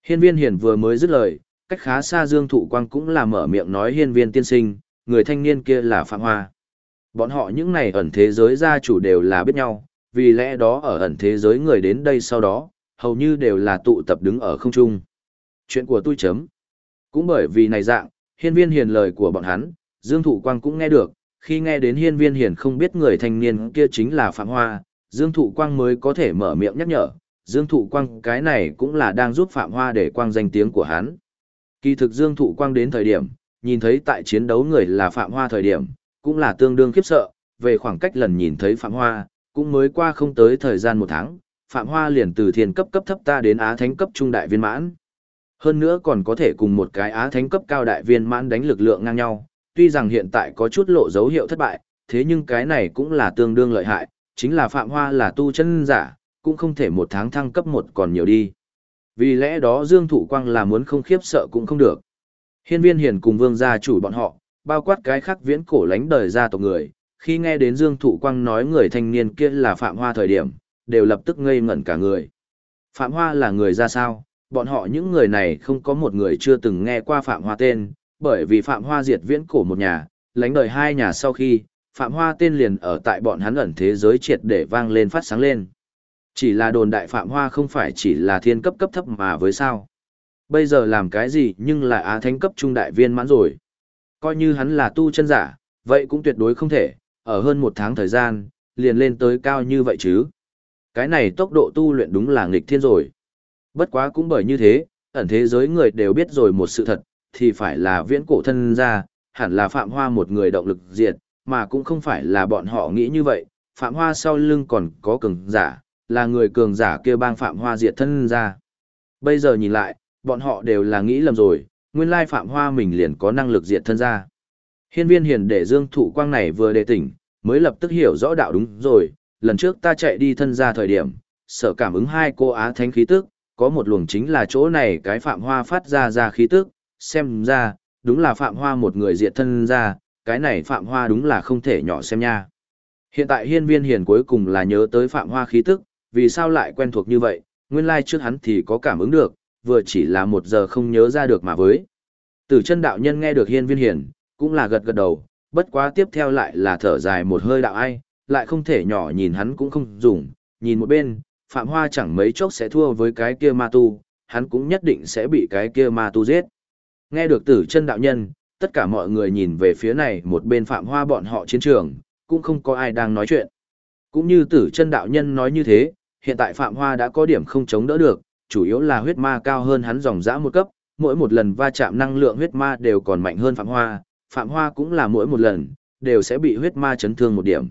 Hiên Viên Hiền vừa mới dứt lời, cách khá xa Dương Thụ Quang cũng là mở miệng nói Hiên Viên tiên sinh, người thanh niên kia là Phạm Hoa. Bọn họ những này ẩn thế giới gia chủ đều là biết nhau, vì lẽ đó ở ẩn thế giới người đến đây sau đó, hầu như đều là tụ tập đứng ở không trung. Chuyện của tôi chấm. Cũng bởi vì này dạng, Hiên Viên Hiền lời của bọn hắn, Dương Thụ Quang cũng nghe được, khi nghe đến Hiên Viên Hiền không biết người thanh niên kia chính là Phạm Hoa, Dương Thụ Quang mới có thể mở miệng nhắc nhở, Dương Thụ Quang cái này cũng là đang giúp Phạm Hoa để quang danh tiếng của hắn. Kỳ thực Dương Thụ Quang đến thời điểm, nhìn thấy tại chiến đấu người là Phạm Hoa thời điểm, cũng là tương đương khiếp sợ, về khoảng cách lần nhìn thấy Phạm Hoa, cũng mới qua không tới thời gian 1 tháng, Phạm Hoa liền từ thiên cấp cấp thấp ta đến Á Thánh cấp trung đại viên mãn. Hơn nữa còn có thể cùng một cái Á Thánh cấp cao đại viên mãn đánh lực lượng ngang nhau, tuy rằng hiện tại có chút lộ dấu hiệu thất bại, thế nhưng cái này cũng là tương đương lợi hại, chính là Phạm Hoa là tu chân giả, cũng không thể 1 tháng thăng cấp 1 còn nhiều đi. Vì lẽ đó Dương Thụ Quang là muốn không khiếp sợ cũng không được. Hiên Viên Hiền cùng Vương gia chủ bọn họ, bao quát cái khác viễn cổ lánh đời gia tộc người, khi nghe đến Dương Thụ Quang nói người thanh niên kia là Phạm Hoa thời điểm, đều lập tức ngây ngẩn cả người. Phạm Hoa là người ra sao? Bọn họ những người này không có một người chưa từng nghe qua Phạm Hoa tên, bởi vì Phạm Hoa diệt viễn cổ một nhà, lánh đời 2 nhà sau khi, Phạm Hoa tên liền ở tại bọn hắn ẩn thế giới triệt để vang lên phát sáng lên. Chỉ là đồn đại Phạm Hoa không phải chỉ là thiên cấp cấp thấp mà với sao. Bây giờ làm cái gì nhưng là Á Thánh cấp trung đại viên mãn rồi. Coi như hắn là tu chân giả, vậy cũng tuyệt đối không thể, ở hơn 1 tháng thời gian, liền lên tới cao như vậy chứ. Cái này tốc độ tu luyện đúng là nghịch thiên rồi. Bất quá cũng bởi như thế, ẩn thế giới người đều biết rồi một sự thật, thì phải là viễn cổ thân gia, hẳn là Phạm Hoa một người động lực diệt, mà cũng không phải là bọn họ nghĩ như vậy, Phạm Hoa sau lưng còn có cường giả, là người cường giả kia bang Phạm Hoa diệt thân gia. Bây giờ nhìn lại, bọn họ đều là nghĩ lầm rồi, nguyên lai Phạm Hoa mình liền có năng lực diệt thân gia. Hiên Viên Hiền để Dương Thụ Quang này vừa đề tỉnh, mới lập tức hiểu rõ đạo đúng rồi, lần trước ta chạy đi thân gia thời điểm, sợ cảm ứng 2 cô Á Thánh khí tức, có một luồng chính là chỗ này cái Phạm Hoa phát ra khí tức, xem ra, đúng là Phạm Hoa một người diệt thân gia, cái này Phạm Hoa đúng là không thể nhỏ xem nha. Hiện tại Hiên Viên Hiền cuối cùng là nhớ tới Phạm Hoa khí tức, vì sao lại quen thuộc như vậy, nguyên lai trước hắn thì có cảm ứng được, vừa chỉ là 1 giờ không nhớ ra được mà với. Tử Chân đạo nhân nghe được Hiên Viên Hiền, cũng là gật gật đầu, bất quá tiếp theo lại là thở dài một hơi đạo ai, lại không thể nhỏ nhìn hắn cũng không dùng, nhìn một bên, Phạm Hoa chẳng mấy chốc sẽ thua với cái kia ma tu, hắn cũng nhất định sẽ bị cái kia ma tu giết. Nghe được Tử Chân đạo nhân, tất cả mọi người nhìn về phía này một bên Phạm Hoa bọn họ chiến trường, cũng không có ai đang nói chuyện. Cũng như Tử Chân đạo nhân nói như thế, hiện tại Phạm Hoa đã có điểm không chống đỡ được, chủ yếu là huyết ma cao hơn hắn dòng dã 1 cấp, mỗi một lần va chạm năng lượng huyết ma đều còn mạnh hơn Phạm Hoa cũng là mỗi một lần, đều sẽ bị huyết ma chấn thương 1 điểm.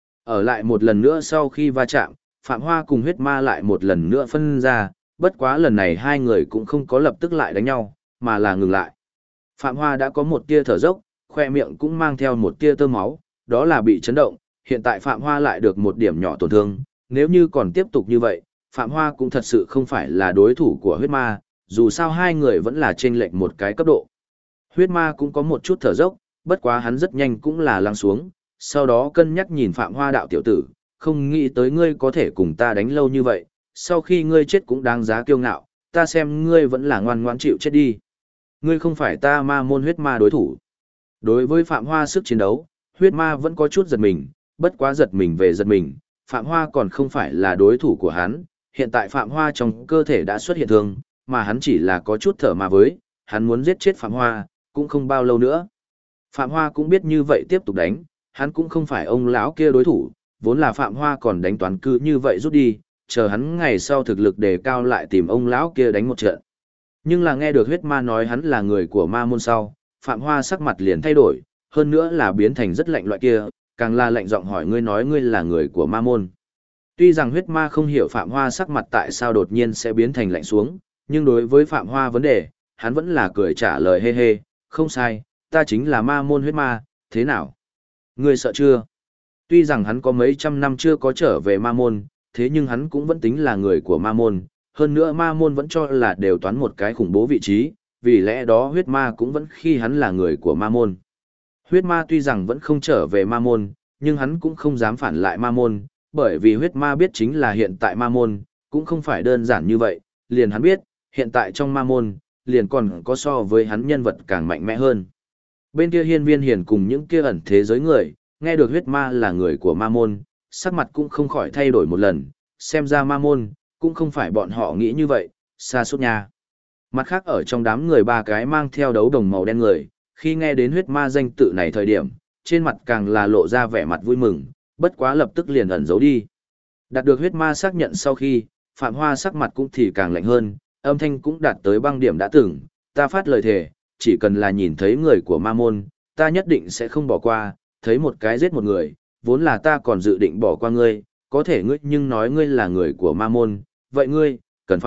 Ở lại một lần nữa sau khi va chạm, Phạm Hoa cùng huyết ma lại một lần nữa phân ra, bất quá lần này 2 người cũng không có lập tức lại đánh nhau, mà là ngừng lại. Phạm Hoa đã có một tia thở dốc, khoe miệng cũng mang theo một tia tơ máu, đó là bị chấn động, hiện tại Phạm Hoa lại được 1 điểm nhỏ tổn thương, nếu như còn tiếp tục như vậy, Phạm Hoa cũng thật sự không phải là đối thủ của huyết ma, dù sao 2 người vẫn là chênh lệch một cái cấp độ. Huyết ma cũng có một chút thở dốc, bất quá hắn rất nhanh cũng là lắng xuống, sau đó cân nhắc nhìn Phạm Hoa đạo tiểu tử, không nghĩ tới ngươi có thể cùng ta đánh lâu như vậy, sau khi ngươi chết cũng đáng giá kiêu ngạo, ta xem ngươi vẫn là ngoan ngoãn chịu chết đi. Ngươi không phải ta ma môn huyết ma đối thủ. Đối với Phạm Hoa sức chiến đấu, huyết ma vẫn có chút giật mình, bất quá giật mình về giật mình, Phạm Hoa còn không phải là đối thủ của hắn, hiện tại Phạm Hoa trong cơ thể đã xuất hiện thương, mà hắn chỉ là có chút thở mà với, hắn muốn giết chết Phạm Hoa, cũng không bao lâu nữa. Phạm Hoa cũng biết như vậy tiếp tục đánh, hắn cũng không phải ông lão kia đối thủ, vốn là Phạm Hoa còn đánh toán cứ như vậy rút đi, chờ hắn ngày sau thực lực đề cao lại tìm ông lão kia đánh một trận. Nhưng là nghe được huyết ma nói hắn là người của ma môn sau, Phạm Hoa sắc mặt liền thay đổi, hơn nữa là biến thành rất lạnh loại kia, càng là lạnh giọng hỏi ngươi nói ngươi là người của ma môn. Tuy rằng huyết ma không hiểu Phạm Hoa sắc mặt tại sao đột nhiên sẽ biến thành lạnh xuống, nhưng đối với Phạm Hoa vấn đề, hắn vẫn là cười trả lời hê hê, không sai, ta chính là ma môn huyết ma, thế nào? Ngươi sợ chưa? Tuy rằng hắn có mấy trăm năm chưa có trở về ma môn, thế nhưng hắn cũng vẫn tính là người của ma môn, hơn nữa ma môn vẫn cho là đều toán một cái khủng bố vị trí, vì lẽ đó huyết ma cũng vẫn khi hắn là người của ma môn. Huyết ma tuy rằng vẫn không trở về ma môn, nhưng hắn cũng không dám phản lại ma môn, bởi vì huyết ma biết chính là hiện tại ma môn, cũng không phải đơn giản như vậy, liền hắn biết, hiện tại trong ma môn, liền còn có so với hắn nhân vật càng mạnh mẽ hơn. Bên kia hiên viên hiền cùng những kia ẩn thế giới người, nghe được huyết ma là người của ma môn, sắc mặt cũng không khỏi thay đổi một lần, xem ra ma môn, cũng không phải bọn họ nghĩ như vậy, xa suốt nha. Mặt khác ở trong đám người ba cái mang theo đấu đồng màu đen người, khi nghe đến huyết ma danh tự này thời điểm, trên mặt càng là lộ ra vẻ mặt vui mừng, bất quá lập tức liền ẩn giấu đi. Đạt được huyết ma xác nhận sau khi, Phạm Hoa sắc mặt cũng thì càng lạnh hơn, âm thanh cũng đạt tới băng điểm đã từng, ta phát lời thề, chỉ cần là nhìn thấy người của ma môn, ta nhất định sẽ không bỏ qua, thấy một cái giết một người, vốn là ta còn dự định bỏ qua ngươi, có thể ngươi nhưng nói ngươi là người của ma môn, vậy ngươi,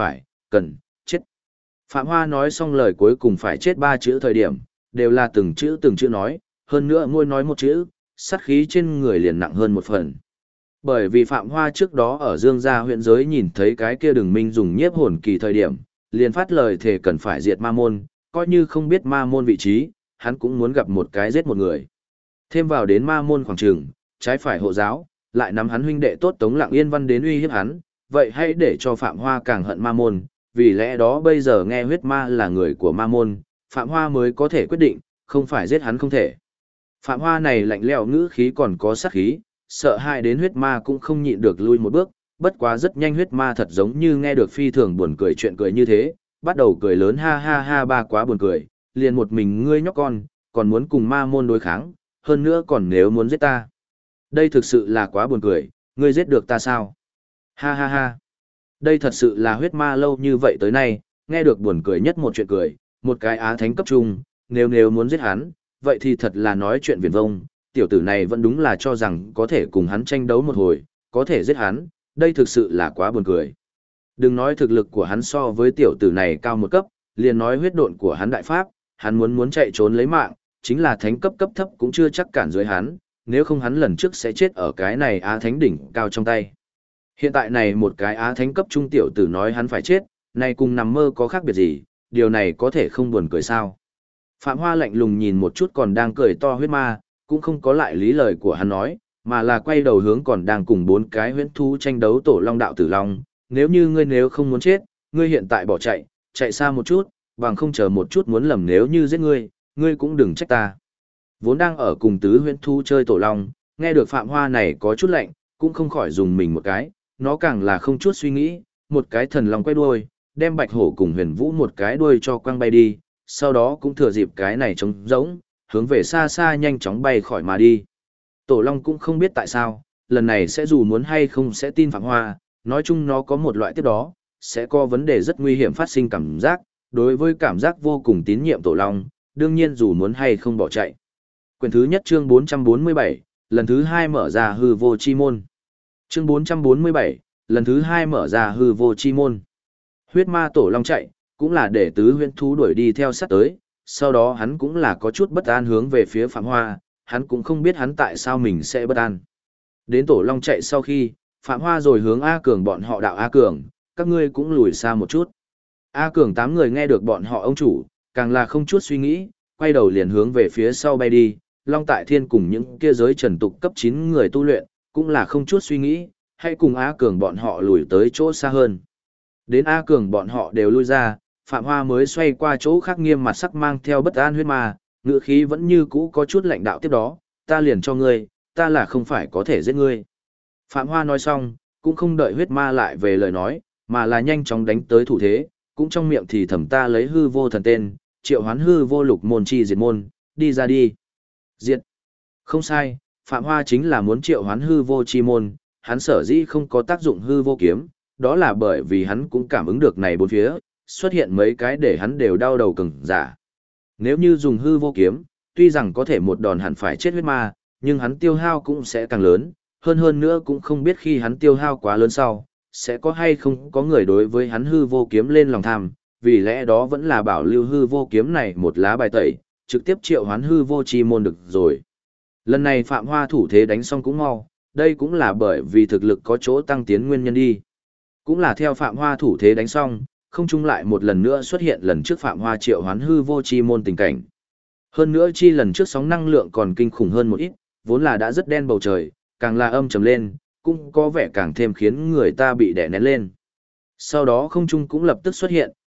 cần, chết. Phạm Hoa nói xong lời cuối cùng phải chết ba chữ thời điểm, đều là từng chữ nói, hơn nữa ngôi nói một chữ, sát khí trên người liền nặng hơn một phần. Bởi vì Phạm Hoa trước đó ở Dương Gia huyện giới nhìn thấy cái kia Đường Minh dùng nhiếp hồn kỳ thời điểm, liền phát lời thề cần phải diệt ma môn, coi như không biết ma môn vị trí, hắn cũng muốn gặp một cái giết một người. Thêm vào đến ma môn khoảng trường, trái phải hộ giáo, lại nắm hắn huynh đệ tốt Tống Lặng Yên Văn đến uy hiếp hắn, vậy hãy để cho Phạm Hoa càng hận ma môn, vì lẽ đó bây giờ nghe huyết ma là người của ma môn, Phạm Hoa mới có thể quyết định, không phải giết hắn không thể. Phạm Hoa này lạnh lẽo ngữ khí còn có sát khí, sợ hãi đến huyết ma cũng không nhịn được lui một bước, bất quá rất nhanh huyết ma thật giống như nghe được phi thường buồn cười chuyện cười như thế, bắt đầu cười lớn ha ha ha ba quá buồn cười, liền một mình ngươi nhóc con, còn muốn cùng ma môn đối kháng, hơn nữa còn nếu muốn giết ta. Đây thực sự là quá buồn cười, ngươi giết được ta sao? Ha ha ha. Đây thật sự là huyết ma lâu như vậy tới nay, nghe được buồn cười nhất một chuyện cười, một cái á thánh cấp trung, nếu muốn giết hắn, vậy thì thật là nói chuyện viển vông, tiểu tử này vẫn đúng là cho rằng có thể cùng hắn tranh đấu một hồi, có thể giết hắn, đây thực sự là quá buồn cười. Đừng nói thực lực của hắn so với tiểu tử này cao một cấp, liền nói huyết độn của hắn đại pháp, hắn muốn chạy trốn lấy mạng, chính là thánh cấp cấp thấp cũng chưa chắc cản dưới hắn, nếu không hắn lần trước sẽ chết ở cái này á thánh đỉnh cao trong tay. Hiện tại này một cái á thánh cấp trung tiểu tử nói hắn phải chết, này cùng nằm mơ có khác biệt gì, điều này có thể không buồn cười sao. Phạm Hoa lạnh lùng nhìn một chút còn đang cười to huyết ma, cũng không có lại lý lời của hắn nói, mà là quay đầu hướng còn đang cùng bốn cái huyễn thú tranh đấu tổ long đạo tử long, nếu như ngươi không muốn chết, ngươi hiện tại bỏ chạy xa một chút, bằng không chờ một chút muốn lầm nếu như giết ngươi cũng đừng trách ta. Vốn đang ở cùng tứ huyễn thú chơi tổ long, nghe được Phạm Hoa này có chút lạnh, cũng không khỏi dùng mình một cái, nó càng là không chút suy nghĩ, một cái thần long quay đuôi, đem bạch hổ cùng huyền vũ một cái đuôi cho quăng bay đi, sau đó cũng thừa dịp cái này trống rỗng, hướng về xa xa nhanh chóng bay khỏi mà đi. Tổ long cũng không biết tại sao, lần này sẽ dù muốn hay không sẽ tin Phạm Hoa, nói chung nó có một loại tiếp đó, sẽ có vấn đề rất nguy hiểm phát sinh cảm giác, đối với cảm giác vô cùng tín nhiệm tổ long, đương nhiên dù muốn hay không bỏ chạy. Quyển thứ nhất chương 447, lần thứ 2 mở ra hư vô chi môn. Chương 447, lần thứ 2 mở ra hư vô chi môn. Huyết ma tổ long chạy, cũng là để tứ huyễn thú đuổi đi theo sát tới, sau đó hắn cũng là có chút bất an hướng về phía Phạm Hoa, hắn cũng không biết hắn tại sao mình sẽ bất an. Đến tổ long chạy sau khi, Phạm Hoa rồi hướng A Cường bọn họ đạo A Cường, các ngươi cũng lùi xa một chút. A Cường 8 người nghe được bọn họ ông chủ, càng là không chút suy nghĩ, quay đầu liền hướng về phía sau bay đi, Long Tại Thiên cùng những kia giới trần tục cấp 9 người tu luyện, cũng là không chút suy nghĩ, hãy cùng A Cường bọn họ lùi tới chỗ xa hơn. Đến A Cường bọn họ đều lui ra, Phạm Hoa mới xoay qua chỗ khác nghiêm mặt sắc mang theo bất an huyết ma, ngữ khí vẫn như cũ có chút lạnh đạo tiếp đó, ta liền cho ngươi, ta là không phải có thể giết ngươi. Phạm Hoa nói xong, cũng không đợi huyết ma lại về lời nói, mà là nhanh chóng đánh tới thủ thế, cũng trong miệng thì thầm ta lấy hư vô thần tên, triệu hoán hư vô lục môn chi diệt môn, đi ra đi. Diệt. Không sai, Phạm Hoa chính là muốn triệu hoán hư vô chi môn, hắn sở dĩ không có tác dụng hư vô kiếm, đó là bởi vì hắn cũng cảm ứng được này bốn phía, xuất hiện mấy cái để hắn đều đau đầu cứng giả. Nếu như dùng hư vô kiếm, tuy rằng có thể một đòn hẳn phải chết huyết ma, nhưng hắn tiêu hao cũng sẽ càng lớn, hơn nữa cũng không biết khi hắn tiêu hao quá lớn sau, sẽ có hay không có người đối với hắn hư vô kiếm lên lòng tham, vì lẽ đó vẫn là bảo lưu hư vô kiếm này một lá bài tẩy, trực tiếp triệu hoán hư vô chi môn được rồi. Lần này Phạm Hoa thủ thế đánh xong cũng mau, đây cũng là bởi vì thực lực có chỗ tăng tiến nguyên nhân đi. Cũng là theo Phạm Hoa thủ thế đánh xong, không chung lại một lần nữa xuất hiện lần trước Phạm Hoa triệu hoán hư vô chi môn tình cảnh. Hơn nữa chi lần trước sóng năng lượng còn kinh khủng hơn một ít, vốn là đã rất đen bầu trời, càng là âm trầm lên, cũng có vẻ càng thêm khiến người ta bị đè nén lên. Sau đó không trung cũng lập tức xuất hiện,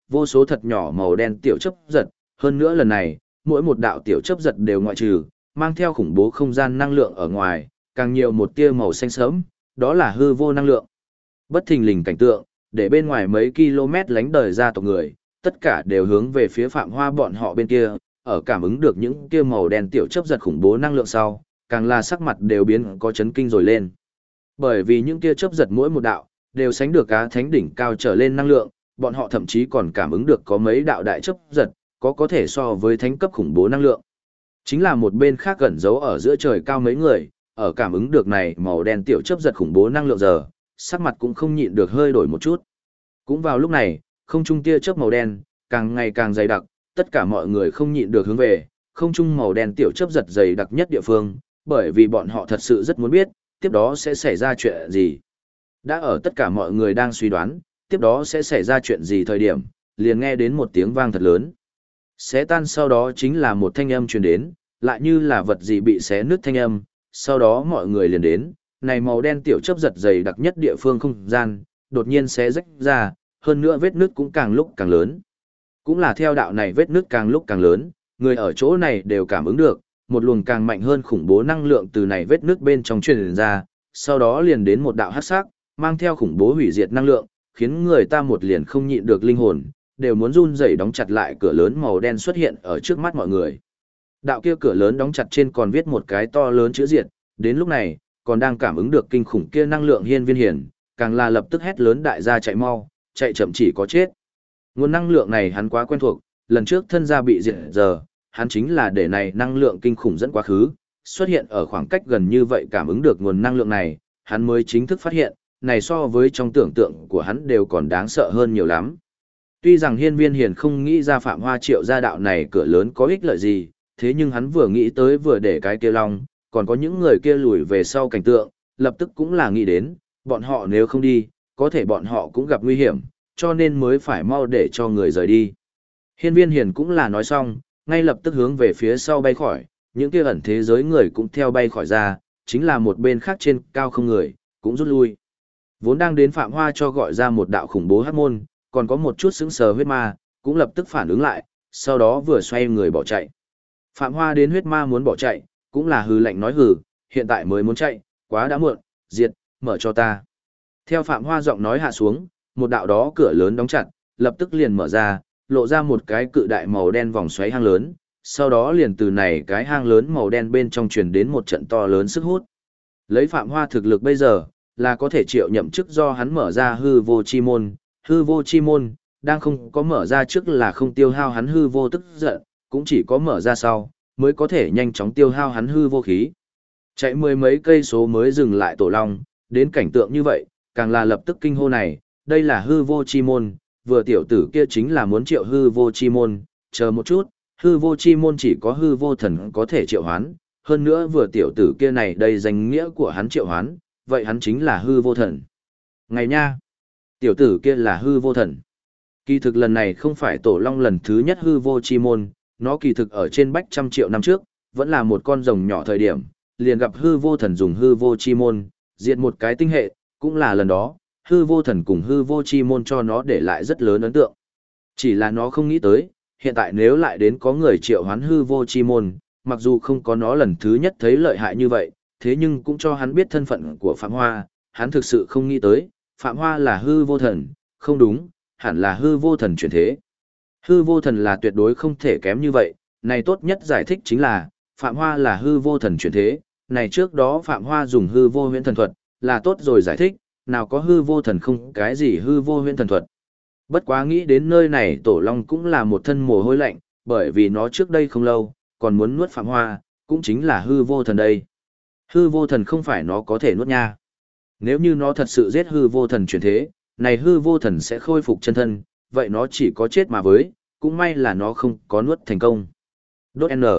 vô số thật nhỏ màu đen tiểu chớp giật, hơn nữa lần này, mỗi một đạo tiểu chớp giật đều ngoại trừ, mang theo khủng bố không gian năng lượng ở ngoài, càng nhiều một tia màu xanh sớm, đó là hư vô năng lượng. Bất thình lình cảnh tượng, để bên ngoài mấy km lánh đời ra tộc người, tất cả đều hướng về phía Phạm Hoa bọn họ bên kia, ở cảm ứng được những kia màu đen tiểu chớp giật khủng bố năng lượng sau, càng là sắc mặt đều biến có chấn kinh rồi lên. Bởi vì những kia chớp giật mỗi một đạo, đều sánh được cá thánh đỉnh cao trở lên năng lượng, bọn họ thậm chí còn cảm ứng được có mấy đạo đại chớp giật, có thể so với thánh cấp khủng bố năng lượng. Chính là một bên khác gần giấu ở giữa trời cao mấy người, ở cảm ứng được này màu đen tiểu chớp giật khủng bố năng lượng giờ, sắc mặt cũng không nhịn được hơi đổi một chút. Cũng vào lúc này, không trung tia chớp màu đen càng ngày càng dày đặc, tất cả mọi người không nhịn được hướng về không trung màu đen tiểu chớp giật dày đặc nhất địa phương, bởi vì bọn họ thật sự rất muốn biết, tiếp đó sẽ xảy ra chuyện gì. Đã ở tất cả mọi người đang suy đoán, tiếp đó sẽ xảy ra chuyện gì thời điểm, liền nghe đến một tiếng vang thật lớn. Xé tan sau đó chính là một thanh âm truyền đến, lại như là vật gì bị xé nứt thanh âm, sau đó mọi người liền đến, này màu đen tiểu chớp giật dày đặc nhất địa phương không gian, đột nhiên xé rách ra, hơn nữa vết nứt cũng càng lúc càng lớn. Cũng là theo đạo này vết nứt càng lúc càng lớn, người ở chỗ này đều cảm ứng được, một luồng càng mạnh hơn khủng bố năng lượng từ này vết nứt bên trong truyền ra, sau đó liền đến một đạo hắc sắc, mang theo khủng bố hủy diệt năng lượng, khiến người ta một liền không nhịn được linh hồn, đều muốn run rẩy đóng chặt lại cửa lớn màu đen xuất hiện ở trước mắt mọi người. Đạo kia cửa lớn đóng chặt trên còn viết một cái to lớn chữ diệt, đến lúc này, còn đang cảm ứng được kinh khủng kia năng lượng hiên viên hiển, càng là lập tức hét lớn đại gia chạy mau, chạy chậm chỉ có chết. Nguồn năng lượng này hắn quá quen thuộc, lần trước thân gia bị diệt giờ, hắn chính là để này năng lượng kinh khủng dẫn quá khứ, xuất hiện ở khoảng cách gần như vậy cảm ứng được nguồn năng lượng này, hắn mới chính thức phát hiện, này so với trong tưởng tượng của hắn đều còn đáng sợ hơn nhiều lắm. Tuy rằng hiên viên hiền không nghĩ ra Phạm Hoa Triệu gia đạo này cửa lớn có ích lợi gì, thế nhưng hắn vừa nghĩ tới vừa để cái kia long, còn có những người kia lùi về sau cảnh tượng, lập tức cũng là nghĩ đến, bọn họ nếu không đi, có thể bọn họ cũng gặp nguy hiểm, cho nên mới phải mau để cho người rời đi. Hiên viên hiền cũng là nói xong, ngay lập tức hướng về phía sau bay khỏi, những kia ẩn thế giới người cũng theo bay khỏi ra, chính là một bên khác trên cao không người, cũng rút lui. Vốn đang đến Phạm Hoa cho gọi ra một đạo khủng bố hắc môn, còn có một chút sững sờ huyết ma, cũng lập tức phản ứng lại, sau đó vừa xoay người bỏ chạy. Phạm Hoa đến huyết ma muốn bỏ chạy, cũng là hừ lạnh nói hừ, hiện tại mới muốn chạy, quá đã muộn, diệt, mở cho ta. Theo Phạm Hoa giọng nói hạ xuống, một đạo đó cửa lớn đóng chặt, lập tức liền mở ra, lộ ra một cái cự đại màu đen vòng xoáy hang lớn, sau đó liền từ này cái hang lớn màu đen bên trong truyền đến một trận to lớn sức hút. Lấy Phạm Hoa thực lực bây giờ, là có thể triệu nhậm chức do hắn mở ra hư vô chi môn. Hư vô chi môn, đang không có mở ra trước là không tiêu hao hắn hư vô tức giận, cũng chỉ có mở ra sau, mới có thể nhanh chóng tiêu hao hắn hư vô khí. Chạy mười mấy cây số mới dừng lại tổ long, đến cảnh tượng như vậy, càng là lập tức kinh hô này, đây là hư vô chi môn, vừa tiểu tử kia chính là muốn triệu hư vô chi môn, chờ một chút, hư vô chi môn chỉ có hư vô thần có thể triệu hoán, hơn nữa vừa tiểu tử kia này đây danh nghĩa của hắn triệu hoán, vậy hắn chính là hư vô thần. Ngày nha! Tiểu tử kia là hư vô thần. Kỳ thực lần này không phải tổ long lần thứ nhất hư vô chi môn, nó kỳ thực ở trên bách trăm triệu năm trước, vẫn là một con rồng nhỏ thời điểm, liền gặp hư vô thần dùng hư vô chi môn, diệt một cái tinh hệ, cũng là lần đó, hư vô thần cùng hư vô chi môn cho nó để lại rất lớn ấn tượng. Chỉ là nó không nghĩ tới, hiện tại nếu lại đến có người triệu hoán hư vô chi môn, mặc dù không có nó lần thứ nhất thấy lợi hại như vậy, thế nhưng cũng cho hắn biết thân phận của Phạm Hoa, hắn thực sự không nghĩ tới, Phạm Hoa là hư vô thần, không đúng, hẳn là hư vô thần chuyển thế. Hư vô thần là tuyệt đối không thể kém như vậy, này tốt nhất giải thích chính là, Phạm Hoa là hư vô thần chuyển thế, này trước đó Phạm Hoa dùng hư vô huyễn thần thuật, là tốt rồi giải thích, nào có hư vô thần không cái gì hư vô huyễn thần thuật. Bất quá nghĩ đến nơi này Tổ Long cũng là một thân mồ hôi lạnh, bởi vì nó trước đây không lâu, còn muốn nuốt Phạm Hoa, cũng chính là hư vô thần đây. Hư vô thần không phải nó có thể nuốt nha. Nếu như nó thật sự giết hư vô thần chuyển thế, này hư vô thần sẽ khôi phục chân thân, vậy nó chỉ có chết mà với, cũng may là nó không có nuốt thành công. Đốt N.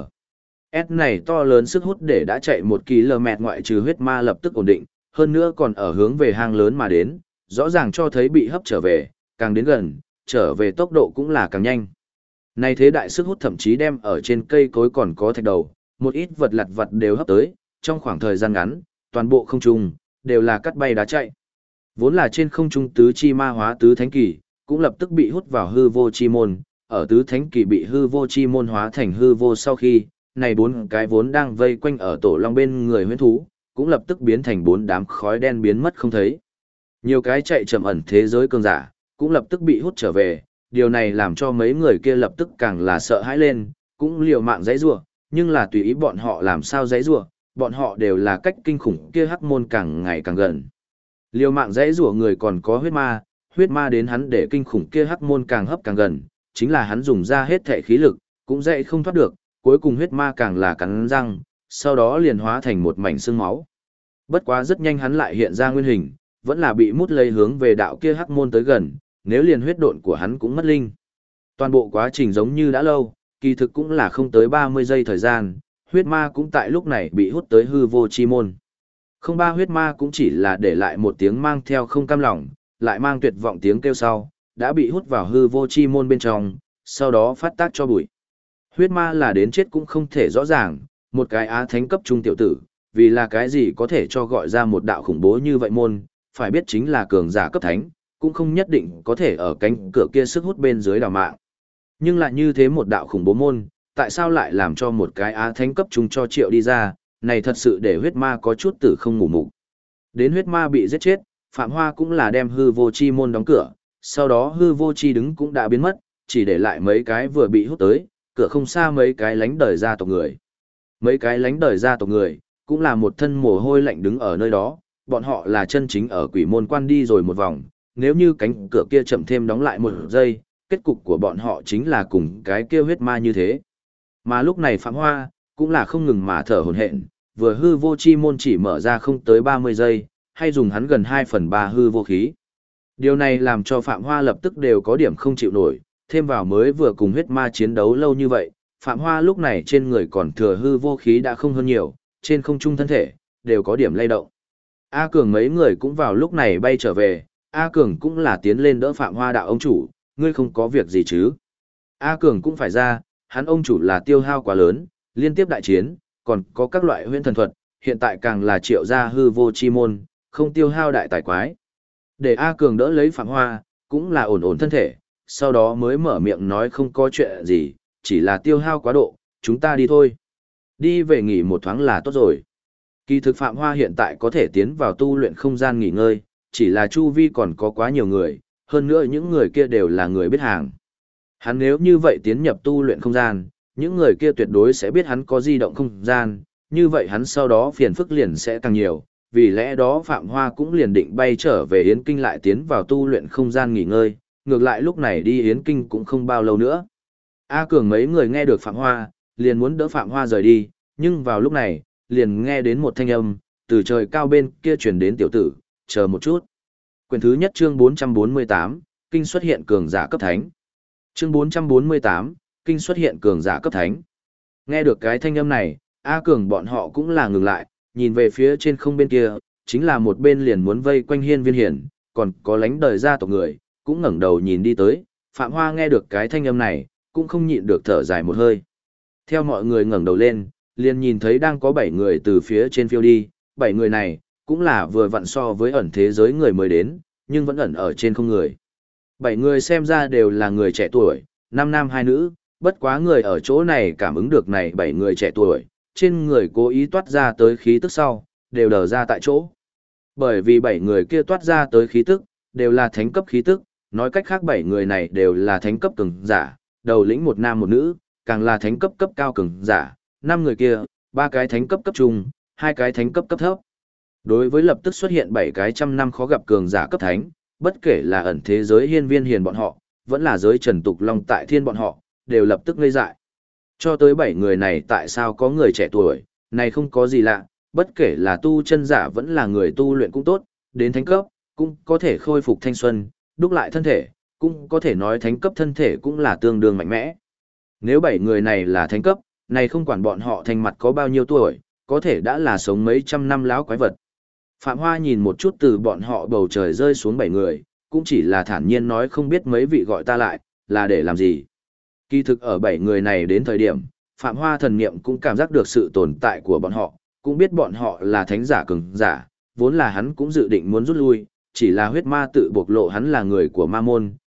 S này to lớn sức hút để đã chạy 1 km ngoại trừ huyết ma lập tức ổn định, hơn nữa còn ở hướng về hang lớn mà đến, rõ ràng cho thấy bị hấp trở về, càng đến gần, trở về tốc độ cũng là càng nhanh. Này thế đại sức hút thậm chí đem ở trên cây cối còn có thạch đầu, một ít vật lặt vặt đều hấp tới, trong khoảng thời gian ngắn, toàn bộ không trung đều là cắt bay đá chạy. Vốn là trên không trung tứ chi ma hóa tứ thánh kỳ, cũng lập tức bị hút vào hư vô chi môn, ở tứ thánh kỳ bị hư vô chi môn hóa thành hư vô sau khi, này bốn cái vốn đang vây quanh ở tổ long bên người huyễn thú, cũng lập tức biến thành bốn đám khói đen biến mất không thấy. Nhiều cái chạy chậm ẩn thế giới cường giả, cũng lập tức bị hút trở về, điều này làm cho mấy người kia lập tức càng là sợ hãi lên, cũng liều mạng giãy giụa, nhưng là tùy ý bọn họ làm sao giãy giụa, bọn họ đều là cách kinh khủng kia hắc môn càng ngày càng gần. Liều mạng giãy giụa người còn có huyết ma đến hắn để kinh khủng kia hắc môn càng hấp càng gần, chính là hắn dùng ra hết thể khí lực, cũng dậy không thoát được, cuối cùng huyết ma càng là cắn răng, sau đó liền hóa thành một mảnh xương máu. Bất quá rất nhanh hắn lại hiện ra nguyên hình, vẫn là bị mút lấy hướng về đạo kia hắc môn tới gần, nếu liền huyết độn của hắn cũng mất linh. Toàn bộ quá trình giống như đã lâu, kỳ thực cũng là không tới 30 giây thời gian, huyết ma cũng tại lúc này bị hút tới hư vô chi môn. Không ba huyết ma cũng chỉ là để lại một tiếng mang theo không cam lòng, lại mang tuyệt vọng tiếng kêu sau, đã bị hút vào hư vô chi môn bên trong, sau đó phát tác cho bụi. Huyết ma là đến chết cũng không thể rõ ràng, một cái á thánh cấp trung tiểu tử, vì là cái gì có thể cho gọi ra một đạo khủng bố như vậy môn, phải biết chính là cường giả cấp thánh, cũng không nhất định có thể ở cánh cửa kia sức hút bên dưới đào mạng. Nhưng lại như thế một đạo khủng bố môn, tại sao lại làm cho một cái á thánh cấp trung cho triệu đi ra, này thật sự để huyết ma có chút tử không ngủ mục. Đến huyết ma bị giết chết, Phạm Hoa cũng là đem hư vô chi môn đóng cửa, sau đó hư vô chi đứng cũng đã biến mất, chỉ để lại mấy cái vừa bị hút tới, cửa không xa mấy cái lánh đời gia tộc người. Mấy cái lánh đời gia tộc người, cũng là một thân mồ hôi lạnh đứng ở nơi đó, bọn họ là chân chính ở quỷ môn quan đi rồi một vòng, nếu như cánh cửa kia chậm thêm đóng lại một giây, kết cục của bọn họ chính là cùng cái kia huyết ma như thế. Mà lúc này Phạm Hoa, cũng là không ngừng mà thở hổn hển, vừa hư vô chi môn chỉ mở ra không tới 30 giây, hay dùng hắn gần 2/3 hư vô khí. Điều này làm cho Phạm Hoa lập tức đều có điểm không chịu nổi, thêm vào mới vừa cùng huyết ma chiến đấu lâu như vậy, Phạm Hoa lúc này trên người còn thừa hư vô khí đã không hơn nhiều, trên không trung thân thể, đều có điểm lay động. A Cường mấy người cũng vào lúc này bay trở về, A Cường cũng là tiến lên đỡ Phạm Hoa đạo ông chủ, ngươi không có việc gì chứ. A Cường cũng phải ra, hắn ông chủ là tiêu hao quá lớn, liên tiếp đại chiến, còn có các loại huyễn thần thuật, hiện tại càng là triệu ra hư vô chi môn, không tiêu hao đại tài quái. Để A Cường đỡ lấy Phạm Hoa, cũng là ổn ổn thân thể, sau đó mới mở miệng nói không có chuyện gì, chỉ là tiêu hao quá độ, chúng ta đi thôi. Đi về nghỉ một thoáng là tốt rồi. Kỳ thực Phạm Hoa hiện tại có thể tiến vào tu luyện không gian nghỉ ngơi, chỉ là chu vi còn có quá nhiều người, hơn nữa những người kia đều là người biết hàng. Hắn nếu như vậy tiến nhập tu luyện không gian, những người kia tuyệt đối sẽ biết hắn có di động không gian, như vậy hắn sau đó phiền phức liền sẽ tăng nhiều, vì lẽ đó Phạm Hoa cũng liền định bay trở về Yến Kinh lại tiến vào tu luyện không gian nghỉ ngơi, ngược lại lúc này đi Yến Kinh cũng không bao lâu nữa. A Cường mấy người nghe được Phạm Hoa, liền muốn đỡ Phạm Hoa rời đi, nhưng vào lúc này, liền nghe đến một thanh âm, từ trời cao bên kia truyền đến tiểu tử, chờ một chút. Quyển thứ nhất chương 448, Kinh xuất hiện cường giả cấp thánh. Chương 448, Kinh xuất hiện cường giả cấp thánh. Nghe được cái thanh âm này, A Cường bọn họ cũng là ngừng lại, nhìn về phía trên không bên kia, chính là một bên liền muốn vây quanh Hiên Viên Hiển, còn có lánh đời gia tộc người, cũng ngẩng đầu nhìn đi tới, Phạm Hoa nghe được cái thanh âm này, cũng không nhịn được thở dài một hơi. Theo mọi người ngẩng đầu lên, liền nhìn thấy đang có 7 người từ phía trên phiêu đi, 7 người này, cũng là vừa vặn so với ẩn thế giới người mới đến, nhưng vẫn ẩn ở trên không người. 7 người xem ra đều là người trẻ tuổi, 5 nam 2 nữ, bất quá người ở chỗ này cảm ứng được này 7 người trẻ tuổi, trên người cố ý toát ra tới khí tức sau, đều đờ ra tại chỗ. Bởi vì 7 người kia toát ra tới khí tức, đều là thánh cấp khí tức, nói cách khác 7 người này đều là thánh cấp cường giả, đầu lĩnh một nam một nữ, càng là thánh cấp cấp cao cường giả, 5 người kia, 3 cái thánh cấp cấp trung, 2 cái thánh cấp cấp thấp. Đối với lập tức xuất hiện 7 cái trăm năm khó gặp cường giả cấp thánh, bất kể là ẩn thế giới Hiên Viên Hiền bọn họ, vẫn là giới Trần Tục Long tại thiên bọn họ, đều lập tức ngây dại. Cho tới 7 người này tại sao có người trẻ tuổi, này không có gì lạ, bất kể là tu chân giả vẫn là người tu luyện cũng tốt, đến thánh cấp, cũng có thể khôi phục thanh xuân, đúc lại thân thể, cũng có thể nói thánh cấp thân thể cũng là tương đương mạnh mẽ. Nếu 7 người này là thánh cấp, này không quản bọn họ thành mặt có bao nhiêu tuổi, có thể đã là sống mấy trăm năm lão quái vật. Phạm Hoa nhìn một chút từ bọn họ bầu trời rơi xuống 7 người, cũng chỉ là thản nhiên nói không biết mấy vị gọi ta lại, là để làm gì. Kỳ thực ở 7 người này đến thời điểm, Phạm Hoa thần niệm cũng cảm giác được sự tồn tại của bọn họ, cũng biết bọn họ là thánh giả cường giả, vốn là hắn cũng dự định muốn rút lui, chỉ là huyết ma tự bộc lộ hắn là người của ma môn,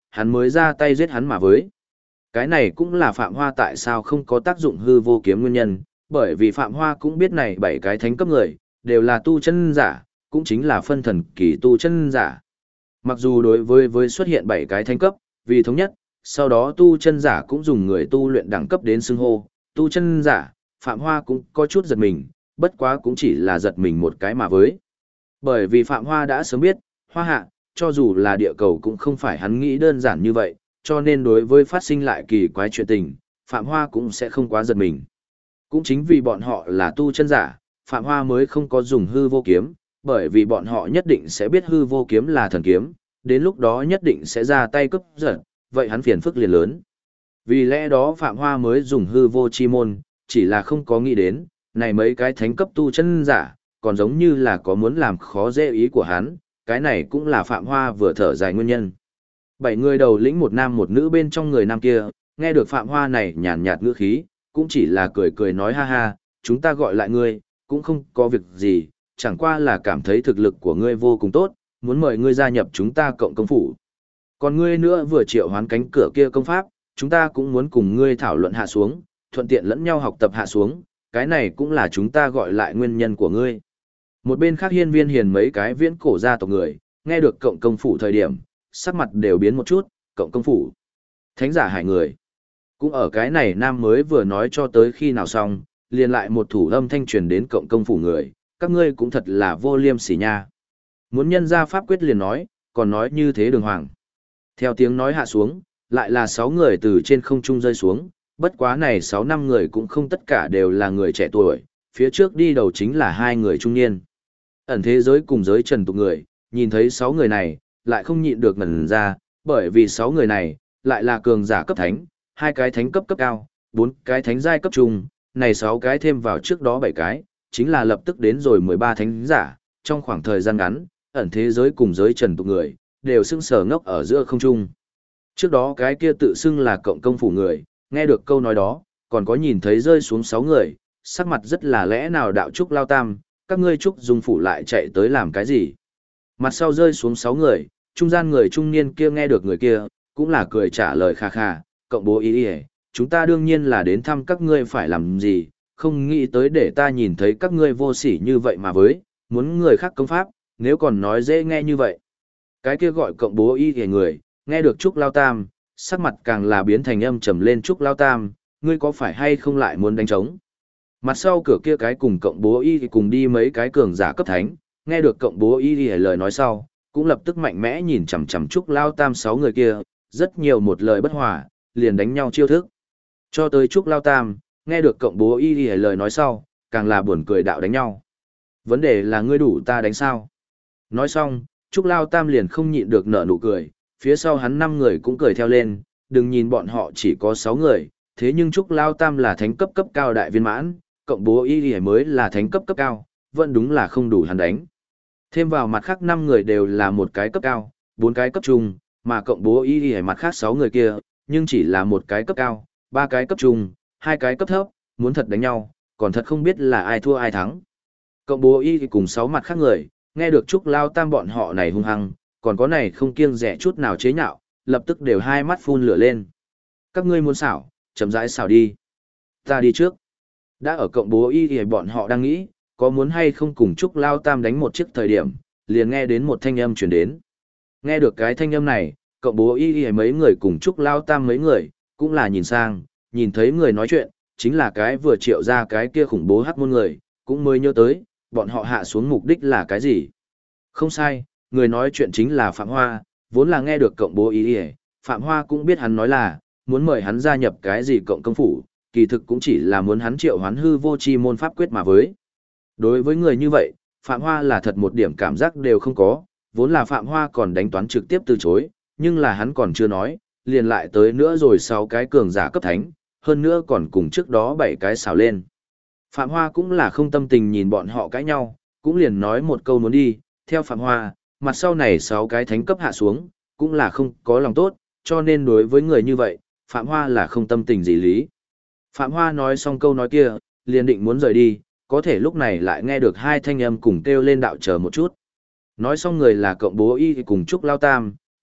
hắn mới ra tay giết hắn mà với. Cái này cũng là Phạm Hoa tại sao không có tác dụng hư vô kiếm nguyên nhân, bởi vì Phạm Hoa cũng biết này 7 cái thánh cấp người, đều là tu chân giả, cũng chính là phân thần kỳ tu chân giả. Mặc dù đối với xuất hiện 7 cái thánh cấp, vì thống nhất, sau đó tu chân giả cũng dùng người tu luyện đẳng cấp đến xưng hô, tu chân giả, Phạm Hoa cũng có chút giật mình, bất quá cũng chỉ là giật mình một cái mà với. Bởi vì Phạm Hoa đã sớm biết, Hoa Hạ, cho dù là địa cầu cũng không phải hắn nghĩ đơn giản như vậy, cho nên đối với phát sinh lại kỳ quái chuyện tình, Phạm Hoa cũng sẽ không quá giật mình. Cũng chính vì bọn họ là tu chân giả, Phạm Hoa mới không có dùng hư vô kiếm, bởi vì bọn họ nhất định sẽ biết hư vô kiếm là thần kiếm, đến lúc đó nhất định sẽ ra tay cướp giật, vậy hắn phiền phức liền lớn. Vì lẽ đó Phạm Hoa mới dùng hư vô chi môn, chỉ là không có nghĩ đến, này mấy cái thánh cấp tu chân giả, còn giống như là có muốn làm khó dễ ý của hắn, cái này cũng là Phạm Hoa vừa thở dài nguyên nhân. 7 người đầu lĩnh một nam một nữ bên trong người nam kia, nghe được Phạm Hoa này nhàn nhạt ngữ khí, cũng chỉ là cười cười nói ha ha, chúng ta gọi lại ngươi, cũng không có việc gì, chẳng qua là cảm thấy thực lực của ngươi vô cùng tốt, muốn mời ngươi gia nhập chúng ta cộng công phủ. Còn ngươi nữa vừa triệu hoán cánh cửa kia công pháp, chúng ta cũng muốn cùng ngươi thảo luận hạ xuống, thuận tiện lẫn nhau học tập hạ xuống, cái này cũng là chúng ta gọi lại nguyên nhân của ngươi. Một bên khác hiên viên hiền mấy cái viễn cổ gia tộc người, nghe được cộng công phủ thời điểm, sắc mặt đều biến một chút, cộng công phủ. Thánh giả hại người. Cũng ở cái này nam mới vừa nói cho tới khi nào xong, liền lại một thủ âm thanh truyền đến cộng công phủ người, các ngươi cũng thật là vô liêm sỉ nha. Muốn nhân ra pháp quyết liền nói, còn nói như thế đường hoàng. Theo tiếng nói hạ xuống, lại là 6 người từ trên không trung rơi xuống, bất quá này 6 năm người cũng không tất cả đều là người trẻ tuổi, phía trước đi đầu chính là 2 người trung niên. Ẩn thế giới cùng giới trần tục người, nhìn thấy 6 người này, lại không nhịn được ngẩn ra, bởi vì 6 người này, lại là cường giả cấp thánh, 2 cái thánh cấp cấp cao, 4 cái thánh giai cấp trung, này 6 cái thêm vào trước đó 7 cái, chính là lập tức đến rồi 13 thánh giả, trong khoảng thời gian ngắn, ẩn thế giới cùng giới trần tục người, đều sững sờ ngốc ở giữa không trung. Trước đó cái kia tự xưng là cộng công phủ người, nghe được câu nói đó, còn có nhìn thấy rơi xuống 6 người, sắc mặt rất là lẽ nào đạo trúc lao tam, các ngươi trúc dung phủ lại chạy tới làm cái gì. Mặt sau rơi xuống 6 người, trung gian người trung niên kia nghe được người kia, cũng là cười trả lời kha kha, cộng bố ý ý, chúng ta đương nhiên là đến thăm các ngươi phải làm gì, không nghĩ tới để ta nhìn thấy các ngươi vô sỉ như vậy mà với, muốn người khác công pháp, nếu còn nói dễ nghe như vậy. Cái kia gọi cộng bố ý ý người, nghe được trúc lao tam, sắc mặt càng là biến thành âm trầm lên trúc lao tam, ngươi có phải hay không lại muốn đánh trống. Mặt sau cửa kia cái cùng cộng bố y cùng đi mấy cái cường giả cấp thánh, nghe được cộng bố y lời nói sau, cũng lập tức mạnh mẽ nhìn chằm chằm trúc lao tam 6 người kia, rất nhiều một lời bất hòa, liền đánh nhau chiêu thức. Cho tới trúc lao tam, nghe được cộng bố y lời nói sau, càng là buồn cười đạo đánh nhau. Vấn đề là ngươi đủ ta đánh sao? Nói xong, trúc lao tam liền không nhịn được nở nụ cười, phía sau hắn 5 người cũng cười theo lên, đừng nhìn bọn họ chỉ có 6 người, thế nhưng trúc lao tam là thánh cấp cấp cao đại viên mãn, cộng bố y mới là thánh cấp cấp cao, vẫn đúng là không đủ hắn đánh. Thêm vào mặt khác 5 người đều là một cái cấp cao, 4 cái cấp trung, mà cộng bố y mặt khác 6 người kia, nhưng chỉ là một cái cấp cao, 3 cái cấp trung, 2 cái cấp thấp, muốn thật đánh nhau, còn thật không biết là ai thua ai thắng. Cộng bố y cùng 6 mặt khác người, nghe được trúc lao tam bọn họ này hung hăng, còn có này không kiêng rẻ chút nào chế nhạo, lập tức đều hai mắt phun lửa lên. Các ngươi muốn xảo, chậm rãi xảo đi. Ta đi trước. Đã ở cộng bố y thì bọn họ đang nghĩ, có muốn hay không cùng trúc lao tam đánh một chiếc thời điểm, liền nghe đến một thanh âm chuyển đến. Nghe được cái thanh âm này, cộng bố y thì mấy người cùng trúc lao tam mấy người, cũng là nhìn sang, nhìn thấy người nói chuyện, chính là cái vừa triệu ra cái kia khủng bố hắc môn người, cũng mới nhớ tới, bọn họ hạ xuống mục đích là cái gì. Không sai, người nói chuyện chính là Phạm Hoa, vốn là nghe được cộng bố ý ý, Phạm Hoa cũng biết hắn nói là, muốn mời hắn gia nhập cái gì cộng công phủ, kỳ thực cũng chỉ là muốn hắn triệu hoán hư vô chi môn pháp quyết mà với. Đối với người như vậy, Phạm Hoa là thật một điểm cảm giác đều không có, vốn là Phạm Hoa còn đánh toán trực tiếp từ chối, nhưng là hắn còn chưa nói, liền lại tới nữa rồi 6 cái cường giả cấp thánh, hơn nữa còn cùng trước đó 7 cái xào lên. Phạm Hoa cũng là không tâm tình nhìn bọn họ cãi nhau, cũng liền nói một câu muốn đi, theo Phạm Hoa, mặt sau này 6 cái thánh cấp hạ xuống, cũng là không có lòng tốt, cho nên đối với người như vậy, Phạm Hoa là không tâm tình gì lý. Phạm Hoa nói xong câu nói kia, liền định muốn rời đi, có thể lúc này lại nghe được 2 thanh âm cùng kêu lên đạo chờ một chút. Nói xong người là cộng bố y cùng trúc lao tam,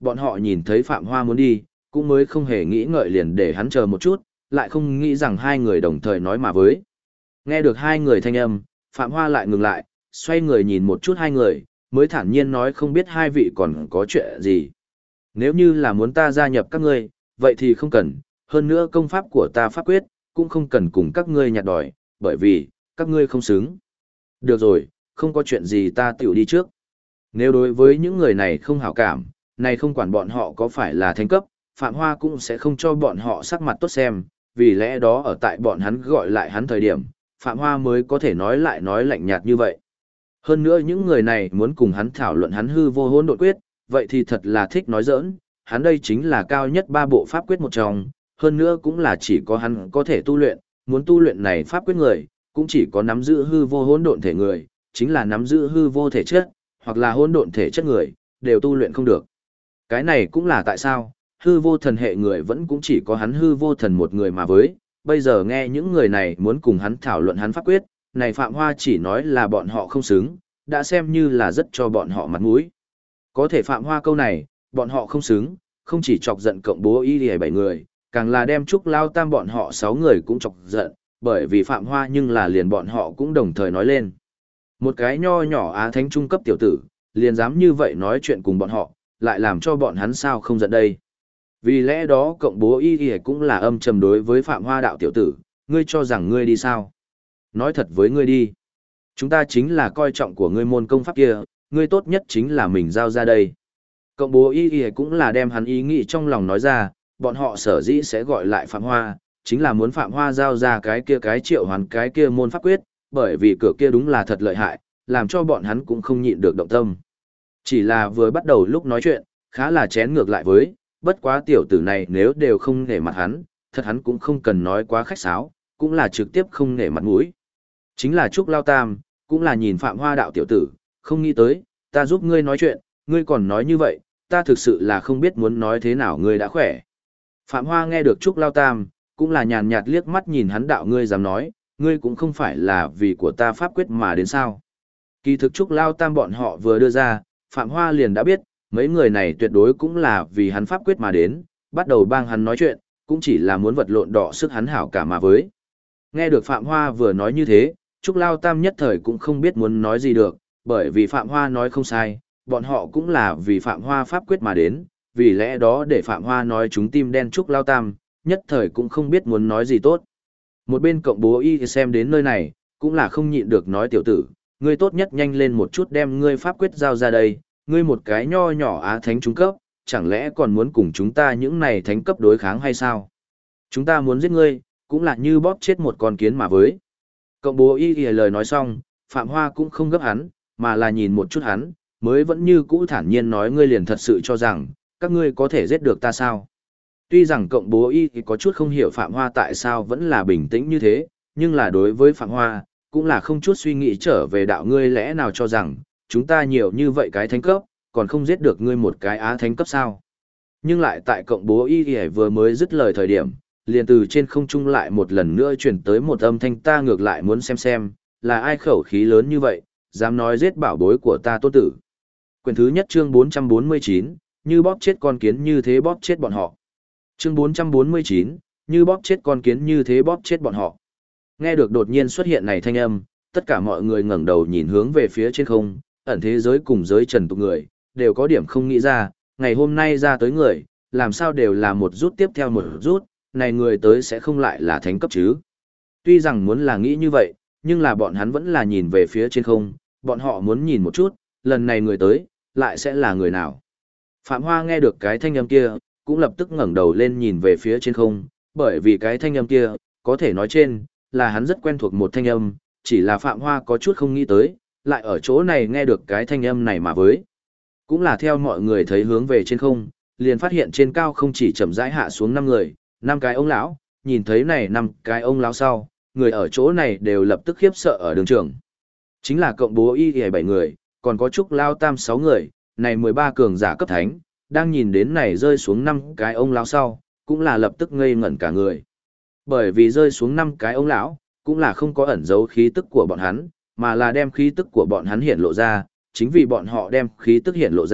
bọn họ nhìn thấy Phạm Hoa muốn đi, cũng mới không hề nghĩ ngợi liền để hắn chờ một chút, lại không nghĩ rằng hai người đồng thời nói mà với. Nghe được hai người thanh âm, Phạm Hoa lại ngừng lại, xoay người nhìn một chút hai người, mới thản nhiên nói không biết hai vị còn có chuyện gì. Nếu như là muốn ta gia nhập các ngươi, vậy thì không cần, hơn nữa công pháp của ta pháp quyết, cũng không cần cùng các ngươi nhặt đòi, bởi vì, các ngươi không xứng. Được rồi, không có chuyện gì ta tiểu đi trước. Nếu đối với những người này không hảo cảm, này không quản bọn họ có phải là thánh cấp, Phạm Hoa cũng sẽ không cho bọn họ sắc mặt tốt xem, vì lẽ đó ở tại bọn hắn gọi lại hắn thời điểm, Phạm Hoa mới có thể nói lại nói lạnh nhạt như vậy. Hơn nữa những người này muốn cùng hắn thảo luận hắn hư vô hỗn độn quyết, vậy thì thật là thích nói giỡn, hắn đây chính là cao nhất ba bộ pháp quyết một trong, hơn nữa cũng là chỉ có hắn có thể tu luyện, muốn tu luyện này pháp quyết người, cũng chỉ có nắm giữ hư vô hỗn độn thể người, chính là nắm giữ hư vô thể chất, hoặc là hỗn độn thể chất người, đều tu luyện không được. Cái này cũng là tại sao, hư vô thần hệ người vẫn cũng chỉ có hắn hư vô thần một người mà với, bây giờ nghe những người này muốn cùng hắn thảo luận hắn pháp quyết, này Phạm Hoa chỉ nói là bọn họ không xứng, đã xem như là rất cho bọn họ mặt mũi. Có thể Phạm Hoa câu này, bọn họ không xứng, không chỉ chọc giận cộng bố y lìa 7 người, càng là đem Trúc Lao Tam bọn họ 6 người cũng chọc giận, bởi vì Phạm Hoa nhưng là liền bọn họ cũng đồng thời nói lên. Một cái nho nhỏ Á Thánh trung cấp tiểu tử, liền dám như vậy nói chuyện cùng bọn họ, lại làm cho bọn hắn sao không giận đây. Vì lẽ đó cộng bố y lìa cũng là âm trầm đối với Phạm Hoa đạo tiểu tử, ngươi cho rằng ngươi đi sao? Nói thật với ngươi đi. Chúng ta chính là coi trọng của ngươi môn công pháp kia, ngươi tốt nhất chính là mình giao ra đây. Cộng bố y y cũng là đem hắn ý nghĩ trong lòng nói ra, bọn họ sở dĩ sẽ gọi lại Phạm Hoa, chính là muốn Phạm Hoa giao ra cái triệu hoán cái kia môn pháp quyết, bởi vì cửa kia đúng là thật lợi hại, làm cho bọn hắn cũng không nhịn được động tâm. Chỉ là vừa bắt đầu lúc nói chuyện, khá là chén ngược lại với, bất quá tiểu tử này nếu đều không nể mặt hắn, thật hắn cũng không cần nói quá khách sáo, cũng là trực tiếp không nể mặt mũi. Chính là Trúc Lao Tam, cũng là nhìn Phạm Hoa đạo tiểu tử, không nghĩ tới, ta giúp ngươi nói chuyện, ngươi còn nói như vậy, ta thực sự là không biết muốn nói thế nào ngươi đã khỏe. Phạm Hoa nghe được Trúc Lao Tam, cũng là nhàn nhạt liếc mắt nhìn hắn đạo ngươi dám nói, ngươi cũng không phải là vì của ta pháp quyết mà đến sao. Kỳ thực Trúc Lao Tam bọn họ vừa đưa ra, Phạm Hoa liền đã biết, mấy người này tuyệt đối cũng là vì hắn pháp quyết mà đến, bắt đầu bang hắn nói chuyện, cũng chỉ là muốn vật lộn đỏ sức hắn hảo cả mà với. Nghe được Phạm Hoa vừa nói như thế, Trúc Lao Tam nhất thời cũng không biết muốn nói gì được, bởi vì Phạm Hoa nói không sai, bọn họ cũng là vì Phạm Hoa pháp quyết mà đến, vì lẽ đó để Phạm Hoa nói chúng tim đen Trúc Lao Tam, nhất thời cũng không biết muốn nói gì tốt. Một bên cộng bố y xem đến nơi này, cũng là không nhịn được nói tiểu tử, ngươi tốt nhất nhanh lên một chút đem ngươi pháp quyết giao ra đây, ngươi một cái nho nhỏ Á Thánh trung cấp, chẳng lẽ còn muốn cùng chúng ta những này thánh cấp đối kháng hay sao? Chúng ta muốn giết ngươi, cũng là như bóp chết một con kiến mà với. Cộng bố y lời nói xong, Phạm Hoa cũng không gấp hắn, mà là nhìn một chút hắn, mới vẫn như cũ thản nhiên nói ngươi liền thật sự cho rằng, các ngươi có thể giết được ta sao? Tuy rằng cộng bố y có chút không hiểu Phạm Hoa tại sao vẫn là bình tĩnh như thế, nhưng là đối với Phạm Hoa, cũng là không chút suy nghĩ trở về đạo ngươi lẽ nào cho rằng, chúng ta nhiều như vậy cái thánh cấp, còn không giết được ngươi một cái Á Thánh cấp sao? Nhưng lại tại cộng bố y vừa mới dứt lời thời điểm, liền từ trên không trung lại một lần nữa chuyển tới một âm thanh ta ngược lại muốn xem, là ai khẩu khí lớn như vậy, dám nói giết bảo bối của ta tôn tử. Quyển thứ nhất chương 449, như bóp chết con kiến như thế bóp chết bọn họ. Chương 449, như bóp chết con kiến như thế bóp chết bọn họ. Nghe được đột nhiên xuất hiện này thanh âm, tất cả mọi người ngẩng đầu nhìn hướng về phía trên không, ẩn thế giới cùng giới trần tục người, đều có điểm không nghĩ ra, ngày hôm nay ra tới người, làm sao đều là một rút tiếp theo một rút, này người tới sẽ không lại là thánh cấp chứ. Tuy rằng muốn là nghĩ như vậy, nhưng là bọn hắn vẫn là nhìn về phía trên không, bọn họ muốn nhìn một chút, lần này người tới, lại sẽ là người nào. Phạm Hoa nghe được cái thanh âm kia, cũng lập tức ngẩng đầu lên nhìn về phía trên không, bởi vì cái thanh âm kia, có thể nói trên, là hắn rất quen thuộc một thanh âm, chỉ là Phạm Hoa có chút không nghĩ tới, lại ở chỗ này nghe được cái thanh âm này mà với. Cũng là theo mọi người thấy hướng về trên không, liền phát hiện trên cao không chỉ chậm rãi hạ xuống 5 người, 5 cái ông lão, nhìn thấy này 5 cái ông lão sau, người ở chỗ này đều lập tức khiếp sợ ở đường trường. Chính là cộng bố y 7 người, còn có Trúc Lao Tam 6 người, này 13 cường giả cấp thánh, đang nhìn đến này rơi xuống 5 cái ông lão sau, cũng là lập tức ngây ngẩn cả người. Bởi vì rơi xuống 5 cái ông lão, cũng là không có ẩn giấu khí tức của bọn hắn, mà là đem khí tức của bọn hắn hiện lộ ra, chính vì bọn họ đem khí tức hiện lộ ra,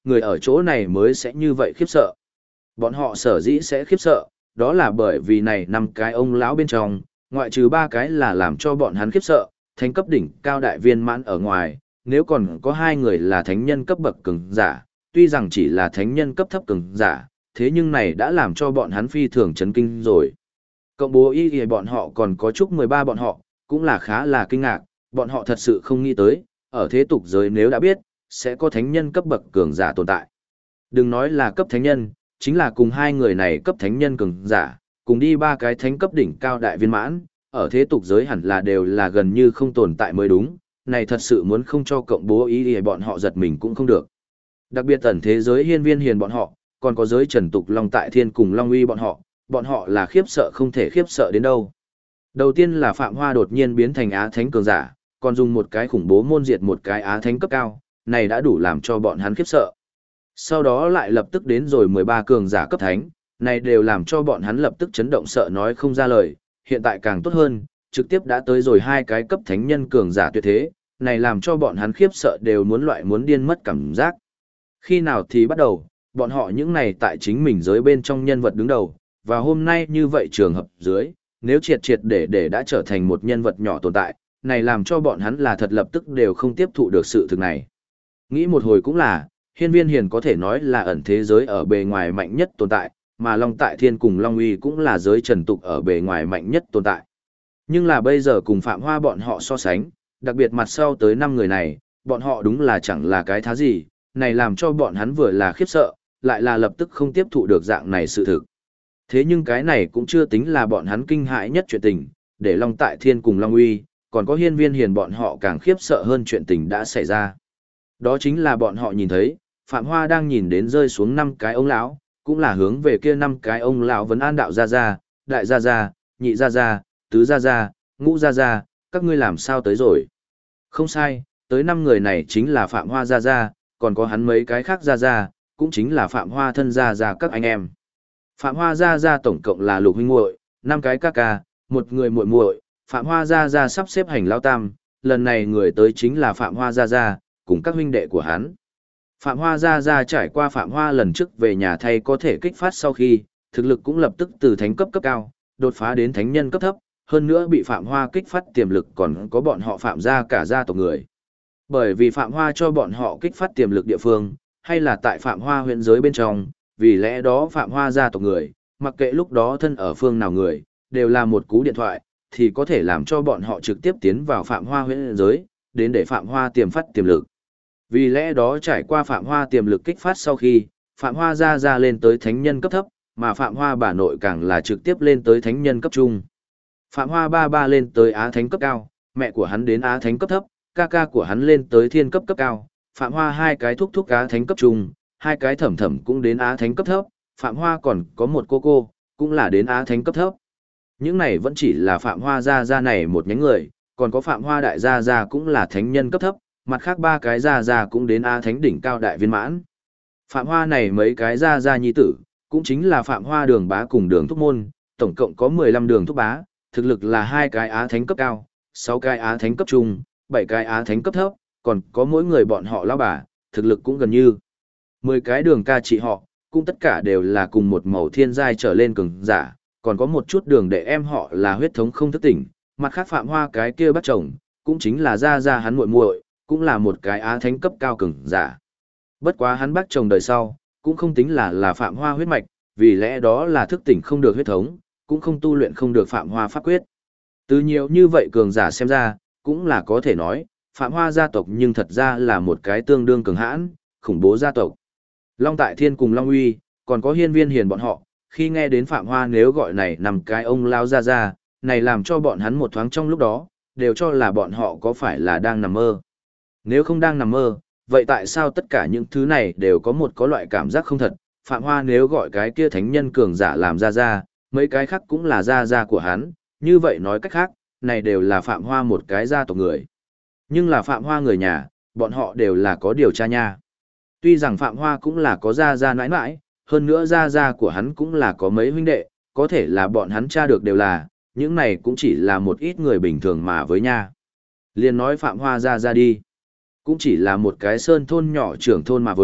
người ở chỗ này mới sẽ như vậy khiếp sợ. Bọn họ sở dĩ sẽ khiếp sợ, đó là bởi vì này 5 cái ông lão bên trong, ngoại trừ 3 cái là làm cho bọn hắn khiếp sợ, thánh cấp đỉnh cao đại viên mãn ở ngoài, nếu còn có 2 người là thánh nhân cấp bậc cường giả, tuy rằng chỉ là thánh nhân cấp thấp cường giả, thế nhưng này đã làm cho bọn hắn phi thường chấn kinh rồi. Cộng bố y thì bọn họ còn có chúc 13 bọn họ, cũng là khá là kinh ngạc, bọn họ thật sự không nghĩ tới, ở thế tục giới nếu đã biết, sẽ có thánh nhân cấp bậc cường giả tồn tại. Đừng nói là cấp thánh nhân, chính là cùng 2 người này cấp thánh nhân cường giả, cùng đi 3 cái thánh cấp đỉnh cao đại viên mãn, ở thế tục giới hẳn là đều là gần như không tồn tại mới đúng, này thật sự muốn không cho cộng bố ý thì bọn họ giật mình cũng không được. Đặc biệt tần thế giới hiên viên hiền bọn họ, còn có giới trần tục Long Tại Thiên cùng Long Uy bọn họ là khiếp sợ không thể khiếp sợ đến đâu. Đầu tiên là Phạm Hoa đột nhiên biến thành Á Thánh cường giả, còn dùng một cái khủng bố môn diệt một cái Á Thánh cấp cao, này đã đủ làm cho bọn hắn khiếp sợ. Sau đó lại lập tức đến rồi 13 cường giả cấp thánh, này đều làm cho bọn hắn lập tức chấn động sợ nói không ra lời, hiện tại càng tốt hơn, trực tiếp đã tới rồi 2 cái cấp thánh nhân cường giả tuyệt thế, này làm cho bọn hắn khiếp sợ đều muốn điên mất cảm giác. Khi nào thì bắt đầu, bọn họ những này tại chính mình giới bên trong nhân vật đứng đầu, và hôm nay như vậy trường hợp dưới, nếu triệt triệt để đã trở thành một nhân vật nhỏ tồn tại, này làm cho bọn hắn là thật lập tức đều không tiếp thụ được sự thực này. Nghĩ một hồi cũng là, hiên viên hiền có thể nói là ẩn thế giới ở bề ngoài mạnh nhất tồn tại, mà Long Tại Thiên cùng Long Uy cũng là giới trần tục ở bề ngoài mạnh nhất tồn tại. Nhưng là bây giờ cùng Phạm Hoa bọn họ so sánh, đặc biệt mặt sau tới 5 người này, bọn họ đúng là chẳng là cái thá gì, này làm cho bọn hắn vừa là khiếp sợ, lại là lập tức không tiếp thụ được dạng này sự thực. Thế nhưng cái này cũng chưa tính là bọn hắn kinh hãi nhất chuyện tình, để Long Tại Thiên cùng Long Uy, còn có hiên viên hiền bọn họ càng khiếp sợ hơn chuyện tình đã xảy ra. Đó chính là bọn họ nhìn thấy, Phạm Hoa đang nhìn đến rơi xuống 5 cái ông lão, cũng là hướng về kia 5 cái ông lão vấn an đạo gia gia, đại gia gia, nhị gia gia, tứ gia gia, ngũ gia gia, các ngươi làm sao tới rồi? Không sai, tới 5 người này chính là Phạm Hoa gia gia, còn có hắn mấy cái khác gia gia, cũng chính là Phạm Hoa thân gia gia các anh em. Phạm Hoa gia gia tổng cộng là lục huynh muội, 5 cái ca ca, một người muội muội, Phạm Hoa gia gia sắp xếp hành lao tam, lần này người tới chính là Phạm Hoa gia gia, cùng các huynh đệ của hắn. Phạm Hoa gia gia trải qua Phạm Hoa lần trước về nhà thay có thể kích phát sau khi, thực lực cũng lập tức từ thánh cấp cấp cao, đột phá đến thánh nhân cấp thấp, hơn nữa bị Phạm Hoa kích phát tiềm lực còn có bọn họ Phạm gia cả gia tộc người. Bởi vì Phạm Hoa cho bọn họ kích phát tiềm lực địa phương, hay là tại Phạm Hoa huyện giới bên trong, vì lẽ đó Phạm Hoa gia tộc người, mặc kệ lúc đó thân ở phương nào người, đều là một cú điện thoại, thì có thể làm cho bọn họ trực tiếp tiến vào Phạm Hoa huyện giới, đến để Phạm Hoa tiềm phát tiềm lực. Vì lẽ đó trải qua Phạm Hoa tiềm lực kích phát sau khi, Phạm Hoa gia lên tới thánh nhân cấp thấp, mà Phạm Hoa bà nội càng là trực tiếp lên tới thánh nhân cấp trung. Phạm Hoa ba lên tới Á Thánh cấp cao, mẹ của hắn đến Á Thánh cấp thấp, ca ca của hắn lên tới Thiên cấp cấp cao, Phạm Hoa 2 cái thúc Á Thánh cấp trung, 2 cái thẩm cũng đến Á Thánh cấp thấp, Phạm Hoa còn có một cô, cũng là đến Á Thánh cấp thấp. Những này vẫn chỉ là Phạm Hoa gia này một nhánh người, còn có Phạm Hoa đại gia cũng là thánh nhân cấp thấp, mặt khác 3 cái gia cũng đến Á Thánh đỉnh cao đại viên mãn. Phạm Hoa này mấy cái gia nhi tử, cũng chính là Phạm Hoa đường bá cùng đường thúc môn, tổng cộng có 15 đường thúc bá, thực lực là 2 cái Á Thánh cấp cao, 6 cái Á Thánh cấp trung, 7 cái Á Thánh cấp thấp, còn có mỗi người bọn họ lão bà, thực lực cũng gần như 10 cái đường ca chị họ, cũng tất cả đều là cùng một màu thiên giai trở lên cường giả, còn có một chút đường đệ em họ là huyết thống không thức tỉnh, mặt khác Phạm Hoa cái kia bắt chồng, cũng chính là gia hắn muội muội, cũng là một cái Á Thánh cấp cao cường giả. Bất quá hắn bắt chồng đời sau, cũng không tính là Phạm Hoa huyết mạch, vì lẽ đó là thức tỉnh không được huyết thống, cũng không tu luyện không được Phạm Hoa pháp quyết. Từ nhiều như vậy cường giả xem ra, cũng là có thể nói, Phạm Hoa gia tộc nhưng thật ra là một cái tương đương cường hãn, khủng bố gia tộc. Long Tại Thiên cùng Long Uy, còn có hiên viên hiền bọn họ, khi nghe đến Phạm Hoa nếu gọi này nằm cái ông lao ra, này làm cho bọn hắn một thoáng trong lúc đó, đều cho là bọn họ có phải là đang nằm mơ. Nếu không đang nằm mơ, vậy tại sao tất cả những thứ này đều có loại cảm giác không thật, Phạm Hoa nếu gọi cái kia thánh nhân cường giả làm ra, mấy cái khác cũng là ra của hắn, như vậy nói cách khác, này đều là Phạm Hoa một cái gia tộc người. Nhưng là Phạm Hoa người nhà, bọn họ đều là có điều tra nha. Tuy rằng Phạm Hoa cũng là có ra nãi nãi, hơn nữa ra của hắn cũng là có mấy huynh đệ, có thể là bọn hắn tra được đều là, những này cũng chỉ là một ít người bình thường mà với nha. Liền nói Phạm Hoa ra đi, cũng chỉ là một cái sơn thôn nhỏ trưởng thôn mà với,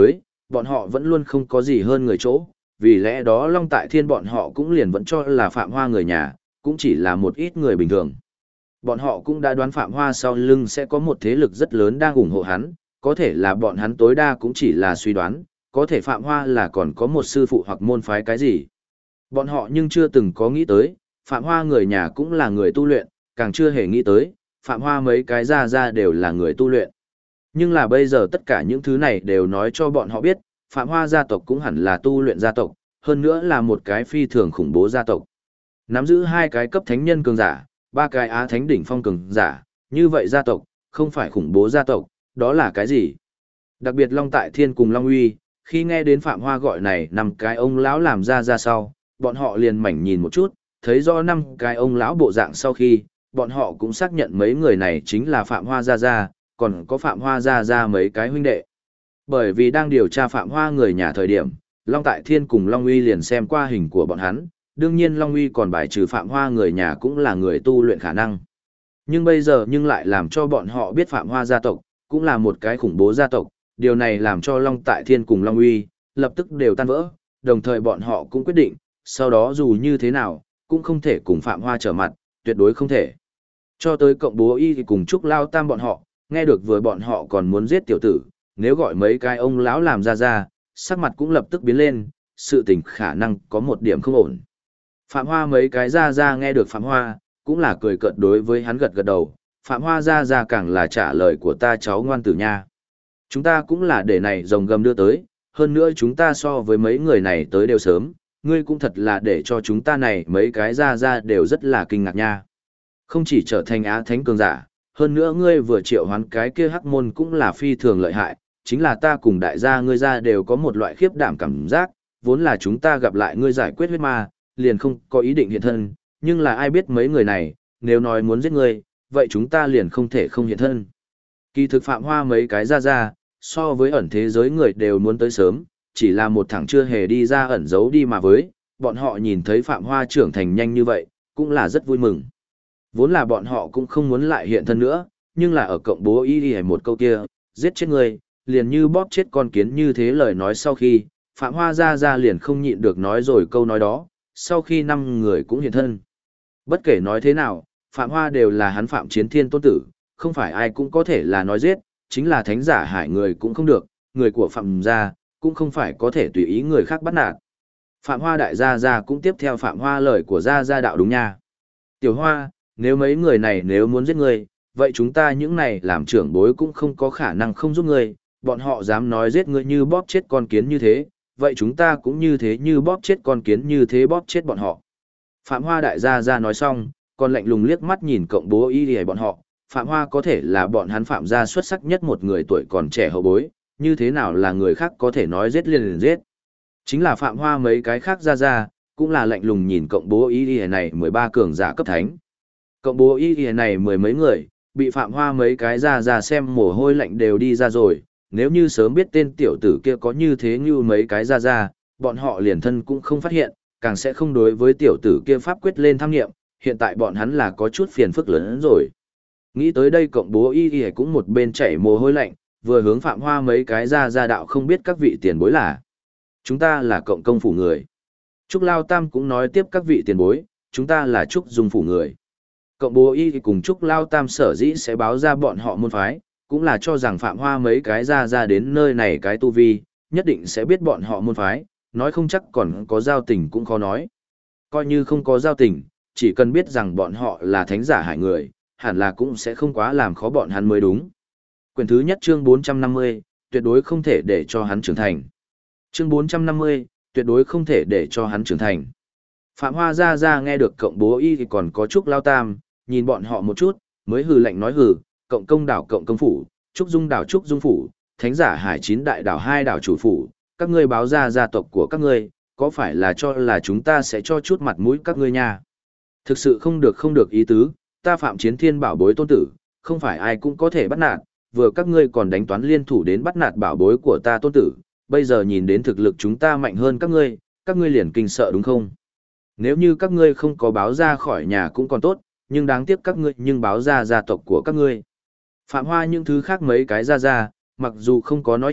bọn họ vẫn luôn không có gì hơn người chỗ, vì lẽ đó Long Tại Thiên bọn họ cũng liền vẫn cho là Phạm Hoa người nhà, cũng chỉ là một ít người bình thường. Bọn họ cũng đã đoán Phạm Hoa sau lưng sẽ có một thế lực rất lớn đang ủng hộ hắn, có thể là bọn hắn tối đa cũng chỉ là suy đoán, có thể Phạm Hoa là còn có một sư phụ hoặc môn phái cái gì. Bọn họ nhưng chưa từng có nghĩ tới, Phạm Hoa người nhà cũng là người tu luyện, càng chưa hề nghĩ tới, Phạm Hoa mấy cái ra đều là người tu luyện. Nhưng là bây giờ tất cả những thứ này đều nói cho bọn họ biết, Phạm Hoa gia tộc cũng hẳn là tu luyện gia tộc, hơn nữa là một cái phi thường khủng bố gia tộc. Nắm giữ 2 cái cấp thánh nhân cường giả, 3 cái á thánh đỉnh phong cường giả, như vậy gia tộc, không phải khủng bố gia tộc, đó là cái gì? Đặc biệt Long Tại Thiên cùng Long Uy, khi nghe đến Phạm Hoa gọi này 5 cái ông lão làm ra sau, bọn họ liền mảnh nhìn một chút, thấy rõ 5 cái ông lão bộ dạng sau khi, bọn họ cũng xác nhận mấy người này chính là Phạm Hoa gia, còn có Phạm Hoa gia mấy cái huynh đệ. Bởi vì đang điều tra Phạm Hoa người nhà thời điểm, Long Tại Thiên cùng Long Uy liền xem qua hình của bọn hắn, đương nhiên Long Uy còn bài trừ Phạm Hoa người nhà cũng là người tu luyện khả năng. Nhưng bây giờ nhưng lại làm cho bọn họ biết Phạm Hoa gia tộc, cũng là một cái khủng bố gia tộc, điều này làm cho Long Tại Thiên cùng Long Uy, lập tức đều tan vỡ, đồng thời bọn họ cũng quyết định, sau đó dù như thế nào, cũng không thể cùng Phạm Hoa trở mặt, tuyệt đối không thể. Cho tới cộng bố y thì cùng Trúc Lao Tam bọn họ, nghe được vừa bọn họ còn muốn giết tiểu tử, nếu gọi mấy cái ông lão làm ra, sắc mặt cũng lập tức biến lên, sự tình khả năng có một điểm không ổn. Phạm Hoa mấy cái ra nghe được Phạm Hoa, cũng là cười cợt đối với hắn gật gật đầu, Phạm Hoa ra càng là trả lời của ta cháu ngoan tử nha. Chúng ta cũng là để này rồng gầm đưa tới, hơn nữa chúng ta so với mấy người này tới đều sớm, ngươi cũng thật là để cho chúng ta này mấy cái ra đều rất là kinh ngạc nha. Không chỉ trở thành á thánh cường giả, hơn nữa ngươi vừa triệu hoán cái kia hắc môn cũng là phi thường lợi hại, chính là ta cùng đại gia ngươi ra đều có một loại khiếp đảm cảm giác, vốn là chúng ta gặp lại ngươi giải quyết huyết ma, liền không có ý định hiện thân, nhưng là ai biết mấy người này, nếu nói muốn giết ngươi, vậy chúng ta liền không thể không hiện thân. Kỳ thực Phạm Hoa mấy cái ra, so với ẩn thế giới người đều muốn tới sớm, chỉ là một thằng chưa hề đi ra ẩn giấu đi mà với, bọn họ nhìn thấy Phạm Hoa trưởng thành nhanh như vậy, cũng là rất vui mừng. Vốn là bọn họ cũng không muốn lại hiện thân nữa, nhưng là ở cộng bố y đi một câu kia, giết chết người, liền như bóp chết con kiến như thế lời nói sau khi, Phạm Hoa ra liền không nhịn được nói rồi câu nói đó, sau khi 5 người cũng hiện thân. Bất kể nói thế nào, Phạm Hoa đều là hắn Phạm Chiến Thiên tôn tử, không phải ai cũng có thể là nói giết, chính là thánh giả hải người cũng không được, người của Phạm gia cũng không phải có thể tùy ý người khác bắt nạt. Phạm Hoa đại gia cũng tiếp theo Phạm Hoa lời của gia đạo đúng nha. Tiểu Hoa, nếu mấy người này nếu muốn giết ngươi, vậy chúng ta những này làm trưởng bối cũng không có khả năng không giúp ngươi, bọn họ dám nói giết ngươi như bóp chết con kiến như thế, vậy chúng ta cũng như thế như bóp chết con kiến như thế bóp chết bọn họ. Phạm Hoa đại gia nói xong, còn lạnh lùng liếc mắt nhìn cộng bố y đi bọn họ, Phạm Hoa có thể là bọn hắn Phạm gia xuất sắc nhất một người tuổi còn trẻ hậu bối, như thế nào là người khác có thể nói giết liền giết. Chính là Phạm Hoa mấy cái khác ra, cũng là lạnh lùng nhìn cộng bố y đi này 13 cường giả cấp thánh. Cộng bố y y này 10 mấy người, bị Phạm Hoa mấy cái ra xem mồ hôi lạnh đều đi ra rồi, nếu như sớm biết tên tiểu tử kia có như thế như mấy cái ra, bọn họ liền thân cũng không phát hiện, càng sẽ không đối với tiểu tử kia pháp quyết lên tham nghiệm, hiện tại bọn hắn là có chút phiền phức lớn hơn rồi. Nghĩ tới đây cộng bố y y cũng một bên chảy mồ hôi lạnh, vừa hướng Phạm Hoa mấy cái ra đạo không biết các vị tiền bối là. Chúng ta là cộng công phủ người. Trúc Lao Tam cũng nói tiếp các vị tiền bối, chúng ta là Trúc Dung phủ người. Cộng bố y thì cùng Trúc Lao Tam sở dĩ sẽ báo ra bọn họ môn phái, cũng là cho rằng Phạm Hoa mấy cái ra đến nơi này cái tu vi, nhất định sẽ biết bọn họ môn phái, nói không chắc còn có giao tình cũng khó nói. Coi như không có giao tình, chỉ cần biết rằng bọn họ là thánh giả hải người, hẳn là cũng sẽ không quá làm khó bọn hắn mới đúng. Quyển thứ nhất chương 450, tuyệt đối không thể để cho hắn trưởng thành. Chương 450, tuyệt đối không thể để cho hắn trưởng thành. Phạm Hoa ra nghe được cộng bố y thì còn có Trúc Lao Tam, nhìn bọn họ một chút, mới hừ lạnh nói hừ, cộng công đảo cộng công phủ, Trúc Dung đảo Trúc Dung phủ, thánh giả hải 9 đại đảo 2 đảo chủ phủ, các ngươi báo ra gia tộc của các ngươi, có phải là cho là chúng ta sẽ cho chút mặt mũi các ngươi nha? Thực sự không được ý tứ, ta Phạm Chiến Thiên bảo bối tôn tử, không phải ai cũng có thể bắt nạt, vừa các ngươi còn đánh toán liên thủ đến bắt nạt bảo bối của ta tôn tử, bây giờ nhìn đến thực lực chúng ta mạnh hơn các ngươi liền kinh sợ đúng không? Nếu như các ngươi không có báo ra khỏi nhà cũng còn tốt, nhưng đáng tiếc các ngươi nhưng báo ra gia tộc của các ngươi. Phạm Hoa những thứ khác mấy cái ra, mặc dù không có nói chuyện,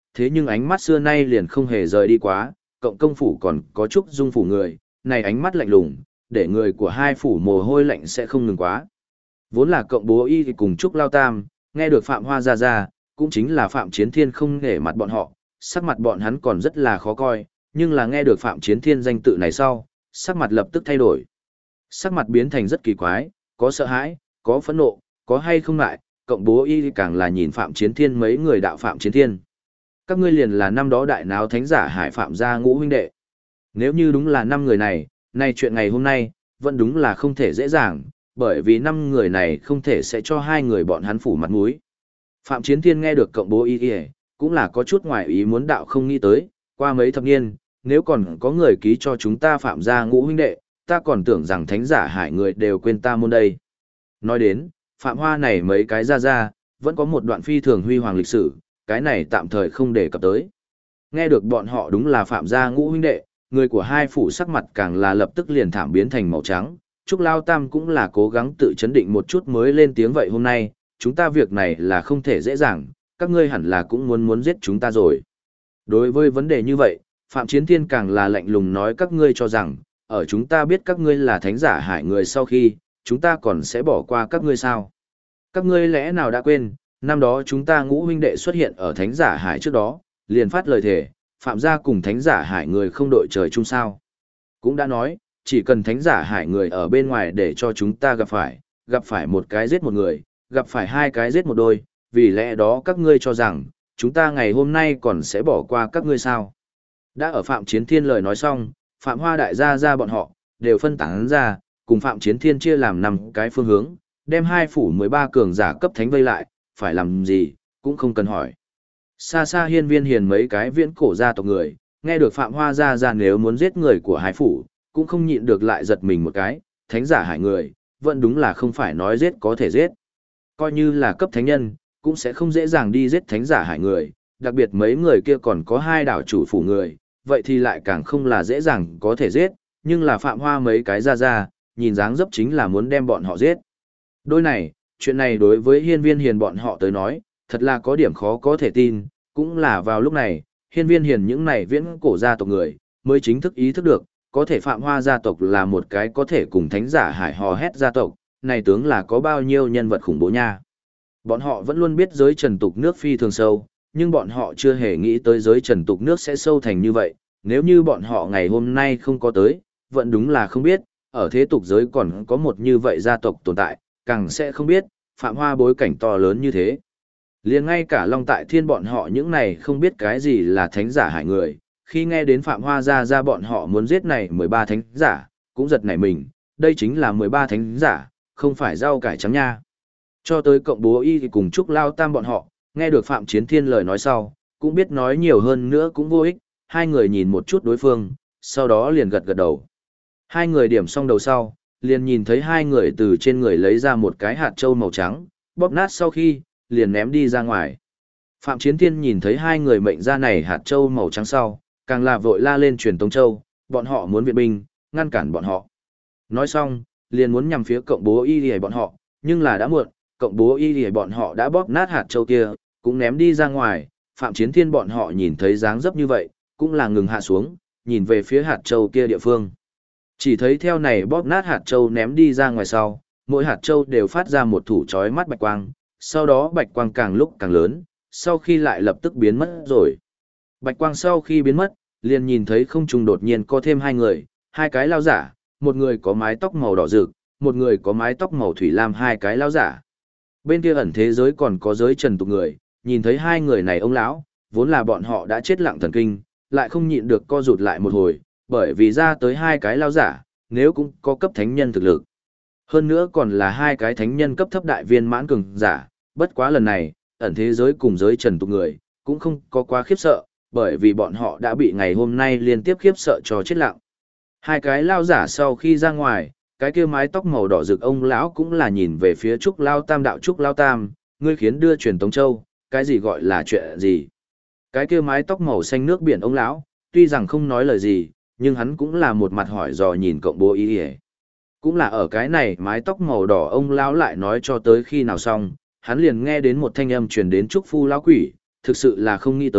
thế nhưng ánh mắt xưa nay liền không hề rời đi quá, cộng công phủ còn có chút dung phủ người, này ánh mắt lạnh lùng, để người của hai phủ mồ hôi lạnh sẽ không ngừng quá. Vốn là cộng bố y thì cùng Trúc Lao Tam, nghe được Phạm Hoa ra, cũng chính là Phạm Chiến Thiên không nể mặt bọn họ, sắc mặt bọn hắn còn rất là khó coi, nhưng là nghe được Phạm Chiến Thiên danh tự này sau, sắc mặt lập tức thay đổi. Sắc mặt biến thành rất kỳ quái, có sợ hãi, có phẫn nộ, có hay không lại, cộng bố y càng là nhìn Phạm Chiến Thiên mấy người đạo Phạm Chiến Thiên. Các ngươi liền là năm đó đại náo thánh giả Hải Phạm gia ngũ huynh đệ. Nếu như đúng là năm người này, nay chuyện ngày hôm nay, vẫn đúng là không thể dễ dàng, bởi vì năm người này không thể sẽ cho hai người bọn hắn phủ mặt mũi. Phạm Chiến Thiên nghe được cộng bố y cũng là có chút ngoài ý muốn đạo không nghĩ tới, qua mấy thập niên, nếu còn có người ký cho chúng ta Phạm gia ngũ huynh đệ, ta còn tưởng rằng thánh giả Hải người đều quên ta môn đây. Nói đến, Phạm Hoa này mấy cái ra, vẫn có một đoạn phi thường huy hoàng lịch sử, cái này tạm thời không đề cập tới. Nghe được bọn họ đúng là Phạm gia ngũ huynh đệ, người của hai phủ sắc mặt càng là lập tức liền thảm biến thành màu trắng. Trúc Lao Tam cũng là cố gắng tự chấn định một chút mới lên tiếng vậy hôm nay, chúng ta việc này là không thể dễ dàng, các ngươi hẳn là cũng muốn giết chúng ta rồi. Đối với vấn đề như vậy, Phạm Chiến Thiên càng là lạnh lùng nói các ngươi cho rằng, ở chúng ta biết các ngươi là thánh giả Hải người sau khi, chúng ta còn sẽ bỏ qua các ngươi sao? Các ngươi lẽ nào đã quên, năm đó chúng ta ngũ huynh đệ xuất hiện ở thánh giả Hải trước đó, liền phát lời thề, Phạm gia cùng thánh giả Hải người không đội trời chung sao. Cũng đã nói, chỉ cần thánh giả Hải người ở bên ngoài để cho chúng ta gặp phải một cái giết một người, gặp phải hai cái giết một đôi, vì lẽ đó các ngươi cho rằng, chúng ta ngày hôm nay còn sẽ bỏ qua các ngươi sao. Đã ở Phạm Chiến Thiên lời nói xong, Phạm Hoa đại gia ra bọn họ, đều phân tán ra, cùng Phạm Chiến Thiên chia làm 5 cái phương hướng, đem hai phủ 13 cường giả cấp thánh vây lại, phải làm gì, cũng không cần hỏi. Xa xa hiên viên hiền mấy cái viễn cổ gia tộc người, nghe được Phạm Hoa ra nếu muốn giết người của hai phủ, cũng không nhịn được lại giật mình một cái, thánh giả Hải người, vẫn đúng là không phải nói giết có thể giết. Coi như là cấp thánh nhân, cũng sẽ không dễ dàng đi giết thánh giả Hải người, đặc biệt mấy người kia còn có hai đảo chủ phủ người, vậy thì lại càng không là dễ dàng có thể giết, nhưng là Phạm Hoa mấy cái ra, nhìn dáng dấp chính là muốn đem bọn họ giết. Đôi này, chuyện này đối với hiên viên hiền bọn họ tới nói, thật là có điểm khó có thể tin, cũng là vào lúc này, hiên viên hiền những này viễn cổ gia tộc người, mới chính thức ý thức được, có thể Phạm Hoa gia tộc là một cái có thể cùng thánh giả Hải hò hét gia tộc, này tướng là có bao nhiêu nhân vật khủng bố nha. Bọn họ vẫn luôn biết giới trần tục nước phi thường sâu, nhưng bọn họ chưa hề nghĩ tới giới trần tục nước sẽ sâu thành như vậy, nếu như bọn họ ngày hôm nay không có tới, vẫn đúng là không biết, ở thế tục giới còn có một như vậy gia tộc tồn tại, càng sẽ không biết, Phạm Hoa bối cảnh to lớn như thế. Liền ngay cả Long Tại Thiên bọn họ những này không biết cái gì là thánh giả Hải người, khi nghe đến Phạm Hoa ra bọn họ muốn giết này 13 thánh giả, cũng giật nảy mình, đây chính là 13 thánh giả, không phải rau cải trắng nha. Cho tới cộng bố y thì cùng Trúc Lao Tam bọn họ, nghe được Phạm Chiến Thiên lời nói sau, cũng biết nói nhiều hơn nữa cũng vô ích, hai người nhìn một chút đối phương, sau đó liền gật gật đầu. Hai người điểm xong đầu sau, liền nhìn thấy hai người từ trên người lấy ra một cái hạt trâu màu trắng, bóp nát sau khi, liền ném đi ra ngoài. Phạm Chiến Thiên nhìn thấy hai người mệnh ra này hạt trâu màu trắng sau, càng là vội la lên truyền tống châu, bọn họ muốn viện binh, ngăn cản bọn họ. Nói xong, liền muốn nhằm phía cộng bố y để bọn họ, nhưng là đã muộn, cộng bố y để bọn họ đã bóp nát hạt châu kia, cũng ném đi ra ngoài, Phạm Chiến Thiên bọn họ nhìn thấy dáng dấp như vậy, cũng là ngừng hạ xuống, nhìn về phía hạt châu kia địa phương. Chỉ thấy theo này bóp nát hạt châu ném đi ra ngoài sau, mỗi hạt châu đều phát ra một thủ chói mắt bạch quang, sau đó bạch quang càng lúc càng lớn, sau khi lại lập tức biến mất rồi. Bạch quang sau khi biến mất, liền nhìn thấy không trung đột nhiên có thêm hai người, hai cái lao giả, một người có mái tóc màu đỏ rực, một người có mái tóc màu thủy lam, hai cái lao giả. Bên kia ẩn thế giới còn có giới trần tục người, nhìn thấy hai người này ông lão, vốn là bọn họ đã chết lặng thần kinh, lại không nhịn được co rụt lại một hồi, bởi vì ra tới hai cái lao giả, nếu cũng có cấp thánh nhân thực lực. Hơn nữa còn là hai cái thánh nhân cấp thấp đại viên mãn cường giả, bất quá lần này, ẩn thế giới cùng giới trần tục người, cũng không có quá khiếp sợ, bởi vì bọn họ đã bị ngày hôm nay liên tiếp khiếp sợ cho chết lặng. Hai cái lao giả sau khi ra ngoài, cái kia mái tóc màu đỏ rực ông lão cũng là nhìn về phía Trúc Lao Tam đạo Trúc Lao Tam, ngươi khiến đưa truyền tống châu, cái gì gọi là chuyện gì? Cái kia mái tóc màu xanh nước biển ông lão, tuy rằng không nói lời gì, nhưng hắn cũng là một mặt hỏi dò nhìn cộng bố ý ỉa. Cũng là ở cái này mái tóc màu đỏ ông lão lại nói cho tới khi nào xong, hắn liền nghe đến một thanh âm truyền đến Trúc Phu lão quỷ, thực sự là không nghĩ tới,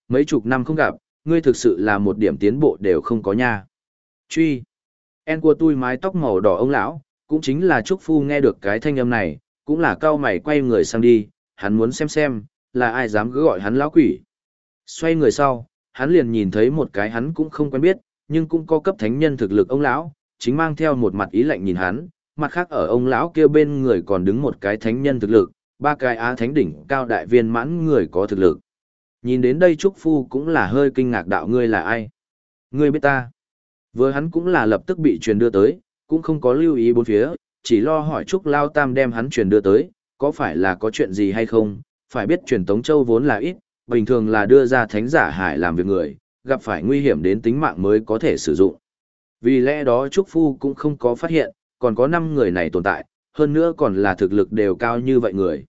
Mấy chục năm không gặp, ngươi thực sự là một điểm tiến bộ đều không có nha. Truy. En của tôi mái tóc màu đỏ ông lão, cũng chính là Trúc Phu nghe được cái thanh âm này, cũng là cau mày quay người sang đi, hắn muốn xem, là ai dám cứ gọi hắn lão quỷ. Xoay người sau, hắn liền nhìn thấy một cái hắn cũng không quen biết, nhưng cũng có cấp thánh nhân thực lực ông lão, chính mang theo một mặt ý lạnh nhìn hắn, mặt khác ở ông lão kia bên người còn đứng một cái thánh nhân thực lực, ba cái á thánh đỉnh cao đại viên mãn người có thực lực. Nhìn đến đây Trúc Phu cũng là hơi kinh ngạc, đạo ngươi là ai? Ngươi biết ta? Vừa hắn cũng là lập tức bị truyền đưa tới, cũng không có lưu ý bốn phía, chỉ lo hỏi Trúc Lao Tam đem hắn truyền đưa tới, có phải là có chuyện gì hay không? Phải biết truyền Tống Châu vốn là ít, bình thường là đưa ra thánh giả hải làm việc người, gặp phải nguy hiểm đến tính mạng mới có thể sử dụng. Vì lẽ đó Trúc Phu cũng không có phát hiện, còn có 5 người này tồn tại, hơn nữa còn là thực lực đều cao như vậy người.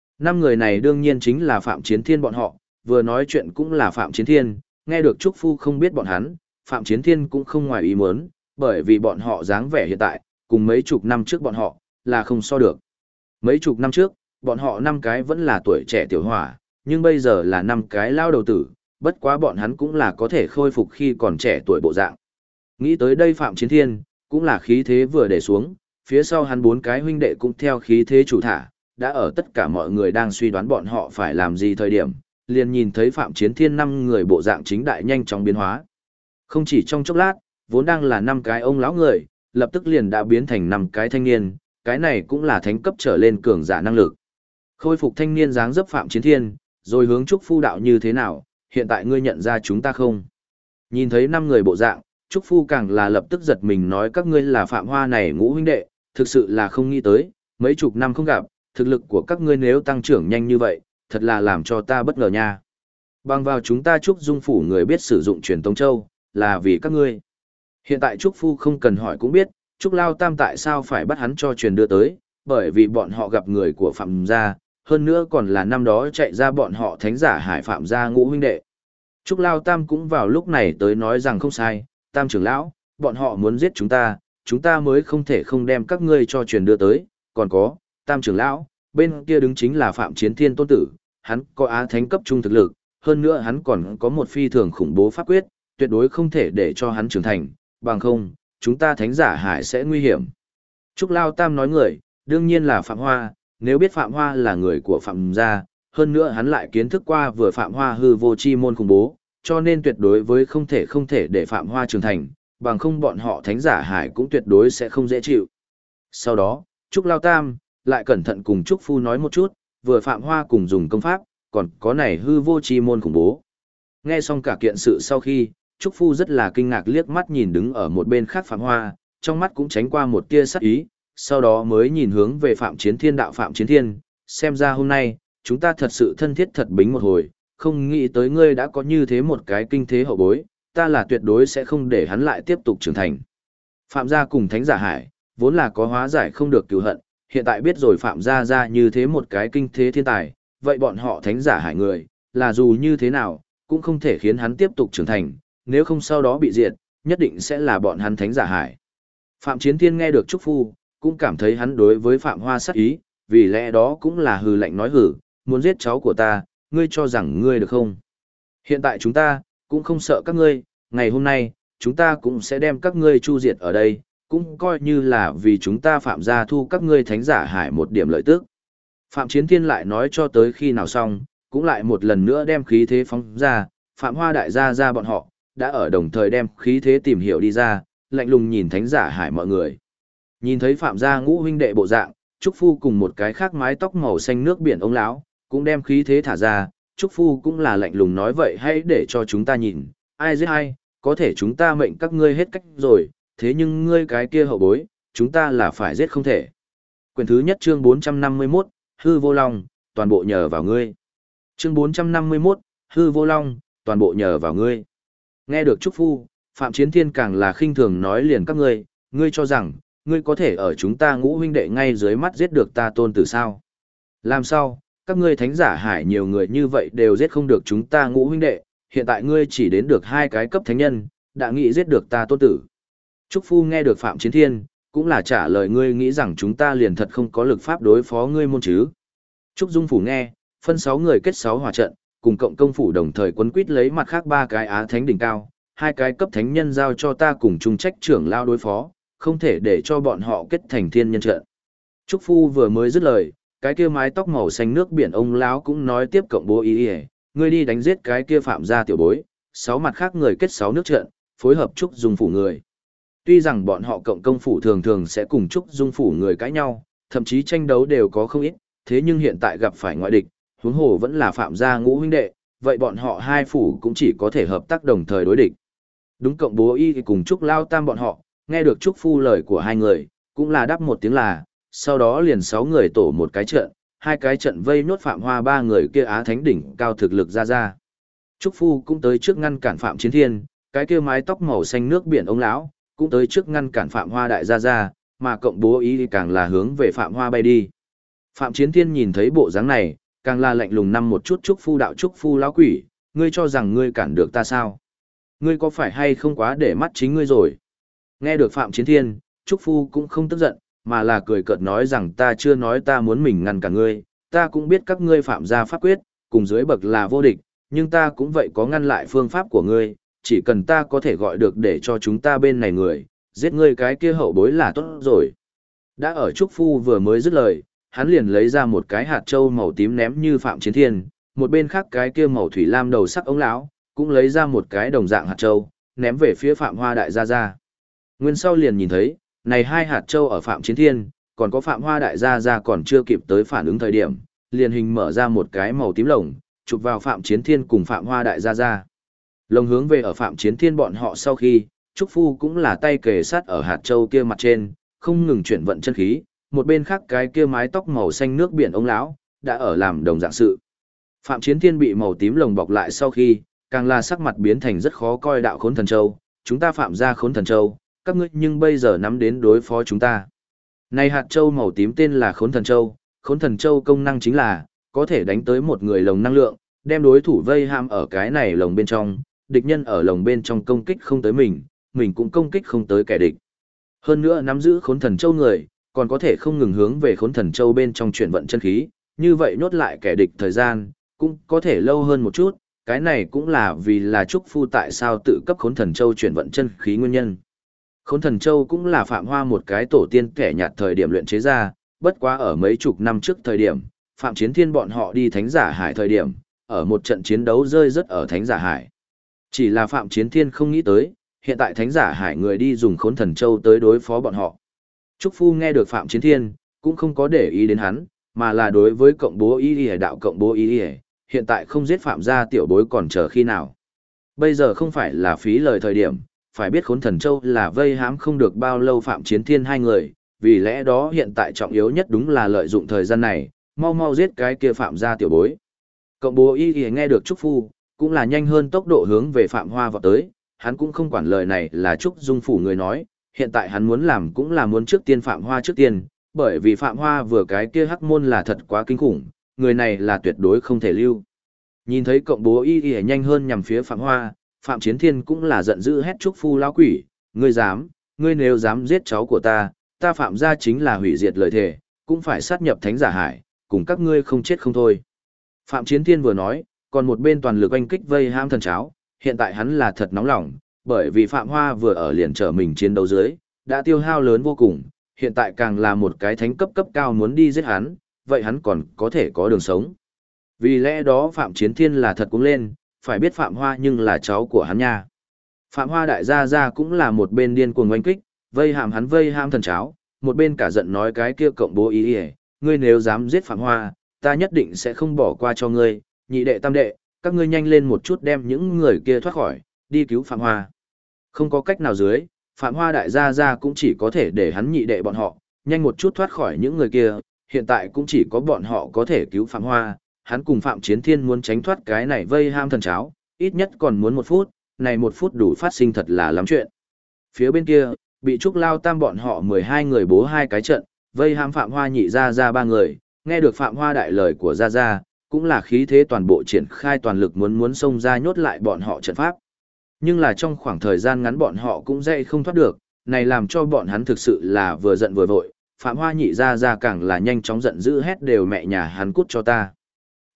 5 người này đương nhiên chính là Phạm Chiến Thiên bọn họ, vừa nói chuyện cũng là Phạm Chiến Thiên, nghe được Trúc Phu không biết bọn hắn, Phạm Chiến Thiên cũng không ngoài ý muốn, bởi vì bọn họ dáng vẻ hiện tại, cùng mấy chục năm trước bọn họ, là không so được. Mấy chục năm trước, bọn họ 5 cái vẫn là tuổi trẻ tiểu hỏa, nhưng bây giờ là 5 cái lao đầu tử, bất quá bọn hắn cũng là có thể khôi phục khi còn trẻ tuổi bộ dạng. Nghĩ tới đây Phạm Chiến Thiên, cũng là khí thế vừa để xuống, phía sau hắn 4 cái huynh đệ cũng theo khí thế chủ thả, đã ở tất cả mọi người đang suy đoán bọn họ phải làm gì thời điểm, liền nhìn thấy Phạm Chiến Thiên 5 người bộ dạng chính đại nhanh chóng biến hóa. Không chỉ trong chốc lát, vốn đang là 5 cái ông lão người, lập tức liền đã biến thành 5 cái thanh niên, cái này cũng là thánh cấp trở lên cường giả năng lực. Khôi phục thanh niên dáng dấp Phạm Chiến Thiên, rồi hướng Trúc Phu đạo như thế nào, hiện tại ngươi nhận ra chúng ta không? Nhìn thấy 5 người bộ dạng, Trúc Phu càng là lập tức giật mình nói các ngươi là Phạm Hoa này ngũ huynh đệ, thực sự là không nghĩ tới, mấy chục năm không gặp, thực lực của các ngươi nếu tăng trưởng nhanh như vậy, thật là làm cho ta bất ngờ nha. Bằng vào chúng ta Trúc Dung Phủ người biết sử dụng truyền Tống Châu, là vì các ngươi. Hiện tại Trúc Phu không cần hỏi cũng biết, Trúc Lao Tam tại sao phải bắt hắn cho truyền đưa tới, bởi vì bọn họ gặp người của Phạm gia, hơn nữa còn là năm đó chạy ra bọn họ thánh giả hải Phạm gia ngũ huynh đệ. Trúc Lao Tam cũng vào lúc này tới nói rằng không sai, Tam trưởng lão, bọn họ muốn giết chúng ta mới không thể không đem các ngươi cho truyền đưa tới, còn có, Tam trưởng lão, bên kia đứng chính là Phạm Chiến Thiên tôn tử, hắn có á thánh cấp trung thực lực, hơn nữa hắn còn có một phi thường khủng bố pháp quyết, tuyệt đối không thể để cho hắn trưởng thành, bằng không, chúng ta thánh giả hải sẽ nguy hiểm. Trúc Lao Tam nói người, đương nhiên là Phạm Hoa, nếu biết Phạm Hoa là người của Phạm gia, hơn nữa hắn lại kiến thức qua vừa Phạm Hoa hư vô chi môn khủng bố, cho nên tuyệt đối với không thể để Phạm Hoa trưởng thành, bằng không bọn họ thánh giả hải cũng tuyệt đối sẽ không dễ chịu. Sau đó, Trúc Lao Tam lại cẩn thận cùng Trúc Phu nói một chút, vừa Phạm Hoa cùng dùng công pháp, còn có này hư vô chi môn khủng bố. Nghe xong cả kiện sự sau khi, Trúc Phu rất là kinh ngạc liếc mắt nhìn đứng ở một bên khác Phạm Hoa, trong mắt cũng tránh qua một tia sắc ý, sau đó mới nhìn hướng về Phạm Chiến Thiên đạo Phạm Chiến Thiên, xem ra hôm nay, chúng ta thật sự thân thiết thật bính một hồi, không nghĩ tới ngươi đã có như thế một cái kinh thế hậu bối, ta là tuyệt đối sẽ không để hắn lại tiếp tục trưởng thành. Phạm gia cùng Thánh giả hải, vốn là có hóa giải không được cừu hận, hiện tại biết rồi Phạm gia ra như thế một cái kinh thế thiên tài, vậy bọn họ Thánh giả hải người, là dù như thế nào, cũng không thể khiến hắn tiếp tục trưởng thành, nếu không sau đó bị diệt, nhất định sẽ là bọn hắn Thánh giả hải. Phạm Chiến Thiên nghe được Trúc Phu, cũng cảm thấy hắn đối với Phạm Hoa sát ý, vì lẽ đó cũng là hừ lạnh nói hử, muốn giết cháu của ta, ngươi cho rằng ngươi được không? Hiện tại chúng ta, cũng không sợ các ngươi, ngày hôm nay, chúng ta cũng sẽ đem các ngươi chu diệt ở đây, cũng coi như là vì chúng ta Phạm gia thu các ngươi Thánh giả hải một điểm lợi tức. Phạm Chiến Thiên lại nói cho tới khi nào xong, cũng lại một lần nữa đem khí thế phóng ra, Phạm Hoa đại gia ra bọn họ, đã ở đồng thời đem khí thế tìm hiểu đi ra, lạnh lùng nhìn Thánh giả hải mọi người. Nhìn thấy Phạm gia ngũ huynh đệ bộ dạng, Trúc Phu cùng một cái khác mái tóc màu xanh nước biển ông lão, cũng đem khí thế thả ra, Trúc Phu cũng là lạnh lùng nói vậy hãy để cho chúng ta nhìn, ai giết ai, có thể chúng ta mệnh các ngươi hết cách rồi, thế nhưng ngươi cái kia hậu bối, chúng ta là phải giết không thể. Quyển thứ nhất chương 451, Hư Vô Long, toàn bộ nhờ vào ngươi. Chương 451, Hư Vô Long, toàn bộ nhờ vào ngươi. Nghe được Trúc Phu, Phạm Chiến Thiên càng là khinh thường nói liền các ngươi cho rằng, ngươi có thể ở chúng ta ngũ huynh đệ ngay dưới mắt giết được ta tôn tử sao? Làm sao, các ngươi Thánh giả hải nhiều người như vậy đều giết không được chúng ta ngũ huynh đệ, hiện tại ngươi chỉ đến được 2 cái cấp thánh nhân, đã nghĩ giết được ta tôn tử. Trúc Phu nghe được Phạm Chiến Thiên, cũng là trả lời ngươi nghĩ rằng chúng ta liền thật không có lực pháp đối phó ngươi môn chứ. Trúc Dung Phủ nghe, phân 6 người kết 6 hòa trận, cùng cộng công phủ đồng thời quấn quýt lấy mặt khác ba cái Á Thánh đỉnh cao, hai cái cấp thánh nhân giao cho ta cùng chung trách trưởng lao đối phó, không thể để cho bọn họ kết thành thiên nhân trận. Trúc Phu vừa mới dứt lời, cái kia mái tóc màu xanh nước biển ông lão cũng nói tiếp cộng bố ý ỉa, ngươi đi đánh giết cái kia phạm gia tiểu bối, 6 mặt khác người kết 6 nước trận, phối hợp Trúc Dung phủ người. Tuy rằng bọn họ cộng công phủ thường thường sẽ cùng Trúc Dung phủ người cãi nhau, thậm chí tranh đấu đều có không ít, thế nhưng hiện tại gặp phải ngoại địch, huống hồ vẫn là phạm gia ngũ huynh đệ, vậy bọn họ hai phủ cũng chỉ có thể hợp tác đồng thời đối địch. Đúng, cộng bố y cùng Trúc Lao Tam bọn họ, nghe được Trúc Phu lời của hai người, cũng là đáp một tiếng là, sau đó liền 6 người tổ một cái trận, hai cái trận vây nốt Phạm Hoa ba người kia Á Thánh đỉnh cao thực lực ra. Trúc Phu cũng tới trước ngăn cản Phạm Chiến Thiên, cái kia mái tóc màu xanh nước biển ông lão cũng tới trước ngăn cản Phạm Hoa đại ra, mà cộng bố ý càng là hướng về Phạm Hoa bay đi. Phạm Chiến Thiên nhìn thấy bộ dáng này, càng là lạnh lùng năm một chút Trúc Phu đạo Trúc Phu lão quỷ, ngươi cho rằng ngươi cản được ta sao? Ngươi có phải hay không quá để mắt chính ngươi rồi? Nghe được Phạm Chiến Thiên, Trúc Phu cũng không tức giận, mà là cười cợt nói rằng ta chưa nói ta muốn mình ngăn cản ngươi, ta cũng biết các ngươi phạm gia pháp quyết, cùng dưới bậc là vô địch, nhưng ta cũng vậy có ngăn lại phương pháp của ngươi, chỉ cần ta có thể gọi được để cho chúng ta bên này người, giết ngươi cái kia hậu bối là tốt rồi. Đã ở Trúc Phu vừa mới dứt lời, hắn liền lấy ra một cái hạt châu màu tím ném như Phạm Chiến Thiên, một bên khác cái kia màu thủy lam đầu sắc ống lão cũng lấy ra một cái đồng dạng hạt châu, ném về phía Phạm Hoa đại gia. Nguyên sau liền nhìn thấy, này hai hạt châu ở Phạm Chiến Thiên, còn có Phạm Hoa đại gia còn chưa kịp tới phản ứng thời điểm, liền hình mở ra một cái màu tím lồng, chụp vào Phạm Chiến Thiên cùng Phạm Hoa đại gia. Lồng hướng về ở Phạm Chiến Thiên bọn họ sau khi, Trúc Phu cũng là tay kề sát ở hạt châu kia mặt trên, không ngừng chuyển vận chân khí, một bên khác cái kia mái tóc màu xanh nước biển ông lão đã ở làm đồng dạng sự. Phạm Chiến Thiên bị màu tím lồng bọc lại sau khi, càng là sắc mặt biến thành rất khó coi đạo Khốn Thần Châu, chúng ta phạm ra Khốn Thần Châu, các ngươi nhưng bây giờ nắm đến đối phó chúng ta. Này hạt châu màu tím tên là Khốn Thần Châu, Khốn Thần Châu công năng chính là có thể đánh tới một người lồng năng lượng, đem đối thủ vây hãm ở cái này lồng bên trong, địch nhân ở lồng bên trong công kích không tới mình cũng công kích không tới kẻ địch. Hơn nữa nắm giữ Khốn Thần Châu người, còn có thể không ngừng hướng về Khốn Thần Châu bên trong chuyển vận chân khí, như vậy nhốt lại kẻ địch thời gian cũng có thể lâu hơn một chút, cái này cũng là vì là Trúc Phu tại sao tự cấp Khốn Thần Châu chuyển vận chân khí nguyên nhân. Khốn Thần Châu cũng là Phạm Hoa một cái tổ tiên kẻ nhạt thời điểm luyện chế ra, bất quá ở mấy chục năm trước thời điểm, Phạm Chiến Thiên bọn họ đi Thánh Giả Hải thời điểm, ở một trận chiến đấu rơi rất ở Thánh Giả Hải. Chỉ là Phạm Chiến Thiên không nghĩ tới, hiện tại Thánh Giả Hải người đi dùng Khốn Thần Châu tới đối phó bọn họ. Trúc Phu nghe được Phạm Chiến Thiên, cũng không có để ý đến hắn, mà là đối với cộng bố y đạo cộng bố y, hiện tại không giết Phạm gia tiểu bối còn chờ khi nào. Bây giờ không phải là phí lời thời điểm, phải biết Khốn Thần Châu là vây hãm không được bao lâu Phạm Chiến Thiên hai người, vì lẽ đó hiện tại trọng yếu nhất đúng là lợi dụng thời gian này, mau mau giết cái kia Phạm gia tiểu bối. Cộng bố y nghe được Trúc Phu, cũng là nhanh hơn tốc độ hướng về Phạm Hoa vọt tới, hắn cũng không quản lời này là Trúc Dung phủ người nói, hiện tại hắn muốn làm cũng là muốn trước tiên Phạm Hoa trước tiên, bởi vì Phạm Hoa vừa cái kia hắc môn là thật quá kinh khủng, người này là tuyệt đối không thể lưu. Nhìn thấy cộng bố y nhanh hơn nhằm phía Phạm Hoa, Phạm Chiến Thiên cũng là giận dữ hét Trúc Phu lão quỷ, ngươi nếu dám giết cháu của ta Phạm gia chính là hủy diệt lời thề, cũng phải sát nhập Thánh Giả Hải, cùng các ngươi không chết không thôi. Phạm Chiến Thiên vừa nói, còn một bên toàn lực oanh kích vây hãm thần cháo, hiện tại hắn là thật nóng lòng, bởi vì Phạm Hoa vừa ở liền trở mình chiến đấu dưới, đã tiêu hao lớn vô cùng, hiện tại càng là một cái thánh cấp cấp cao muốn đi giết hắn, vậy hắn còn có thể có đường sống. Vì lẽ đó Phạm Chiến Thiên là thật cũng lên, phải biết Phạm Hoa nhưng là cháu của hắn nha. Phạm Hoa đại gia cũng là một bên điên cuồng oanh kích, vây hãm thần cháo, một bên cả giận nói cái kia cộng bố ý, ngươi nếu dám giết Phạm Hoa, ta nhất định sẽ không bỏ qua cho ngươi, nhị đệ tam đệ, các ngươi nhanh lên một chút đem những người kia thoát khỏi, đi cứu Phạm Hoa. Không có cách nào dưới, Phạm Hoa đại gia cũng chỉ có thể để hắn nhị đệ bọn họ, nhanh một chút thoát khỏi những người kia, hiện tại cũng chỉ có bọn họ có thể cứu Phạm Hoa, hắn cùng Phạm Chiến Thiên muốn tránh thoát cái này vây hãm thần cháo, ít nhất còn muốn 1 phút, này 1 phút đủ phát sinh thật là lắm chuyện. Phía bên kia, bị Trúc Lao Tam bọn họ 12 người bố 2 cái trận, vây hãm Phạm Hoa nhị ra 3 người, nghe được Phạm Hoa đại lời của ra, cũng là khí thế toàn bộ triển khai toàn lực muốn xông ra nhốt lại bọn họ trận pháp. Nhưng là trong khoảng thời gian ngắn bọn họ cũng dậy không thoát được, này làm cho bọn hắn thực sự là vừa giận vừa vội, Phạm Hoa nhị ra càng là nhanh chóng giận dữ hét đều mẹ nhà hắn cút cho ta.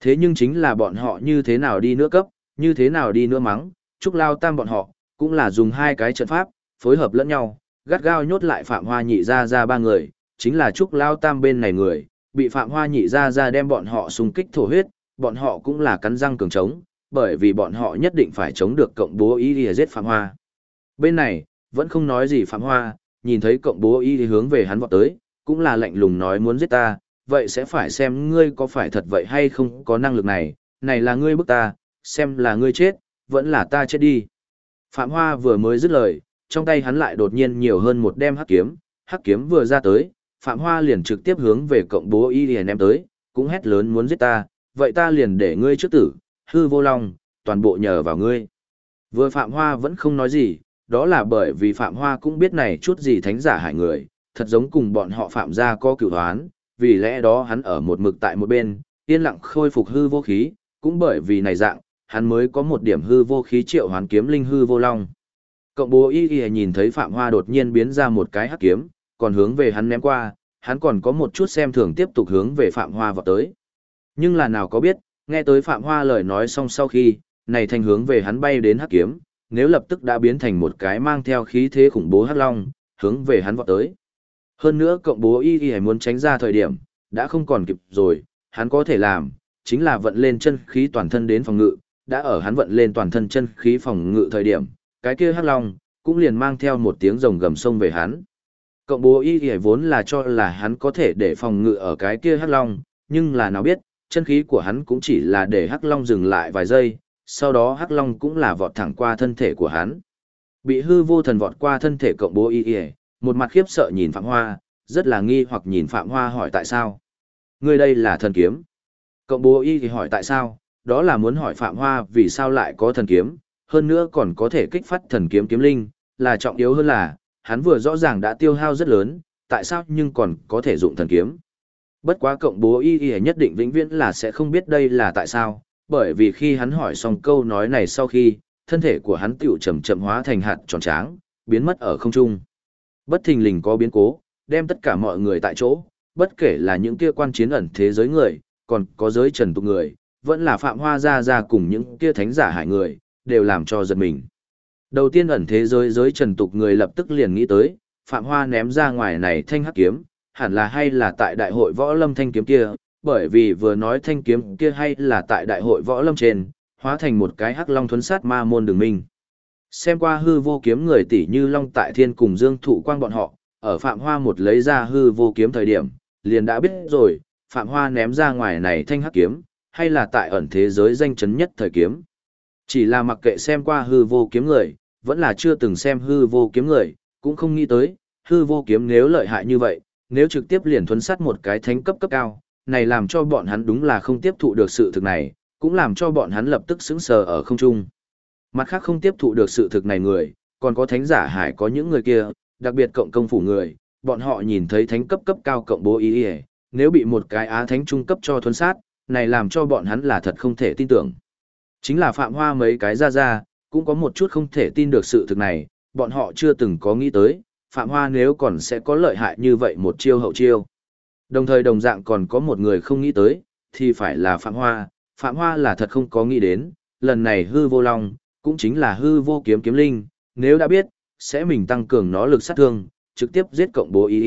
Thế nhưng chính là bọn họ như thế nào đi nữa cấp, như thế nào đi nữa mắng, Trúc Lao Tam bọn họ, cũng là dùng hai cái trận pháp, phối hợp lẫn nhau, gắt gao nhốt lại Phạm Hoa nhị ra ba người, chính là Trúc Lao Tam bên này người, bị Phạm Hoa nhị ra đem bọn họ xung kích thổ huyết, bọn họ cũng là cắn răng cường chống, bởi vì bọn họ nhất định phải chống được cộng bố ý đi giết Phạm Hoa. Bên này, vẫn không nói gì Phạm Hoa, nhìn thấy cộng bố ý thì hướng về hắn vọt tới, cũng là lạnh lùng nói muốn giết ta, vậy sẽ phải xem ngươi có phải thật vậy hay không có năng lực này, này là ngươi bức ta, xem là ngươi chết, vẫn là ta chết đi. Phạm Hoa vừa mới dứt lời, trong tay hắn lại đột nhiên nhiều hơn một đem hắc kiếm vừa ra tới, Phạm Hoa liền trực tiếp hướng về cộng bố y liền ném tới, cũng hét lớn muốn giết ta, vậy ta liền để ngươi trước tử, hư vô long, toàn bộ nhờ vào ngươi. Vừa Phạm Hoa vẫn không nói gì, đó là bởi vì Phạm Hoa cũng biết này chút gì thánh giả hại người, thật giống cùng bọn họ Phạm gia có cửu hoán, vì lẽ đó hắn ở một mực tại một bên, yên lặng khôi phục hư vô khí, cũng bởi vì này dạng, hắn mới có một điểm hư vô khí triệu hoán kiếm linh hư vô long. Cộng bố y nhìn thấy Phạm Hoa đột nhiên biến ra một cái hắc kiếm, còn hướng về hắn ném qua, hắn còn có một chút xem thường tiếp tục hướng về Phạm Hoa vọt tới. Nhưng là nào có biết, nghe tới Phạm Hoa lời nói xong sau khi, này thành hướng về hắn bay đến hắc kiếm, nếu lập tức đã biến thành một cái mang theo khí thế khủng bố hắc long, hướng về hắn vọt tới. Hơn nữa cộng bố y muốn tránh ra thời điểm, đã không còn kịp rồi, hắn có thể làm, chính là vận lên chân khí toàn thân đến phòng ngự, đã ở hắn vận lên toàn thân chân khí phòng ngự thời điểm, cái kia hắc long, cũng liền mang theo một tiếng rồng gầm sông về hắn. Cộng bố y vốn là cho là hắn có thể để phòng ngự ở cái kia hắc long, nhưng là nào biết, chân khí của hắn cũng chỉ là để hắc long dừng lại vài giây, sau đó hắc long cũng là vọt thẳng qua thân thể của hắn. Bị hư vô thần vọt qua thân thể cộng bố y, một mặt khiếp sợ nhìn Phạm Hoa, rất là nghi hoặc nhìn Phạm Hoa hỏi tại sao. Ngươi đây là thần kiếm. Cộng bố y thì hỏi tại sao, đó là muốn hỏi Phạm Hoa vì sao lại có thần kiếm, hơn nữa còn có thể kích phát thần kiếm kiếm linh, là trọng yếu hơn là, hắn vừa rõ ràng đã tiêu hao rất lớn, tại sao nhưng còn có thể dụng thần kiếm. Bất quá cộng bố y nhất định vĩnh viễn là sẽ không biết đây là tại sao, bởi vì khi hắn hỏi xong câu nói này sau khi, thân thể của hắn tiểu chậm chậm hóa thành hạt tròn tráng, biến mất ở không trung. Bất thình lình có biến cố, đem tất cả mọi người tại chỗ, bất kể là những kia quan chiến ẩn thế giới người, còn có giới trần tục người, vẫn là Phạm Hoa ra cùng những kia thánh giả hại người, đều làm cho giật mình. Đầu tiên ẩn thế giới trần tục người lập tức liền nghĩ tới, Phạm Hoa ném ra ngoài này thanh hắc kiếm, hẳn là hay là tại đại hội võ lâm thanh kiếm kia, bởi vì vừa nói thanh kiếm kia hay là tại đại hội võ lâm trên, hóa thành một cái hắc long thuấn sát ma môn đường minh. Xem qua hư vô kiếm người tỷ như Long Tại Thiên cùng Dương Thụ Quang bọn họ, ở Phạm Hoa một lấy ra hư vô kiếm thời điểm, liền đã biết rồi, Phạm Hoa ném ra ngoài này thanh hắc kiếm, hay là tại ẩn thế giới danh chấn nhất thời kiếm. Chỉ là mặc kệ xem qua hư vô kiếm người, vẫn là chưa từng xem hư vô kiếm người, cũng không nghĩ tới, hư vô kiếm nếu lợi hại như vậy, nếu trực tiếp liền thuấn sát một cái thánh cấp cấp cao, này làm cho bọn hắn đúng là không tiếp thụ được sự thực này, cũng làm cho bọn hắn lập tức sững sờ ở không trung. Mặt khác không tiếp thụ được sự thực này người, còn có thánh giả hải có những người kia, đặc biệt cộng công phủ người, bọn họ nhìn thấy thánh cấp cấp cao cộng bố ý, nếu bị một cái á thánh trung cấp cho thuấn sát, này làm cho bọn hắn là thật không thể tin tưởng. Chính là Phạm Hoa mấy cái ra, cũng có một chút không thể tin được sự thực này, bọn họ chưa từng có nghĩ tới, Phạm Hoa nếu còn sẽ có lợi hại như vậy một chiêu hậu chiêu. Đồng thời đồng dạng còn có một người không nghĩ tới, thì phải là Phạm Hoa. Phạm Hoa là thật không có nghĩ đến, lần này hư vô long, cũng chính là hư vô kiếm kiếm linh, nếu đã biết, sẽ mình tăng cường nó lực sát thương, trực tiếp giết cộng bố ý.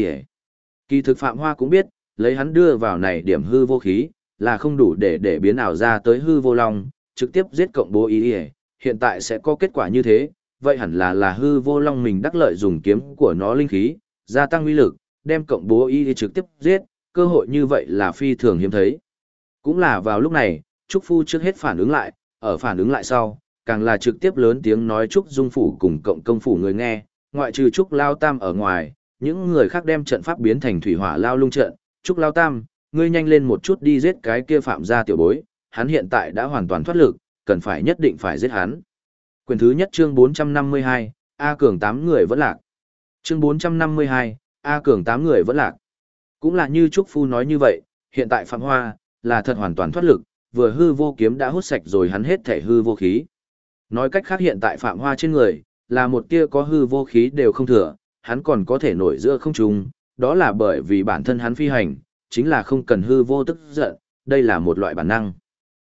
Kỳ thực Phạm Hoa cũng biết, lấy hắn đưa vào này điểm hư vô khí, là không đủ để biến ảo ra tới hư vô long, trực tiếp giết cộng bố ý. Hiện tại sẽ có kết quả như thế, vậy hẳn là hư vô long mình đắc lợi dùng kiếm của nó linh khí, gia tăng uy lực, đem cộng bố ý trực tiếp giết, cơ hội như vậy là phi thường hiếm thấy. Cũng là vào lúc này, Trúc Phu trước hết phản ứng lại, ở phản ứng lại sau, càng là trực tiếp lớn tiếng nói Trúc Dung Phủ cùng cộng công phủ người nghe, ngoại trừ Trúc Lao Tam ở ngoài, những người khác đem trận pháp biến thành thủy hỏa lao lung trận. Trúc Lao Tam, ngươi nhanh lên một chút đi giết cái kia Phạm gia tiểu bối, hắn hiện tại đã hoàn toàn thoát lực, cần phải nhất định phải giết hắn. Quyền thứ nhất chương 452, A Cường 8 người vẫn lạc. Chương 452, A Cường 8 người vẫn lạc. Cũng là như Trúc Phu nói như vậy, hiện tại Phạm Hoa, là thật hoàn toàn thoát lực, vừa hư vô kiếm đã hút sạch rồi hắn hết thể hư vô khí. Nói cách khác hiện tại Phạm Hoa trên người, là một tia có hư vô khí đều không thừa, hắn còn có thể nổi giữa không trung, đó là bởi vì bản thân hắn phi hành, chính là không cần hư vô tức giận, đây là một loại bản năng.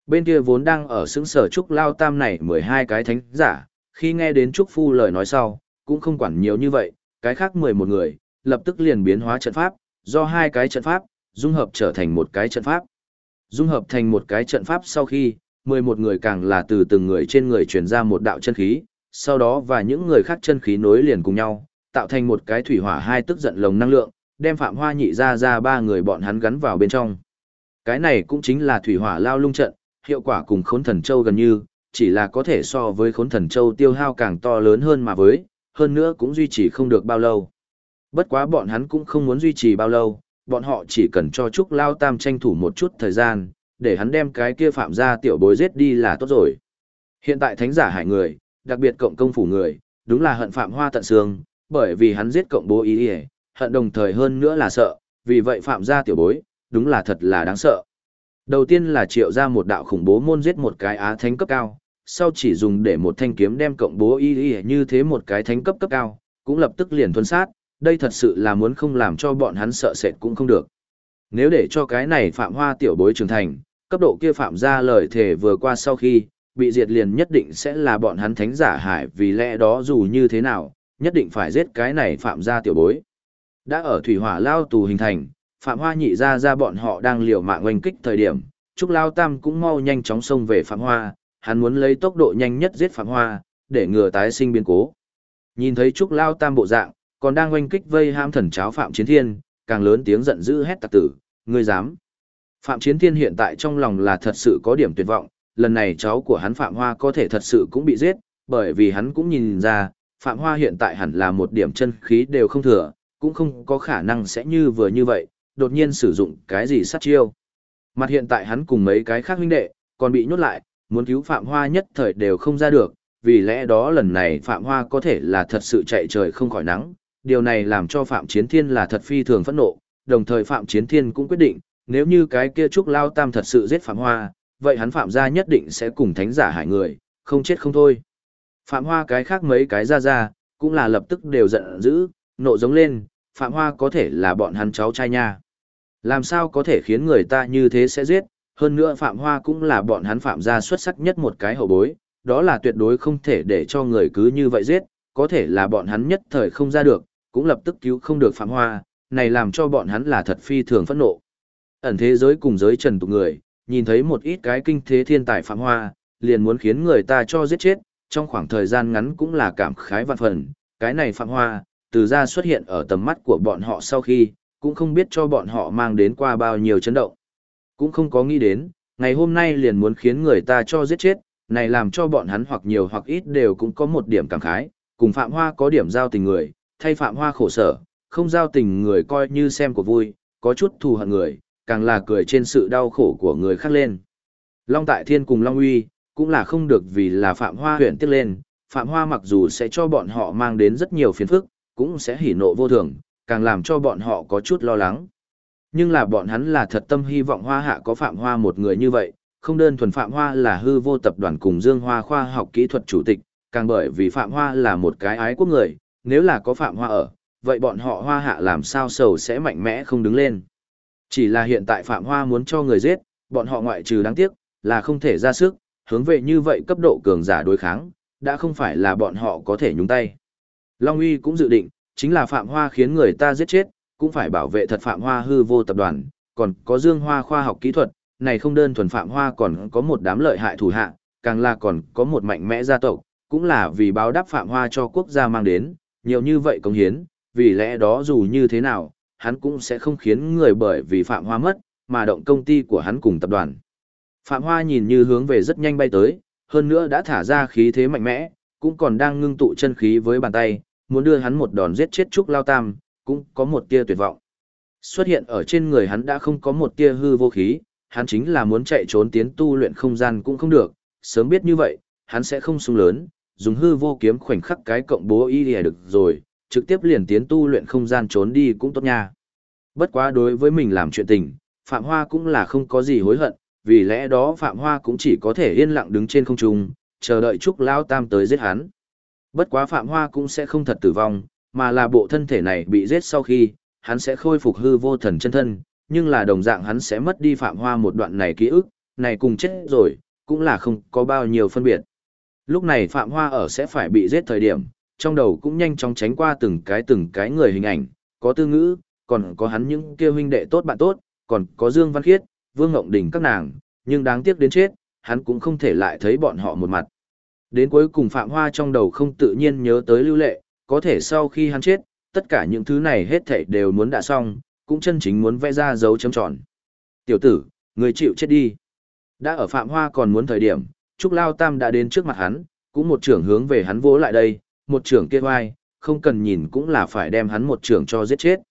Bên kia vốn đang ở xứng sở Trúc Lao Tam này 12 cái thánh giả, khi nghe đến Trúc Phu lời nói sau, cũng không quản nhiều như vậy, cái khác 11 người, lập tức liền biến hóa trận pháp, do hai cái trận pháp, dung hợp trở thành một cái trận pháp. Dung hợp thành một cái trận pháp sau khi, 11 người càng là từ từng người trên người truyền ra một đạo chân khí, sau đó và những người khác chân khí nối liền cùng nhau, tạo thành một cái thủy hỏa hai tức giận lồng năng lượng, đem Phạm Hoa Nhị ra ba người bọn hắn gắn vào bên trong. Cái này cũng chính là thủy hỏa lao lung trận, hiệu quả cùng Khốn Thần Châu gần như, chỉ là có thể so với Khốn Thần Châu tiêu hao càng to lớn hơn mà với, hơn nữa cũng duy trì không được bao lâu. Bất quá bọn hắn cũng không muốn duy trì bao lâu, bọn họ chỉ cần cho Trúc Lao Tam tranh thủ một chút thời gian, để hắn đem cái kia Phạm gia tiểu bối giết đi là tốt rồi. Hiện tại thánh giả hải người, đặc biệt cộng công phủ người, đúng là hận Phạm Hoa tận xương, bởi vì hắn giết cộng bố ý, hận đồng thời hơn nữa là sợ, vì vậy Phạm gia tiểu bối, đúng là thật là đáng sợ. Đầu tiên là triệu ra một đạo khủng bố môn giết một cái á thánh cấp cao, sau chỉ dùng để một thanh kiếm đem cộng bố y như thế một cái thánh cấp cấp cao, cũng lập tức liền thuần sát, đây thật sự là muốn không làm cho bọn hắn sợ sệt cũng không được. Nếu để cho cái này Phạm Hoa tiểu bối trưởng thành, cấp độ kia Phạm gia lời thề vừa qua sau khi, bị diệt liền nhất định sẽ là bọn hắn thánh giả hải, vì lẽ đó dù như thế nào, nhất định phải giết cái này Phạm gia tiểu bối. Đã ở thủy hỏa lao tù hình thành, Phạm Hoa Nhị ra bọn họ đang liều mạng oanh kích thời điểm, Trúc Lao Tam cũng mau nhanh chóng xông về Phạm Hoa, hắn muốn lấy tốc độ nhanh nhất giết Phạm Hoa, để ngừa tái sinh biến cố. Nhìn thấy Trúc Lao Tam bộ dạng, còn đang oanh kích vây hãm thần cháo Phạm Chiến Thiên, càng lớn tiếng giận dữ hét tặc tử, ngươi dám. Phạm Chiến Thiên hiện tại trong lòng là thật sự có điểm tuyệt vọng, lần này cháu của hắn Phạm Hoa có thể thật sự cũng bị giết, bởi vì hắn cũng nhìn ra, Phạm Hoa hiện tại hẳn là một điểm chân khí đều không thừa, cũng không có khả năng sẽ như vừa như vậy, đột nhiên sử dụng cái gì sát chiêu. Mặt hiện tại hắn cùng mấy cái khác huynh đệ, còn bị nhốt lại, muốn cứu Phạm Hoa nhất thời đều không ra được, vì lẽ đó lần này Phạm Hoa có thể là thật sự chạy trời không khỏi nắng, điều này làm cho Phạm Chiến Thiên là thật phi thường phẫn nộ, đồng thời Phạm Chiến Thiên cũng quyết định, nếu như cái kia Trúc Lao Tam thật sự giết Phạm Hoa, vậy hắn Phạm gia nhất định sẽ cùng thánh giả hại người, không chết không thôi. Phạm Hoa cái khác mấy cái ra, cũng là lập tức đều giận dữ, nộ giống lên, Phạm Hoa có thể là bọn hắn cháu trai nha. Làm sao có thể khiến người ta như thế sẽ giết, hơn nữa Phạm Hoa cũng là bọn hắn Phạm gia xuất sắc nhất một cái hậu bối, đó là tuyệt đối không thể để cho người cứ như vậy giết, có thể là bọn hắn nhất thời không ra được, cũng lập tức cứu không được Phạm Hoa, này làm cho bọn hắn là thật phi thường phẫn nộ. Ẩn thế giới cùng giới trần tục người, nhìn thấy một ít cái kinh thế thiên tài Phạm Hoa, liền muốn khiến người ta cho giết chết, trong khoảng thời gian ngắn cũng là cảm khái vạn phần, cái này Phạm Hoa, từ ra xuất hiện ở tầm mắt của bọn họ sau khi, cũng không biết cho bọn họ mang đến qua bao nhiêu chấn động. Cũng không có nghĩ đến, ngày hôm nay liền muốn khiến người ta cho giết chết, này làm cho bọn hắn hoặc nhiều hoặc ít đều cũng có một điểm cảm khái, cùng Phạm Hoa có điểm giao tình người, thay Phạm Hoa khổ sở, không giao tình người coi như xem của vui, có chút thù hận người, càng là cười trên sự đau khổ của người khác lên. Long Tại Thiên cùng Long Uy, cũng là không được vì là Phạm Hoa huyện tiếc lên, Phạm Hoa mặc dù sẽ cho bọn họ mang đến rất nhiều phiền phức, cũng sẽ hỉ nộ vô thường, càng làm cho bọn họ có chút lo lắng. Nhưng là bọn hắn là thật tâm hy vọng Hoa Hạ có Phạm Hoa một người như vậy, không đơn thuần Phạm Hoa là hư vô tập đoàn cùng Dương Hoa khoa học kỹ thuật chủ tịch, càng bởi vì Phạm Hoa là một cái ái quốc người, nếu là có Phạm Hoa ở, vậy bọn họ Hoa Hạ làm sao sầu sẽ mạnh mẽ không đứng lên. Chỉ là hiện tại Phạm Hoa muốn cho người giết, bọn họ ngoại trừ đáng tiếc, là không thể ra sức, hướng về như vậy cấp độ cường giả đối kháng, đã không phải là bọn họ có thể nhúng tay. Long Uy cũng dự định, chính là Phạm Hoa khiến người ta giết chết, cũng phải bảo vệ thật Phạm Hoa hư vô tập đoàn, còn có Dương Hoa khoa học kỹ thuật, này không đơn thuần Phạm Hoa còn có một đám lợi hại thủ hạ, càng là còn có một mạnh mẽ gia tộc, cũng là vì báo đáp Phạm Hoa cho quốc gia mang đến, nhiều như vậy công hiến, vì lẽ đó dù như thế nào, hắn cũng sẽ không khiến người bởi vì Phạm Hoa mất, mà động công ty của hắn cùng tập đoàn. Phạm Hoa nhìn như hướng về rất nhanh bay tới, hơn nữa đã thả ra khí thế mạnh mẽ, cũng còn đang ngưng tụ chân khí với bàn tay, muốn đưa hắn một đòn giết chết Trúc Lao Tam, cũng có một tia tuyệt vọng. Xuất hiện ở trên người hắn đã không có một tia hư vô khí, hắn chính là muốn chạy trốn tiến tu luyện không gian cũng không được, sớm biết như vậy, hắn sẽ không sung lớn, dùng hư vô kiếm khoảnh khắc cái cộng bố y lìa được rồi, trực tiếp liền tiến tu luyện không gian trốn đi cũng tốt nha. Bất quá đối với mình làm chuyện tình, Phạm Hoa cũng là không có gì hối hận, vì lẽ đó Phạm Hoa cũng chỉ có thể yên lặng đứng trên không trung, chờ đợi Trúc Lao Tam tới giết hắn. Bất quá Phạm Hoa cũng sẽ không thật tử vong, mà là bộ thân thể này bị giết sau khi, hắn sẽ khôi phục hư vô thần chân thân, nhưng là đồng dạng hắn sẽ mất đi Phạm Hoa một đoạn này ký ức, này cùng chết rồi, cũng là không có bao nhiêu phân biệt. Lúc này Phạm Hoa ở sẽ phải bị giết thời điểm, trong đầu cũng nhanh chóng tránh qua từng cái người hình ảnh, có Tư Ngữ, còn có hắn những kêu huynh đệ tốt bạn tốt, còn có Dương Văn Khiết, Vương Ngộng Đình các nàng, nhưng đáng tiếc đến chết, hắn cũng không thể lại thấy bọn họ một mặt. Đến cuối cùng Phạm Hoa trong đầu không tự nhiên nhớ tới Lưu Lệ, có thể sau khi hắn chết, tất cả những thứ này hết thảy đều muốn đã xong, cũng chân chính muốn vẽ ra dấu chấm tròn. Tiểu tử, người chịu chết đi. Đã ở Phạm Hoa còn muốn thời điểm, Trúc Lao Tam đã đến trước mặt hắn, cũng một trưởng hướng về hắn vỗ lại đây, một trưởng kia vai, không cần nhìn cũng là phải đem hắn một trưởng cho giết chết.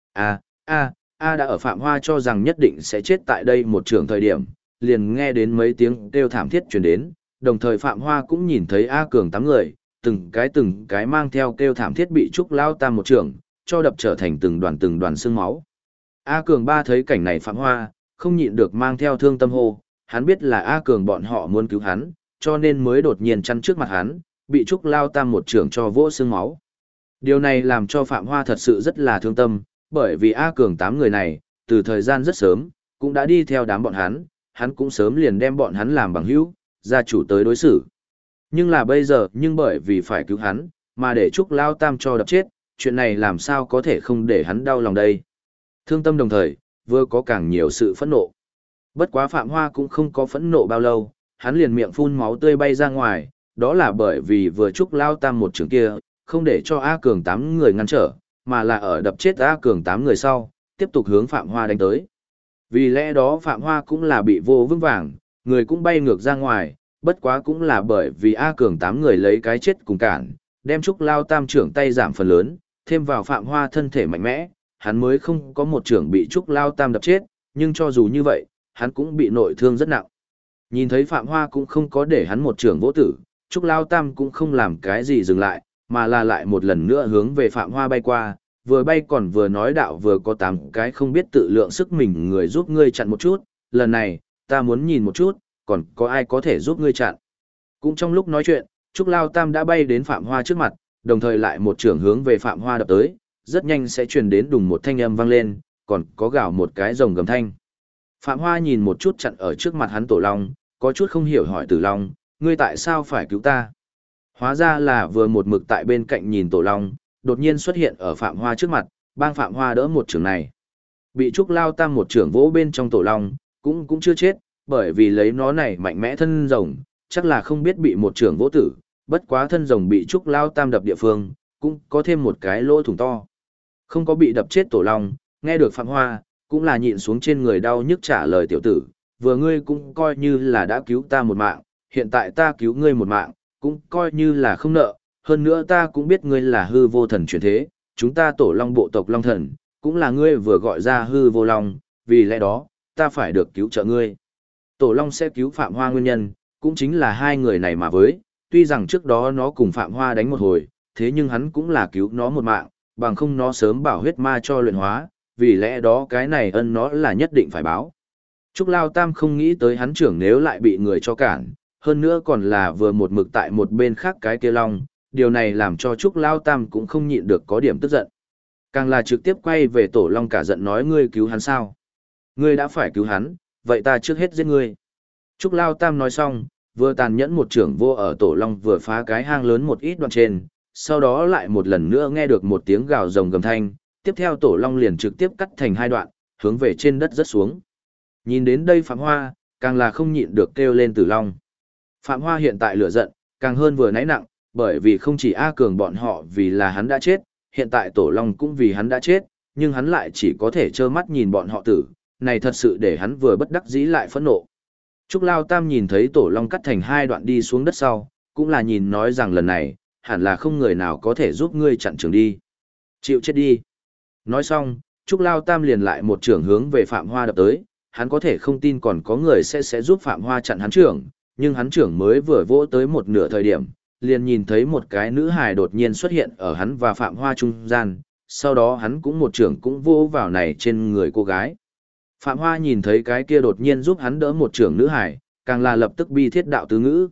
Đã ở Phạm Hoa cho rằng nhất định sẽ chết tại đây một trưởng thời điểm, liền nghe đến mấy tiếng kêu thảm thiết truyền đến, đồng thời Phạm Hoa cũng nhìn thấy A Cường 8 người, từng cái mang theo kêu thảm thiết bị Trúc Lao Tam một trưởng, cho đập trở thành từng đoàn xương máu. A Cường ba thấy cảnh này Phạm Hoa, không nhịn được mang theo thương tâm hô, hắn biết là A Cường bọn họ muốn cứu hắn, cho nên mới đột nhiên chắn trước mặt hắn, bị Trúc Lao Tam một trưởng cho vỗ xương máu. Điều này làm cho Phạm Hoa thật sự rất là thương tâm, bởi vì A Cường 8 người này, từ thời gian rất sớm, cũng đã đi theo đám bọn hắn cũng sớm liền đem bọn hắn làm bằng hữu, gia chủ tới đối xử. Nhưng là bây giờ, bởi vì phải cứu hắn, mà để Trúc Lao Tam cho đập chết, chuyện này làm sao có thể không để hắn đau lòng đây. Thương tâm đồng thời, vừa có càng nhiều sự phẫn nộ. Bất quá Phạm Hoa cũng không có phẫn nộ bao lâu, hắn liền miệng phun máu tươi bay ra ngoài, đó là bởi vì vừa Trúc Lao Tam một trường kia, không để cho A Cường 8 người ngăn trở, mà là ở đập chết A Cường 8 người sau, tiếp tục hướng Phạm Hoa đánh tới. Vì lẽ đó Phạm Hoa cũng là bị vô vững vàng, người cũng bay ngược ra ngoài, bất quá cũng là bởi vì A Cường 8 người lấy cái chết cùng cản, đem Trúc Lao Tam trưởng tay giảm phần lớn, thêm vào Phạm Hoa thân thể mạnh mẽ, hắn mới không có một trưởng bị Trúc Lao Tam đập chết, nhưng cho dù như vậy, hắn cũng bị nội thương rất nặng. Nhìn thấy Phạm Hoa cũng không có để hắn một trưởng vỗ tử, Trúc Lao Tam cũng không làm cái gì dừng lại, mà là lại một lần nữa hướng về Phạm Hoa bay qua, vừa bay còn vừa nói đạo vừa có 8 cái không biết tự lượng sức mình người giúp ngươi chặn một chút, lần này, ta muốn nhìn một chút, còn có ai có thể giúp ngươi chặn. Cũng trong lúc nói chuyện, Trúc Lao Tam đã bay đến Phạm Hoa trước mặt, đồng thời lại một trưởng hướng về Phạm Hoa đập tới, rất nhanh sẽ truyền đến đùng một thanh âm vang lên, còn có gào một cái rồng gầm thanh. Phạm Hoa nhìn một chút chặn ở trước mặt hắn Tổ Long, có chút không hiểu hỏi Tử Long, ngươi tại sao phải cứu ta? Hóa ra là vừa một mực tại bên cạnh nhìn Tổ Long, đột nhiên xuất hiện ở Phạm Hoa trước mặt, bang Phạm Hoa đỡ một trưởng này. Bị Trúc Lao Tam một trưởng vỗ bên trong Tổ Long, cũng chưa chết, bởi vì lấy nó này mạnh mẽ thân rồng, chắc là không biết bị một trưởng vỗ tử, bất quá thân rồng bị Trúc Lao Tam đập địa phương, cũng có thêm một cái lỗ thủng to. Không có bị đập chết Tổ Long, nghe được Phạm Hoa, cũng là nhịn xuống trên người đau nhức trả lời tiểu tử, vừa ngươi cũng coi như là đã cứu ta một mạng, hiện tại ta cứu ngươi một mạng, cũng coi như là không nợ, hơn nữa ta cũng biết ngươi là hư vô thần chuyển thế, chúng ta Tổ Long bộ tộc Long Thần, cũng là ngươi vừa gọi ra hư vô Long, vì lẽ đó, ta phải được cứu trợ ngươi. Tổ Long sẽ cứu Phạm Hoa nguyên nhân, cũng chính là hai người này mà với, tuy rằng trước đó nó cùng Phạm Hoa đánh một hồi, thế nhưng hắn cũng là cứu nó một mạng, bằng không nó sớm bảo huyết ma cho luyện hóa, vì lẽ đó cái này ân nó là nhất định phải báo. Trúc Lao Tam không nghĩ tới hắn trưởng nếu lại bị người cho cản, hơn nữa còn là vừa một mực tại một bên khác cái kia Long, điều này làm cho Trúc Lao Tam cũng không nhịn được có điểm tức giận. Càng là trực tiếp quay về Tổ Long cả giận nói ngươi cứu hắn sao? Ngươi đã phải cứu hắn, vậy ta trước hết giết ngươi. Trúc Lao Tam nói xong, vừa tàn nhẫn một trưởng vô ở Tổ Long vừa phá cái hang lớn một ít đoạn trên, sau đó lại một lần nữa nghe được một tiếng gào rồng gầm thanh, tiếp theo Tổ Long liền trực tiếp cắt thành hai đoạn, hướng về trên đất rớt xuống. Nhìn đến đây Phạm Hoa, càng là không nhịn được kêu lên Tử Long. Phạm Hoa hiện tại lửa giận, càng hơn vừa nãy nặng, bởi vì không chỉ A Cường bọn họ vì là hắn đã chết, hiện tại Tổ Long cũng vì hắn đã chết, nhưng hắn lại chỉ có thể trơ mắt nhìn bọn họ tử, này thật sự để hắn vừa bất đắc dĩ lại phẫn nộ. Trúc Lao Tam nhìn thấy Tổ Long cắt thành hai đoạn đi xuống đất sau, cũng là nhìn nói rằng lần này, hẳn là không người nào có thể giúp ngươi chặn trường đi. Chịu chết đi. Nói xong, Trúc Lao Tam liền lại một trưởng hướng về Phạm Hoa đập tới, hắn có thể không tin còn có người sẽ giúp Phạm Hoa chặn hắn trưởng, nhưng hắn trưởng mới vừa vỗ tới một nửa thời điểm, liền nhìn thấy một cái nữ hài đột nhiên xuất hiện ở hắn và Phạm Hoa trung gian, sau đó hắn cũng một trưởng cũng vỗ vào này trên người cô gái. Phạm Hoa nhìn thấy cái kia đột nhiên giúp hắn đỡ một trưởng nữ hài, càng là lập tức bi thiết đạo tứ ngữ.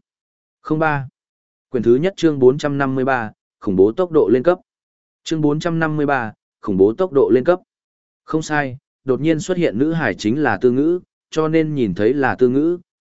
03. Quyển thứ nhất chương 453, khủng bố tốc độ lên cấp. Chương 453, khủng bố tốc độ lên cấp. Không sai, đột nhiên xuất hiện nữ hải chính là Tư Ngữ, cho nên nhìn thấy là Tư Ngữ,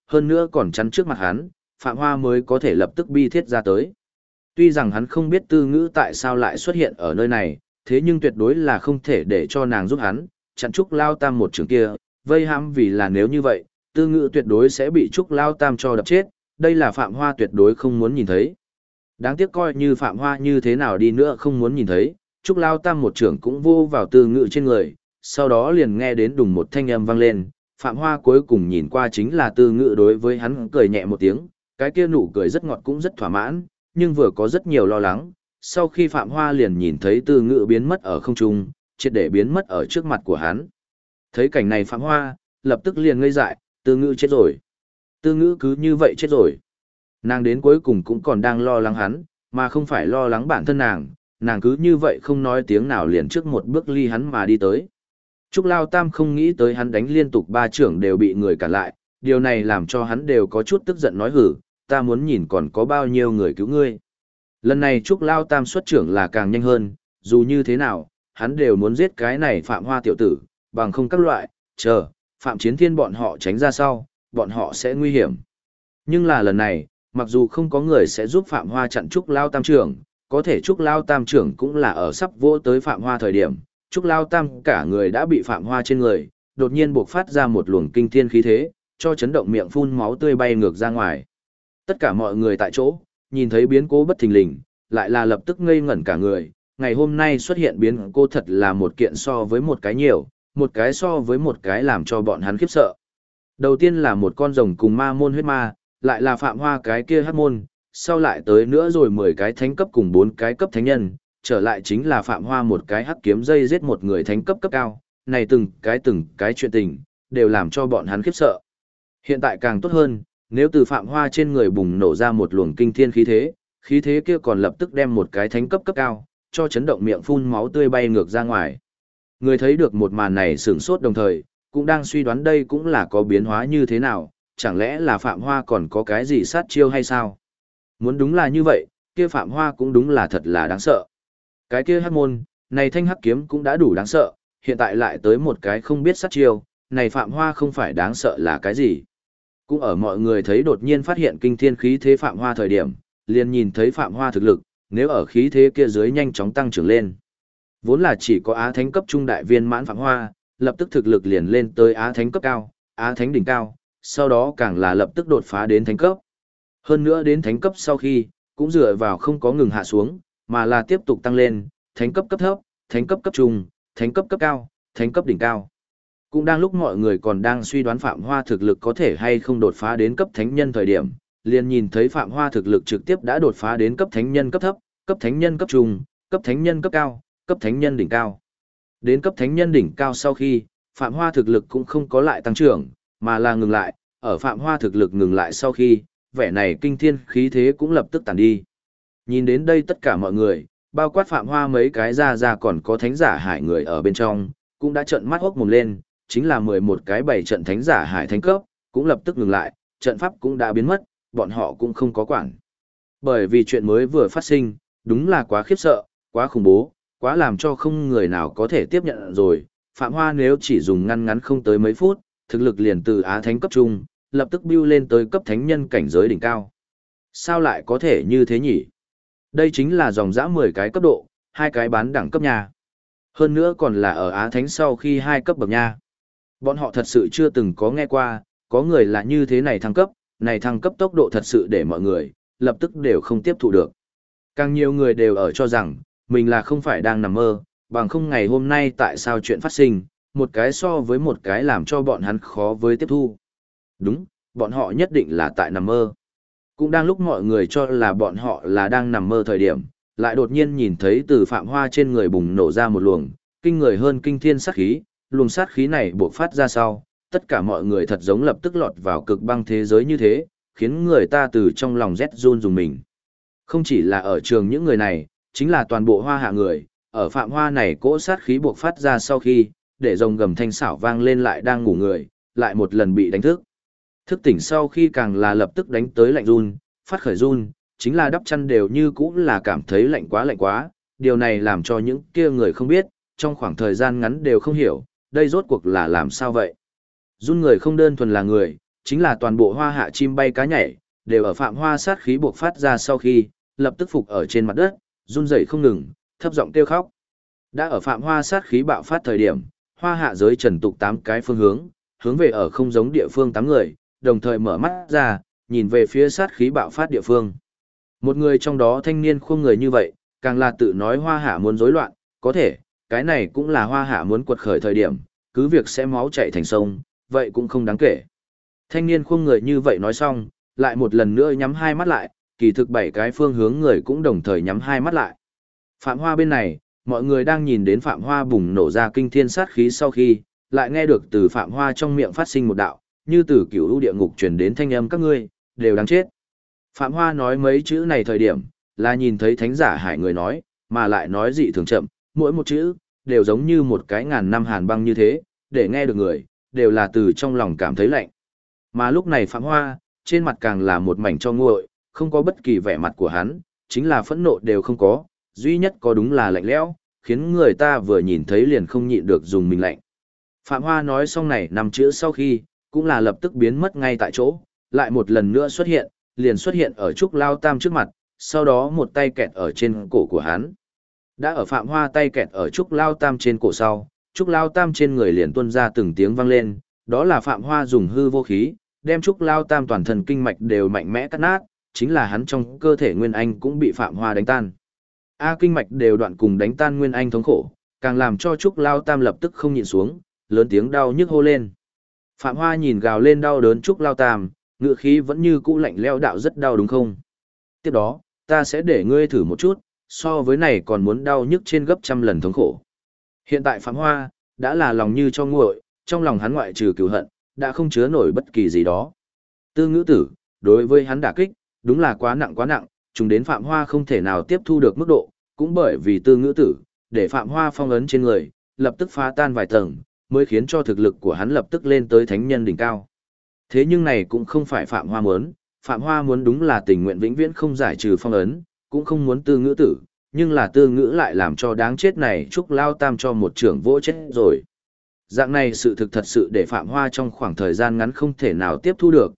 hơn nữa còn chắn trước mặt hắn, Phạm Hoa mới có thể lập tức bi thiết ra tới. Tuy rằng hắn không biết Tư Ngữ tại sao lại xuất hiện ở nơi này, thế nhưng tuyệt đối là không thể để cho nàng giúp hắn, chặn Trúc Lao Tam một trường kia, vây hãm vì là nếu như vậy, Tư Ngữ tuyệt đối sẽ bị Trúc Lao Tam cho đập chết, đây là Phạm Hoa tuyệt đối không muốn nhìn thấy. Đáng tiếc coi như Phạm Hoa như thế nào đi nữa không muốn nhìn thấy, Trúc Lao Tam một trưởng cũng vô vào Tư Ngữ trên người, sau đó liền nghe đến đùng một thanh âm vang lên, Phạm Hoa cuối cùng nhìn qua chính là Tư Ngữ đối với hắn cười nhẹ một tiếng, cái kia nụ cười rất ngọt cũng rất thỏa mãn, nhưng vừa có rất nhiều lo lắng. Sau khi Phạm Hoa liền nhìn thấy Tư Ngữ biến mất ở không trung, triệt để biến mất ở trước mặt của hắn. Thấy cảnh này Phạm Hoa, lập tức liền ngây dại, Tư Ngữ chết rồi. Tư Ngữ cứ như vậy chết rồi. Nàng đến cuối cùng cũng còn đang lo lắng hắn, mà không phải lo lắng bản thân nàng cứ như vậy không nói tiếng nào liền trước một bước ly hắn mà đi tới. Trúc Lao Tam không nghĩ tới hắn đánh liên tục 3 trưởng đều bị người cản lại, điều này làm cho hắn đều có chút tức giận nói hử, ta muốn nhìn còn có bao nhiêu người cứu ngươi. Lần này Trúc Lao Tam xuất trưởng là càng nhanh hơn, dù như thế nào, hắn đều muốn giết cái này Phạm Hoa tiểu tử, bằng không các loại, chờ, Phạm Chiến Thiên bọn họ tránh ra sau, bọn họ sẽ nguy hiểm. Nhưng là lần này, mặc dù không có người sẽ giúp Phạm Hoa chặn Trúc Lao Tam trưởng, có thể Trúc Lao Tam trưởng cũng là ở sắp vô tới Phạm Hoa thời điểm, Trúc Lao Tam cả người đã bị Phạm Hoa trên người, đột nhiên buộc phát ra một luồng kinh thiên khí thế, cho chấn động miệng phun máu tươi bay ngược ra ngoài. Tất cả mọi người tại chỗ, nhìn thấy biến cố bất thình lình, lại là lập tức ngây ngẩn cả người, ngày hôm nay xuất hiện biến cố thật là một kiện so với một cái nhiều, một cái so với một cái làm cho bọn hắn khiếp sợ. Đầu tiên là một con rồng cùng ma môn huyết ma, lại là Phạm Hoa cái kia hắc môn, sau lại tới nữa rồi 10 cái thánh cấp cùng 4 cái cấp thánh nhân, trở lại chính là Phạm Hoa một cái hắc kiếm dây giết một người thánh cấp cấp cao, này từng cái chuyện tình, đều làm cho bọn hắn khiếp sợ. Hiện tại càng tốt hơn, nếu từ Phạm Hoa trên người bùng nổ ra một luồng kinh thiên khí thế kia còn lập tức đem một cái thánh cấp cấp cao, cho chấn động miệng phun máu tươi bay ngược ra ngoài. Người thấy được một màn này sửng sốt đồng thời, cũng đang suy đoán đây cũng là có biến hóa như thế nào, chẳng lẽ là Phạm Hoa còn có cái gì sát chiêu hay sao? Muốn đúng là như vậy, kia Phạm Hoa cũng đúng là thật là đáng sợ. Cái kia hắc môn, này thanh hắc kiếm cũng đã đủ đáng sợ, hiện tại lại tới một cái không biết sát chiêu, này Phạm Hoa không phải đáng sợ là cái gì? Cũng ở mọi người thấy đột nhiên phát hiện kinh thiên khí thế Phạm Hoa thời điểm, liền nhìn thấy Phạm Hoa thực lực, nếu ở khí thế kia dưới nhanh chóng tăng trưởng lên. Vốn là chỉ có Á Thánh cấp trung đại viên mãn Phạm Hoa, lập tức thực lực liền lên tới Á Thánh cấp cao, Á Thánh đỉnh cao, sau đó càng là lập tức đột phá đến Thánh cấp. Hơn nữa đến Thánh cấp sau khi, cũng dựa vào không có ngừng hạ xuống, mà là tiếp tục tăng lên, Thánh cấp cấp thấp, Thánh cấp cấp trung, Thánh cấp cấp cao, Thánh cấp đỉnh cao. Cũng đang lúc mọi người còn đang suy đoán Phạm Hoa thực lực có thể hay không đột phá đến cấp thánh nhân thời điểm, liền nhìn thấy Phạm Hoa thực lực trực tiếp đã đột phá đến cấp thánh nhân cấp thấp, cấp thánh nhân cấp trung, cấp thánh nhân cấp cao, cấp thánh nhân đỉnh cao. Đến cấp thánh nhân đỉnh cao sau khi, Phạm Hoa thực lực cũng không có lại tăng trưởng, mà là ngừng lại, ở Phạm Hoa thực lực ngừng lại sau khi, vẻ này kinh thiên khí thế cũng lập tức tàn đi. Nhìn đến đây tất cả mọi người, bao quát Phạm Hoa mấy cái ra còn có thánh giả hải người ở bên trong, cũng đã trợn mắt hốc mồm lên, chính là 11 cái 7 trận thánh giả hải thánh cấp, cũng lập tức ngừng lại, trận pháp cũng đã biến mất, bọn họ cũng không có quản. Bởi vì chuyện mới vừa phát sinh, đúng là quá khiếp sợ, quá khủng bố, quá làm cho không người nào có thể tiếp nhận rồi. Phạm Hoa nếu chỉ dùng ngắn không tới mấy phút, thực lực liền từ Á Thánh cấp trung, lập tức bưu lên tới cấp thánh nhân cảnh giới đỉnh cao. Sao lại có thể như thế nhỉ? Đây chính là dòng dã 10 cái cấp độ, 2 cái bán đẳng cấp nha. Hơn nữa còn là ở Á Thánh sau khi 2 cấp bậc nha. Bọn họ thật sự chưa từng có nghe qua, có người là như thế này thăng cấp tốc độ thật sự để mọi người, lập tức đều không tiếp thụ được. Càng nhiều người đều ở cho rằng, mình là không phải đang nằm mơ, bằng không ngày hôm nay tại sao chuyện phát sinh, một cái so với một cái làm cho bọn hắn khó với tiếp thu. Đúng, bọn họ nhất định là tại nằm mơ. Cũng đang lúc mọi người cho là bọn họ là đang nằm mơ thời điểm, lại đột nhiên nhìn thấy từ Phạm Hoa trên người bùng nổ ra một luồng, kinh người hơn kinh thiên sát khí, luồng sát khí này bộc phát ra sau, tất cả mọi người thật giống lập tức lọt vào cực băng thế giới như thế, khiến người ta từ trong lòng rét run dùng mình. Không chỉ là ở trường những người này, chính là toàn bộ Hoa Hạ người, ở Phạm Hoa này cỗ sát khí bộc phát ra sau khi, để rồng gầm thanh xảo vang lên lại đang ngủ người, lại một lần bị đánh thức. Thức tỉnh sau khi càng là lập tức đánh tới lạnh run, phát khởi run, chính là đắp chăn đều như cũ là cảm thấy lạnh quá, điều này làm cho những kia người không biết, trong khoảng thời gian ngắn đều không hiểu, đây rốt cuộc là làm sao vậy. Run người không đơn thuần là người, chính là toàn bộ Hoa Hạ chim bay cá nhảy, đều ở Phạm Hoa sát khí buộc phát ra sau khi, lập tức phục ở trên mặt đất, run rẩy không ngừng, thấp giọng kêu khóc. Đã ở Phạm Hoa sát khí bạo phát thời điểm, Hoa Hạ giới trần tục 8 cái phương hướng về ở không giống địa phương 8 người, đồng thời mở mắt ra, nhìn về phía sát khí bạo phát địa phương. Một người trong đó thanh niên khuôn người như vậy, càng là tự nói Hoa Hạ muốn rối loạn, có thể, cái này cũng là Hoa Hạ muốn quật khởi thời điểm, cứ việc sẽ máu chảy thành sông, vậy cũng không đáng kể. Thanh niên khuôn người như vậy nói xong, lại một lần nữa nhắm hai mắt lại, kỳ thực 7 cái phương hướng người cũng đồng thời nhắm hai mắt lại. Phạm Hoa bên này, mọi người đang nhìn đến Phạm Hoa bùng nổ ra kinh thiên sát khí sau khi, lại nghe được từ Phạm Hoa trong miệng phát sinh một đạo, như từ cửu u địa ngục truyền đến thanh âm các ngươi, đều đáng chết. Phạm Hoa nói mấy chữ này thời điểm, là nhìn thấy thánh giả hải người nói, mà lại nói dị thường chậm, mỗi một chữ, đều giống như một cái ngàn năm hàn băng như thế, để nghe được người, đều là từ trong lòng cảm thấy lạnh. Mà lúc này Phạm Hoa, trên mặt càng là một mảnh cho nguội, không có bất kỳ vẻ mặt của hắn, chính là phẫn nộ đều không có, duy nhất có đúng là lạnh lẽo, khiến người ta vừa nhìn thấy liền không nhịn được dùng mình lạnh. Phạm Hoa nói xong này 5 chữ sau khi, cũng là lập tức biến mất ngay tại chỗ, lại một lần nữa xuất hiện, liền xuất hiện ở Trúc Lao Tam trước mặt, sau đó một tay kẹt ở trên cổ của hắn. Đã ở Phạm Hoa tay kẹt ở Trúc Lao Tam trên cổ sau, Trúc Lao Tam trên người liền tuôn ra từng tiếng vang lên, đó là Phạm Hoa dùng hư vô khí, đem Trúc Lao Tam toàn thân kinh mạch đều mạnh mẽ cắt nát, chính là hắn trong cơ thể Nguyên Anh cũng bị Phạm Hoa đánh tan. Kinh mạch đều đoạn cùng đánh tan Nguyên Anh thống khổ, càng làm cho Trúc Lao Tam lập tức không nhịn xuống, lớn tiếng đau nhức hô lên. Phạm Hoa nhìn gào lên đau đớn Trúc Lao Tam, ngựa khí vẫn như cũ lạnh lẽo đạo rất đau đúng không? Tiếp đó, ta sẽ để ngươi thử một chút, so với này còn muốn đau nhức trên gấp trăm lần thống khổ. Hiện tại Phạm Hoa, đã là lòng như cho nguội, trong lòng hắn ngoại trừ cừu hận, đã không chứa nổi bất kỳ gì đó. Tư Ngữ Tử, đối với hắn đả kích, đúng là quá nặng, chúng đến Phạm Hoa không thể nào tiếp thu được mức độ, cũng bởi vì Tư Ngữ Tử, để Phạm Hoa phong ấn trên người, lập tức phá tan vài tầng, mới khiến cho thực lực của hắn lập tức lên tới thánh nhân đỉnh cao. Thế nhưng này cũng không phải Phạm Hoa muốn, Phạm Hoa muốn đúng là tình nguyện vĩnh viễn không giải trừ phong ấn, cũng không muốn Tư Ngữ Tử, nhưng là Tư Ngữ lại làm cho đáng chết này Trúc Lao Tam cho một trưởng vỗ chết rồi. Dạng này sự thực thật sự để Phạm Hoa trong khoảng thời gian ngắn không thể nào tiếp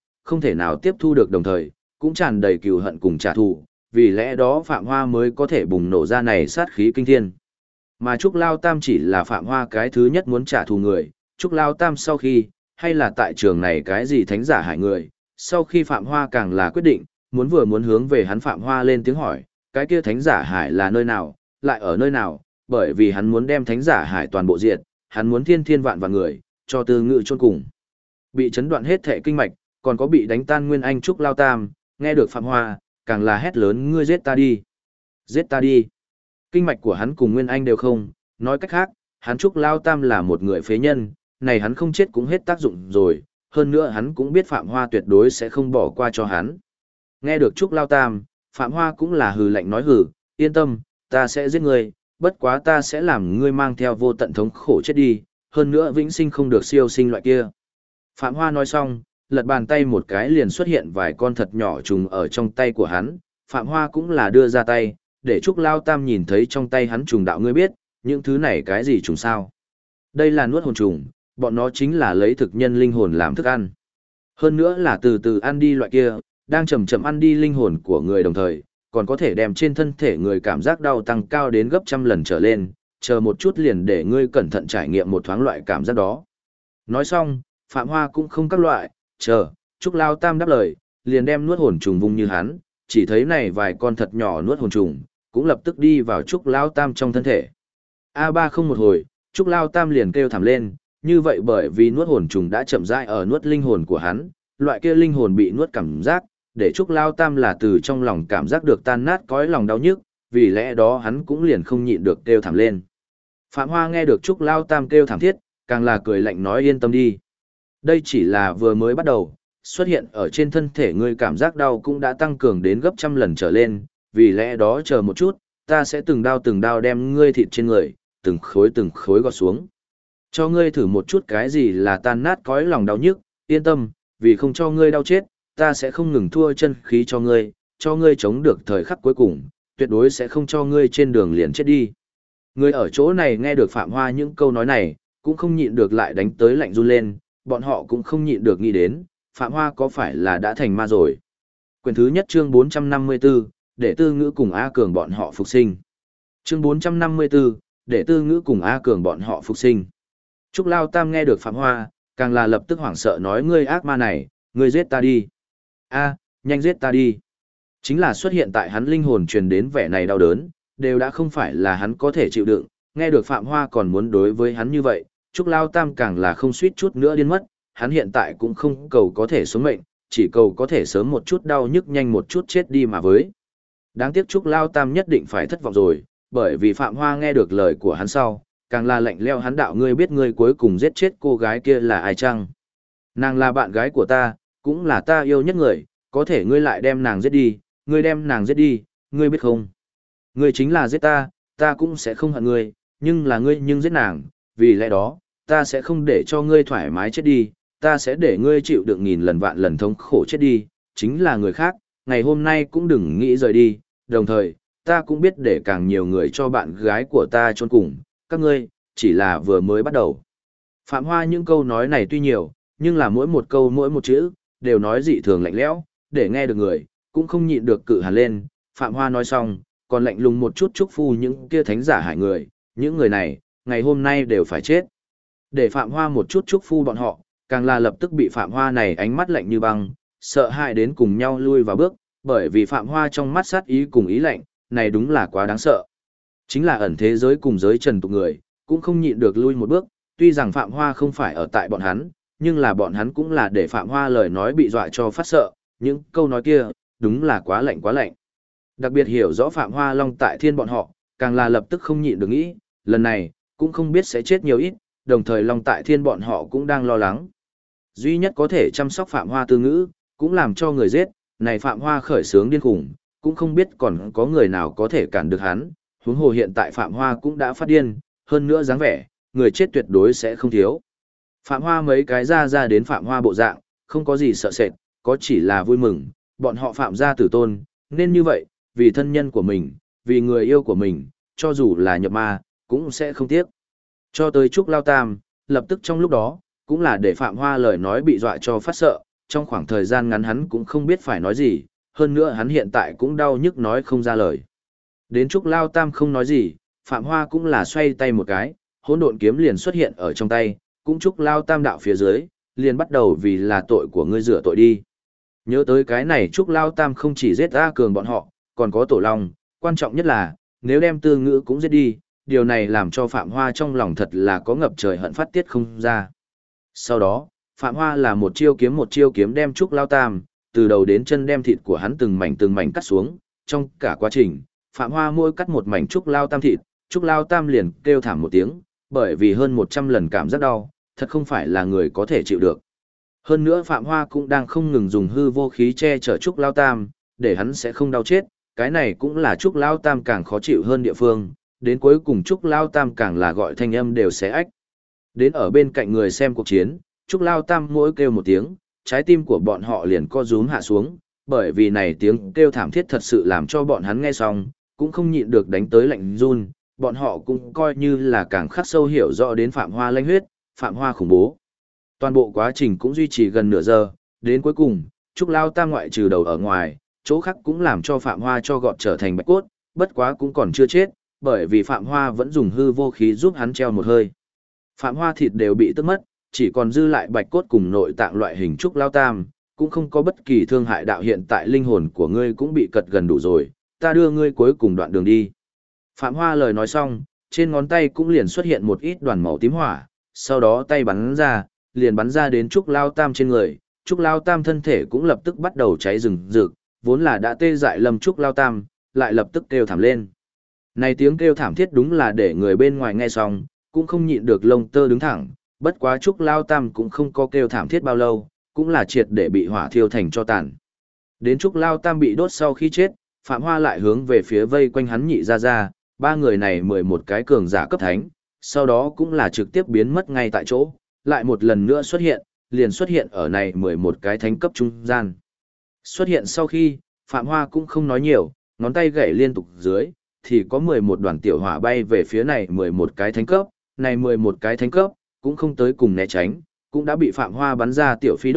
thu được đồng thời, cũng tràn đầy cừu hận cùng trả thù, vì lẽ đó Phạm Hoa mới có thể bùng nổ ra này sát khí kinh thiên. Mà Trúc Lao Tam chỉ là Phạm Hoa cái thứ nhất muốn trả thù người, Trúc Lao Tam sau khi, hay là tại trường này cái gì thánh giả hại người, sau khi Phạm Hoa càng là quyết định, muốn hướng về hắn Phạm Hoa lên tiếng hỏi, cái kia thánh giả hải là nơi nào, lại ở nơi nào, bởi vì hắn muốn đem thánh giả hải toàn bộ diệt, hắn muốn thiên thiên vạn vạn người, cho Tư Ngữ chôn cùng. Bị chấn đoạn hết thể kinh mạch, còn có bị đánh tan Nguyên Anh Trúc Lao Tam, nghe được Phạm Hoa, càng là hét lớn ngươi giết ta đi. Giết ta đi. Kinh mạch của hắn cùng Nguyên Anh đều không, nói cách khác, hắn Trúc Lao Tam là một người phế nhân, này hắn không chết cũng hết tác dụng rồi, hơn nữa hắn cũng biết Phạm Hoa tuyệt đối sẽ không bỏ qua cho hắn. Nghe được Trúc Lao Tam, Phạm Hoa cũng là hừ lạnh nói hừ, yên tâm, ta sẽ giết ngươi, bất quá ta sẽ làm ngươi mang theo vô tận thống khổ chết đi, hơn nữa vĩnh sinh không được siêu sinh loại kia. Phạm Hoa nói xong, lật bàn tay một cái liền xuất hiện vài con thật nhỏ trùng ở trong tay của hắn, Phạm Hoa cũng là đưa ra tay, để Trúc Lao Tam nhìn thấy trong tay hắn trùng đạo ngươi biết, những thứ này cái gì trùng sao. Đây là nuốt hồn trùng, bọn nó chính là lấy thực nhân linh hồn làm thức ăn. Hơn nữa là từ từ ăn đi loại kia, đang chậm chậm ăn đi linh hồn của người đồng thời, còn có thể đem trên thân thể người cảm giác đau tăng cao đến gấp trăm lần trở lên, chờ một chút liền để ngươi cẩn thận trải nghiệm một thoáng loại cảm giác đó. Nói xong, Phạm Hoa cũng không các loại, chờ, Trúc Lao Tam đáp lời, liền đem nuốt hồn trùng vung như hắn, chỉ thấy này vài con thật nhỏ nuốt hồn trùng, cũng lập tức đi vào Trúc Lao Tam trong thân thể. A3 không một hồi, Trúc Lao Tam liền kêu thảm lên, như vậy bởi vì nuốt hồn trùng đã chậm rãi ở nuốt linh hồn của hắn, loại kia linh hồn bị nuốt cảm giác, để Trúc Lao Tam là từ trong lòng cảm giác được tan nát cõi lòng đau nhức, vì lẽ đó hắn cũng liền không nhịn được kêu thảm lên. Phạm Hoa nghe được Trúc Lao Tam kêu thảm thiết, càng là cười lạnh nói yên tâm đi. Đây chỉ là vừa mới bắt đầu, xuất hiện ở trên thân thể ngươi cảm giác đau cũng đã tăng cường đến gấp trăm lần trở lên, vì lẽ đó chờ một chút, ta sẽ từng đao đem ngươi thịt trên người, từng khối gọt xuống. Cho ngươi thử một chút cái gì là tan nát cõi lòng đau nhức, yên tâm, vì không cho ngươi đau chết, ta sẽ không ngừng thua chân khí cho ngươi chống được thời khắc cuối cùng, tuyệt đối sẽ không cho ngươi trên đường liền chết đi. Người ở chỗ này nghe được Phạm Hoa những câu nói này, cũng không nhịn được lại đánh tới lạnh run lên, bọn họ cũng không nhịn được nghĩ đến, Phạm Hoa có phải là đã thành ma rồi? Quyển thứ nhất chương 454, để Tư Ngữ cùng A Cường bọn họ phục sinh. Chương 454, để Tư Ngữ cùng A Cường bọn họ phục sinh. Trúc Lao Tam nghe được Phạm Hoa, càng là lập tức hoảng sợ nói ngươi ác ma này, ngươi giết ta đi. Nhanh giết ta đi. Chính là xuất hiện tại hắn linh hồn truyền đến vẻ này đau đớn, đều đã không phải là hắn có thể chịu đựng, nghe được Phạm Hoa còn muốn đối với hắn như vậy, Trúc Lao Tam càng là không suýt chút nữa điên mất, hắn hiện tại cũng không cầu có thể sống mệnh, chỉ cầu có thể sớm một chút đau nhức nhanh một chút chết đi mà với. Đáng tiếc Trúc Lao Tam nhất định phải thất vọng rồi, bởi vì Phạm Hoa nghe được lời của hắn sau, càng là lạnh leo hắn đạo ngươi biết ngươi cuối cùng giết chết cô gái kia là ai chăng? Nàng là bạn gái của ta, cũng là ta yêu nhất người, có thể ngươi lại đem nàng giết đi, ngươi đem nàng giết đi, ngươi biết không? Ngươi chính là giết ta, ta cũng sẽ không hận ngươi, nhưng là ngươi nhưng giết nàng, vì lẽ đó, ta sẽ không để cho ngươi thoải mái chết đi, ta sẽ để ngươi chịu đựng nghìn lần vạn lần thống khổ chết đi, chính là người khác, ngày hôm nay cũng đừng nghĩ rời đi, đồng thời, ta cũng biết để càng nhiều người cho bạn gái của ta chôn cùng, các ngươi, chỉ là vừa mới bắt đầu. Phạm Hoa những câu nói này tuy nhiều, nhưng là mỗi một câu mỗi một chữ, đều nói dị thường lạnh lẽo, để nghe được người, cũng không nhịn được cự hẳn lên, Phạm Hoa nói xong, còn lạnh lùng một chút chúc phu những kia thánh giả hại người, những người này, ngày hôm nay đều phải chết. Để Phạm Hoa một chút chúc phu bọn họ, càng là lập tức bị Phạm Hoa này ánh mắt lạnh như băng, sợ hãi đến cùng nhau lui vào bước, bởi vì Phạm Hoa trong mắt sát ý cùng ý lạnh, này đúng là quá đáng sợ. Chính là ẩn thế giới cùng giới trần tục người, cũng không nhịn được lui một bước, tuy rằng Phạm Hoa không phải ở tại bọn hắn, nhưng là bọn hắn cũng là để Phạm Hoa lời nói bị dọa cho phát sợ, những câu nói kia, đúng là quá lạnh quá lạnh. Đặc biệt hiểu rõ Phạm Hoa Long tại thiên bọn họ, càng là lập tức không nhịn được nghĩ, lần này, cũng không biết sẽ chết nhiều ít, đồng thời Long tại thiên bọn họ cũng đang lo lắng. Duy nhất có thể chăm sóc Phạm Hoa Tư Ngữ, cũng làm cho người giết, này Phạm Hoa khởi sướng điên khủng, cũng không biết còn có người nào có thể cản được hắn, huống hồ hiện tại Phạm Hoa cũng đã phát điên, hơn nữa dáng vẻ, người chết tuyệt đối sẽ không thiếu. Phạm Hoa mấy cái ra đến Phạm Hoa bộ dạng, không có gì sợ sệt, có chỉ là vui mừng, bọn họ Phạm gia tử tôn, nên như vậy, vì thân nhân của mình, vì người yêu của mình, cho dù là nhập ma, cũng sẽ không tiếc. Cho tới Trúc Lao Tam, lập tức trong lúc đó, cũng là để Phạm Hoa lời nói bị dọa cho phát sợ, trong khoảng thời gian ngắn hắn cũng không biết phải nói gì, hơn nữa hắn hiện tại cũng đau nhức nói không ra lời. Đến Trúc Lao Tam không nói gì, Phạm Hoa cũng là xoay tay một cái, hỗn độn kiếm liền xuất hiện ở trong tay, cũng Trúc Lao Tam đạo phía dưới, liền bắt đầu vì là tội của ngươi rửa tội đi. Nhớ tới cái này Trúc Lao Tam không chỉ giết A Cường bọn họ, còn có Tổ Long, quan trọng nhất là, nếu đem Tư Ngữ cũng giết đi, điều này làm cho Phạm Hoa trong lòng thật là có ngập trời hận phát tiết không ra. Sau đó, Phạm Hoa là một chiêu kiếm đem Trúc Lao Tam, từ đầu đến chân đem thịt của hắn từng mảnh cắt xuống, trong cả quá trình, Phạm Hoa mỗi cắt một mảnh Trúc Lao Tam thịt, Trúc Lao Tam liền kêu thảm một tiếng, bởi vì hơn 100 lần cảm giác đau, thật không phải là người có thể chịu được. Hơn nữa Phạm Hoa cũng đang không ngừng dùng hư vô khí che chở Trúc Lao Tam, để hắn sẽ không đau chết, cái này cũng là Trúc Lao Tam càng khó chịu hơn địa phương, đến cuối cùng Trúc Lao Tam càng là gọi thanh âm đều xé ách. Đến ở bên cạnh người xem cuộc chiến, Trúc Lao Tam mỗi kêu một tiếng, trái tim của bọn họ liền co rúm hạ xuống, bởi vì này tiếng kêu thảm thiết thật sự làm cho bọn hắn nghe xong, cũng không nhịn được đánh tới lạnh run, bọn họ cũng coi như là càng khắc sâu hiểu rõ đến Phạm Hoa lanh huyết, Phạm Hoa khủng bố. Toàn bộ quá trình cũng duy trì gần nửa giờ, đến cuối cùng, Trúc Lao Tam ngoại trừ đầu ở ngoài, chỗ khác cũng làm cho Phạm Hoa cho gọt trở thành bạch cốt, bất quá cũng còn chưa chết, bởi vì Phạm Hoa vẫn dùng hư vô khí giúp hắn treo một hơi. Phạm Hoa thịt đều bị tức mất, chỉ còn dư lại bạch cốt cùng nội tạng loại hình Trúc Lao Tam, cũng không có bất kỳ thương hại đạo hiện tại linh hồn của ngươi cũng bị cật gần đủ rồi, ta đưa ngươi cuối cùng đoạn đường đi. Phạm Hoa lời nói xong, trên ngón tay cũng liền xuất hiện một ít đoàn màu tím hỏa, sau đó tay bắn ra, liền bắn ra đến Trúc Lao Tam trên người, Trúc Lao Tam thân thể cũng lập tức bắt đầu cháy rừng rực, vốn là đã tê dại lâm Trúc Lao Tam, lại lập tức kêu thảm lên. Này tiếng kêu thảm thiết đúng là để người bên ngoài nghe xong, cũng không nhịn được lông tơ đứng thẳng, bất quá Trúc Lao Tam cũng không có kêu thảm thiết bao lâu, cũng là triệt để bị hỏa thiêu thành cho tàn. Đến Trúc Lao Tam bị đốt sau khi chết, Phạm Hoa lại hướng về phía vây quanh hắn nhị ra, ba người này 11 cái cường giả cấp thánh, sau đó cũng là trực tiếp biến mất ngay tại chỗ, lại một lần nữa xuất hiện, liền xuất hiện ở này 11 cái thánh cấp trung gian. Xuất hiện sau khi, Phạm Hoa cũng không nói nhiều, ngón tay gảy liên tục dưới, thì có 11 đoàn tiểu hỏa bay về phía này 11 cái thánh cấp, này 11 cái thánh cấp, cũng không tới cùng né tránh, cũng đã bị Phạm Hoa bắn ra tiểu phi đốt,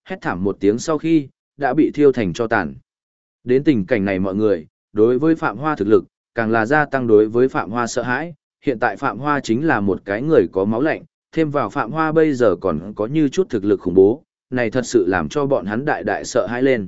hét thảm một tiếng sau khi, đã bị thiêu thành tro tàn. Đến tình cảnh này mọi người, đối với Phạm Hoa thực lực, càng là gia tăng đối với Phạm Hoa sợ hãi, hiện tại Phạm Hoa chính là một cái người có máu lạnh, thêm vào Phạm Hoa bây giờ còn có như chút thực lực khủng bố, này thật sự làm cho bọn hắn đại đại sợ hãi lên.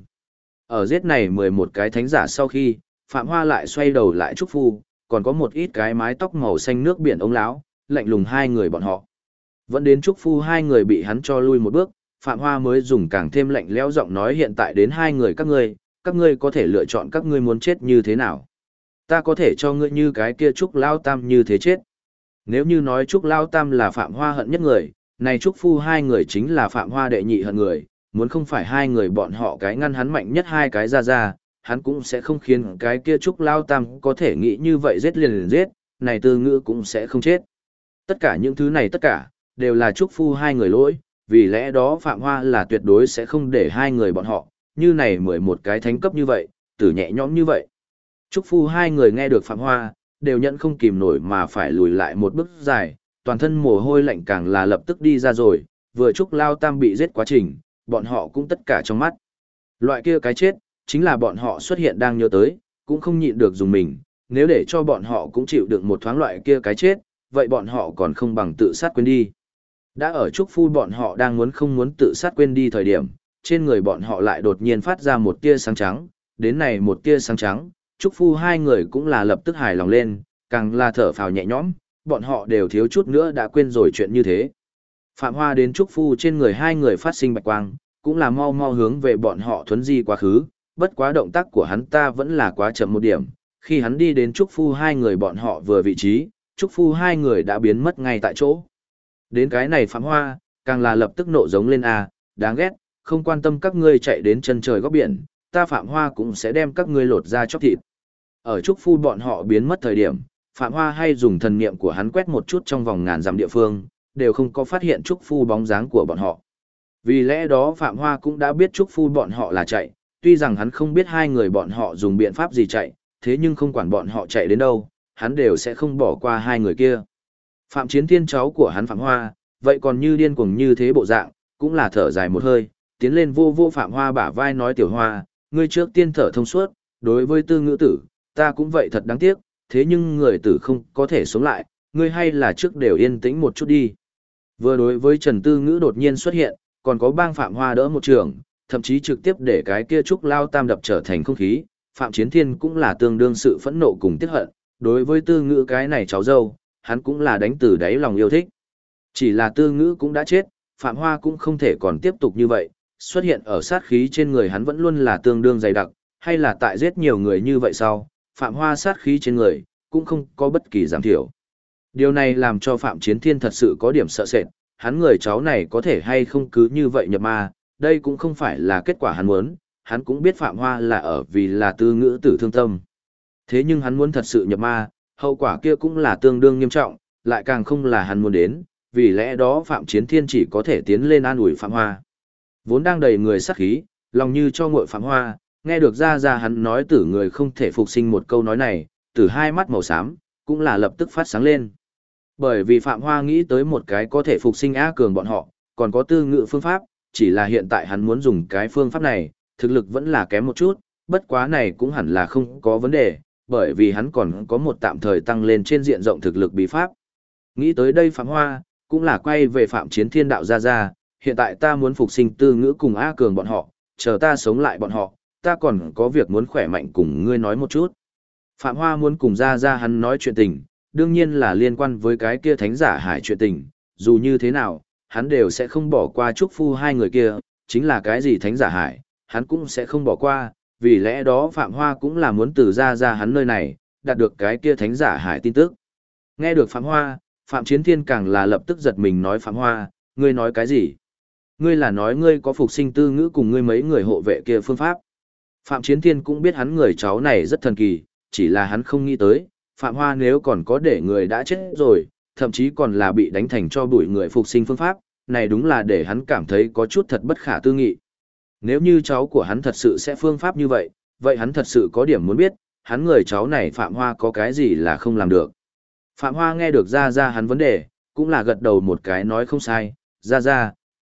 Ở giết này 11 cái thánh giả sau khi, Phạm Hoa lại xoay đầu lại Trúc Phu, còn có một ít cái mái tóc màu xanh nước biển ống láo, lạnh lùng hai người bọn họ. Vẫn đến Trúc Phu hai người bị hắn cho lui một bước, Phạm Hoa mới dùng càng thêm lạnh lẽo giọng nói hiện tại đến hai người các ngươi có thể lựa chọn các ngươi muốn chết như thế nào. Ta có thể cho ngươi như cái kia Trúc Lao Tam như thế chết. Nếu như nói Trúc Lao Tam là Phạm Hoa hận nhất người, này Trúc Phu hai người chính là Phạm Hoa đệ nhị hận người, muốn không phải hai người bọn họ cái ngăn hắn mạnh nhất hai cái ra, hắn cũng sẽ không khiến cái kia Trúc Lao Tam có thể nghĩ như vậy giết liền giết, này Tư Ngữ cũng sẽ không chết. Tất cả những thứ này tất cả, đều là Trúc Phu hai người lỗi, vì lẽ đó Phạm Hoa là tuyệt đối sẽ không để hai người bọn họ, như này 11 cái thánh cấp như vậy, tử nhẹ nhõm như vậy. Trúc Phu hai người nghe được Phạm Hoa, đều nhận không kìm nổi mà phải lùi lại một bước dài, toàn thân mồ hôi lạnh càng là lập tức đi ra rồi, vừa Trúc Lao Tam bị giết quá trình, bọn họ cũng tất cả trong mắt. Loại kia cái chết, chính là bọn họ xuất hiện đang nhớ tới, cũng không nhịn được dùng mình, nếu để cho bọn họ cũng chịu được một thoáng loại kia cái chết, vậy bọn họ còn không bằng tự sát quên đi. Đã ở Trúc Phu bọn họ đang không muốn tự sát quên đi thời điểm, trên người bọn họ lại đột nhiên phát ra một tia sáng trắng, đến này một tia sáng trắng, Trúc Phu hai người cũng là lập tức hài lòng lên, càng là thở phào nhẹ nhõm, bọn họ đều thiếu chút nữa đã quên rồi chuyện như thế. Phạm Hoa đến Trúc Phu trên người hai người phát sinh bạch quang, cũng là mau mau hướng về bọn họ thuấn di quá khứ, bất quá động tác của hắn ta vẫn là quá chậm một điểm, khi hắn đi đến Trúc Phu hai người bọn họ vừa vị trí, Trúc Phu hai người đã biến mất ngay tại chỗ. Đến cái này Phạm Hoa, càng là lập tức nộ giống lên đáng ghét, không quan tâm các ngươi chạy đến chân trời góc biển, ta Phạm Hoa cũng sẽ đem các ngươi lột ra chóc thịt. Ở Trúc Phu bọn họ biến mất thời điểm, Phạm Hoa hay dùng thần niệm của hắn quét một chút trong vòng ngàn dặm địa phương, đều không có phát hiện Trúc Phu bóng dáng của bọn họ. Vì lẽ đó Phạm Hoa cũng đã biết Trúc Phu bọn họ là chạy, tuy rằng hắn không biết hai người bọn họ dùng biện pháp gì chạy, thế nhưng không quản bọn họ chạy đến đâu, hắn đều sẽ không bỏ qua hai người kia. Phạm Chiến Thiên cháu của hắn Phạm Hoa, vậy còn như điên cuồng như thế bộ dạng, cũng là thở dài một hơi, tiến lên vô vô Phạm Hoa bả vai nói Tiểu Hoa, ngươi trước tiên thở thông suốt, đối với Tư Ngữ tử, ta cũng vậy thật đáng tiếc, thế nhưng người tử không có thể sống lại, ngươi hay là trước đều yên tĩnh một chút đi. Vừa đối với Trần Tư Ngữ đột nhiên xuất hiện, còn có bang Phạm Hoa đỡ một trường, thậm chí trực tiếp để cái kia Trúc Lao Tam đập trở thành không khí, Phạm Chiến Thiên cũng là tương đương sự phẫn nộ cùng tiếc hận, đối với Tư Ngữ cái này cháu dâu, hắn cũng là đánh từ đáy lòng yêu thích. Chỉ là Tư Ngữ cũng đã chết, Phạm Hoa cũng không thể còn tiếp tục như vậy, xuất hiện ở sát khí trên người hắn vẫn luôn là tương đương dày đặc, hay là tại giết nhiều người như vậy sau, Phạm Hoa sát khí trên người, cũng không có bất kỳ giảm thiểu. Điều này làm cho Phạm Chiến Thiên thật sự có điểm sợ sệt, hắn người cháu này có thể hay không cứ như vậy nhập ma, đây cũng không phải là kết quả hắn muốn, hắn cũng biết Phạm Hoa là ở vì là Tư Ngữ tử thương tâm. Thế nhưng hắn muốn thật sự nhập ma, hậu quả kia cũng là tương đương nghiêm trọng, lại càng không là hắn muốn đến, vì lẽ đó Phạm Chiến Thiên chỉ có thể tiến lên an ủi Phạm Hoa. Vốn đang đầy người sát khí, lòng như cho nguội Phạm Hoa, nghe được ra hắn nói tử người không thể phục sinh một câu nói này, từ hai mắt màu xám, cũng là lập tức phát sáng lên. Bởi vì Phạm Hoa nghĩ tới một cái có thể phục sinh A Cường bọn họ, còn có Tư Ngữ phương pháp, chỉ là hiện tại hắn muốn dùng cái phương pháp này, thực lực vẫn là kém một chút, bất quá này cũng hẳn là không có vấn đề, bởi vì hắn còn có một tạm thời tăng lên trên diện rộng thực lực bí pháp. Nghĩ tới đây Phạm Hoa, cũng là quay về Phạm Chiến Thiên đạo ra, hiện tại ta muốn phục sinh Tư Ngữ cùng A Cường bọn họ, chờ ta sống lại bọn họ, ta còn có việc muốn khỏe mạnh cùng ngươi nói một chút. Phạm Hoa muốn cùng ra hắn nói chuyện tình, đương nhiên là liên quan với cái kia thánh giả hải chuyện tình, dù như thế nào, hắn đều sẽ không bỏ qua Trúc Phu hai người kia, chính là cái gì thánh giả hải, hắn cũng sẽ không bỏ qua, vì lẽ đó Phạm Hoa cũng là muốn từ ra hắn nơi này, đạt được cái kia thánh giả hải tin tức. Nghe được Phạm Hoa, Phạm Chiến Thiên càng là lập tức giật mình nói Phạm Hoa, ngươi nói cái gì? Ngươi là nói ngươi có phục sinh Tư Ngữ cùng ngươi mấy người hộ vệ kia phương pháp. Phạm Chiến Thiên cũng biết hắn người cháu này rất thần kỳ, chỉ là hắn không nghĩ tới, Phạm Hoa nếu còn có để người đã chết rồi, thậm chí còn là bị đánh thành cho bụi người phục sinh phương pháp, này đúng là để hắn cảm thấy có chút thật bất khả tư nghị. Nếu như cháu của hắn thật sự sẽ phương pháp như vậy, vậy hắn thật sự có điểm muốn biết, hắn người cháu này Phạm Hoa có cái gì là không làm được. Phạm Hoa nghe được ra hắn vấn đề, cũng là gật đầu một cái nói không sai, ra,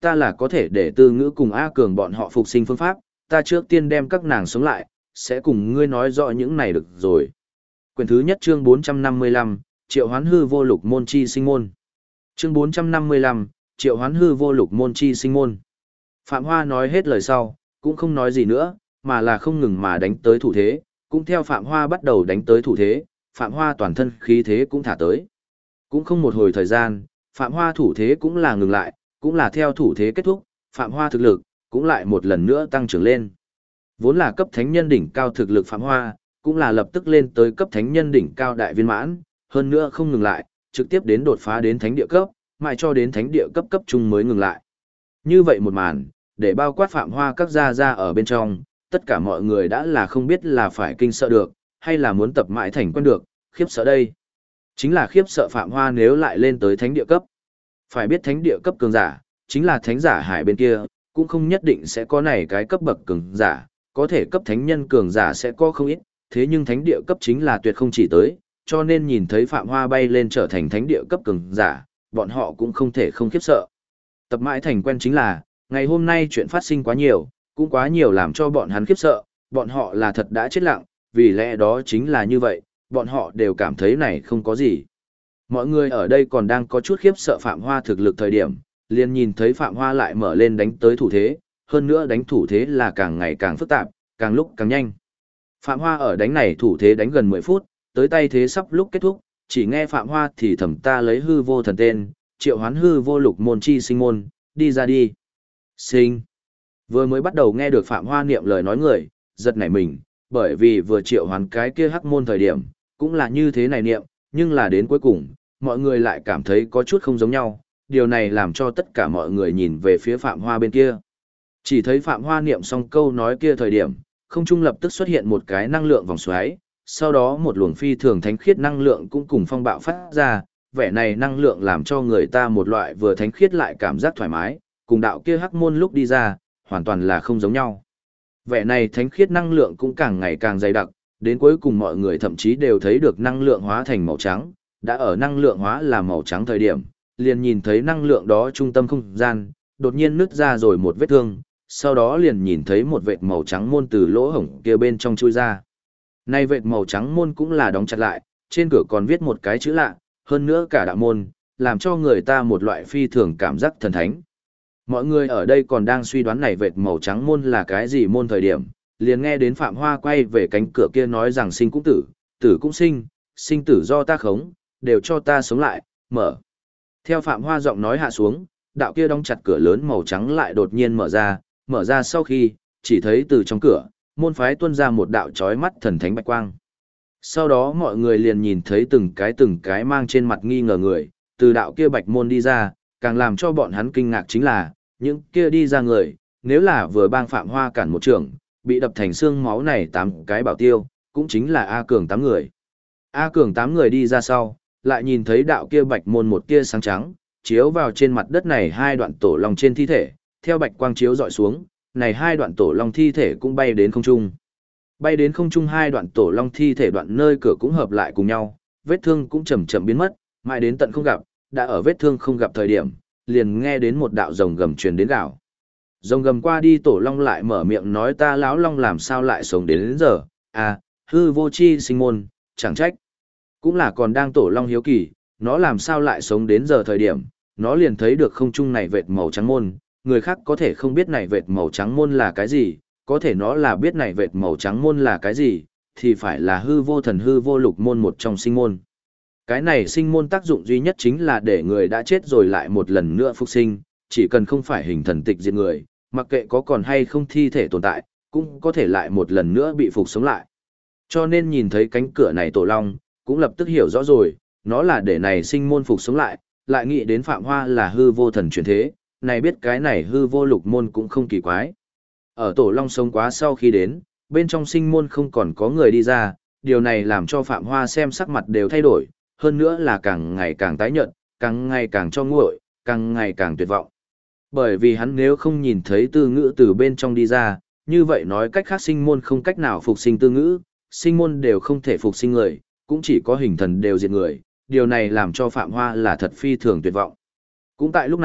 ta là có thể để Tư Ngữ cùng A Cường bọn họ phục sinh phương pháp, ta trước tiên đem các nàng sống lại, sẽ cùng ngươi nói rõ những này được rồi. Quyển thứ nhất chương 455, Triệu Hoán Hư Vô Lục Môn Chi Sinh Môn. Chương 455, Triệu Hoán Hư Vô Lục Môn Chi Sinh Môn. Phạm Hoa nói hết lời sau, cũng không nói gì nữa, mà là không ngừng mà đánh tới thủ thế, cũng theo Phạm Hoa bắt đầu đánh tới thủ thế, Phạm Hoa toàn thân khí thế cũng thả tới. Cũng không một hồi thời gian, Phạm Hoa thủ thế cũng là ngừng lại, cũng là theo thủ thế kết thúc, Phạm Hoa thực lực cũng lại một lần nữa tăng trưởng lên. Vốn là cấp thánh nhân đỉnh cao thực lực Phạm Hoa, cũng là lập tức lên tới cấp thánh nhân đỉnh cao đại viên mãn, hơn nữa không ngừng lại, trực tiếp đến đột phá đến thánh địa cấp, mãi cho đến thánh địa cấp cấp trung mới ngừng lại. Như vậy một màn, để bao quát Phạm Hoa các gia gia ở bên trong, tất cả mọi người đã là không biết là phải kinh sợ được, hay là muốn tập mãi thành quen được, khiếp sợ đây. Chính là khiếp sợ Phạm Hoa nếu lại lên tới thánh địa cấp. Phải biết thánh địa cấp cường giả, chính là thánh giả hải bên kia, cũng không nhất định sẽ có này cái cấp bậc cường giả, có thể cấp thánh nhân cường giả sẽ có không ít, thế nhưng thánh địa cấp chính là tuyệt không chỉ tới, cho nên nhìn thấy Phạm Hoa bay lên trở thành thánh địa cấp cường giả, bọn họ cũng không thể không khiếp sợ. Tập mãi thành quen chính là, ngày hôm nay chuyện phát sinh quá nhiều, cũng quá nhiều làm cho bọn hắn khiếp sợ, bọn họ là thật đã chết lặng, vì lẽ đó chính là như vậy, bọn họ đều cảm thấy này không có gì. Mọi người ở đây còn đang có chút khiếp sợ Phạm Hoa thực lực thời điểm, liền nhìn thấy Phạm Hoa lại mở lên đánh tới thủ thế, hơn nữa đánh thủ thế là càng ngày càng phức tạp, càng lúc càng nhanh. Phạm Hoa ở đánh này thủ thế đánh gần 10 phút, tới tay thế sắp lúc kết thúc, chỉ nghe Phạm Hoa thì thầm ta lấy hư vô thần tên, triệu hoán hư vô lục môn chi sinh môn, đi ra đi. Sinh. Vừa mới bắt đầu nghe được Phạm Hoa niệm lời nói người, giật nảy mình, bởi vì vừa triệu hoán cái kia hắc môn thời điểm, cũng là như thế này niệm, nhưng là đến cuối cùng, mọi người lại cảm thấy có chút không giống nhau, điều này làm cho tất cả mọi người nhìn về phía Phạm Hoa bên kia. Chỉ thấy Phạm Hoa niệm xong câu nói kia thời điểm, không trung lập tức xuất hiện một cái năng lượng vòng xoáy, sau đó một luồng phi thường thánh khiết năng lượng cũng cùng phong bạo phát ra, vẻ này năng lượng làm cho người ta một loại vừa thánh khiết lại cảm giác thoải mái, cùng đạo kia hắc môn lúc đi ra, hoàn toàn là không giống nhau. Vẻ này thánh khiết năng lượng cũng càng ngày càng dày đặc, đến cuối cùng mọi người thậm chí đều thấy được năng lượng hóa thành màu trắng, đã ở năng lượng hóa là màu trắng thời điểm, liền nhìn thấy năng lượng đó trung tâm không gian, đột nhiên nứt ra rồi một vết thương, sau đó liền nhìn thấy một vệt màu trắng môn từ lỗ hổng kia bên trong chui ra. Nay vệt màu trắng môn cũng là đóng chặt lại, trên cửa còn viết một cái chữ lạ, hơn nữa cả đạo môn, làm cho người ta một loại phi thường cảm giác thần thánh. Mọi người ở đây còn đang suy đoán này vệt màu trắng môn là cái gì môn thời điểm, liền nghe đến Phạm Hoa quay về cánh cửa kia nói rằng sinh cũng tử, tử cũng sinh, sinh tử do ta khống, đều cho ta sống lại, mở. Theo Phạm Hoa giọng nói hạ xuống, đạo kia đóng chặt cửa lớn màu trắng lại đột nhiên mở ra sau khi, chỉ thấy từ trong cửa, môn phái tuôn ra một đạo chói mắt thần thánh bạch quang. Sau đó mọi người liền nhìn thấy từng cái mang trên mặt nghi ngờ người, từ đạo kia bạch môn đi ra, càng làm cho bọn hắn kinh ngạc chính là, những kia đi ra người, nếu là vừa bang Phạm Hoa cản một trường, bị đập thành xương máu này 8 cái bảo tiêu, cũng chính là A Cường 8 người. A Cường 8 người đi ra sau, lại nhìn thấy đạo kia bạch môn một tia sáng trắng, chiếu vào trên mặt đất này hai đoạn tổ long trên thi thể, theo bạch quang chiếu dọi xuống, này hai đoạn tổ long thi thể cũng bay đến không trung. Bay đến không trung hai đoạn tổ long thi thể đoạn nơi cửa cũng hợp lại cùng nhau, vết thương cũng chậm chậm biến mất, mãi đến tận không gặp, đã ở vết thương không gặp thời điểm, liền nghe đến một đạo rồng gầm truyền đến gào. Rồng gầm qua đi tổ long lại mở miệng nói ta lão long làm sao lại sống đến giờ, à, hư vô chi sinh môn, chẳng trách. Cũng là còn đang tổ long hiếu kỳ, nó làm sao lại sống đến giờ thời điểm, nó liền thấy được không trung này vệt màu trắng môn, người khác có thể không biết này vệt màu trắng môn là cái gì, có thể nó là biết này vệt màu trắng môn là cái gì, thì phải là hư vô thần hư vô lục môn một trong sinh môn. Cái này sinh môn tác dụng duy nhất chính là để người đã chết rồi lại một lần nữa phục sinh, chỉ cần không phải hình thần tịch diệt người, mặc kệ có còn hay không thi thể tồn tại, cũng có thể lại một lần nữa bị phục sống lại. Cho nên nhìn thấy cánh cửa này tổ long, cũng lập tức hiểu rõ rồi, nó là để này sinh môn phục sống lại nghĩ đến Phạm Hoa là hư vô thần chuyển thế, này biết cái này hư vô lục môn cũng không kỳ quái. Ở tổ long sống quá sau khi đến, bên trong sinh môn không còn có người đi ra, điều này làm cho Phạm Hoa xem sắc mặt đều thay đổi, hơn nữa là càng ngày càng tái nhợt, càng ngày càng cho nguội, càng ngày càng tuyệt vọng. Bởi vì hắn nếu không nhìn thấy Tư Ngữ từ bên trong đi ra, như vậy nói cách khác sinh môn không cách nào phục sinh Tư Ngữ, sinh môn đều không thể phục sinh người, cũng chỉ có hình thần đều diệt người, điều này làm cho Phạm Hoa là thật phi thường tuyệt vọng. Cũng tại lúc này,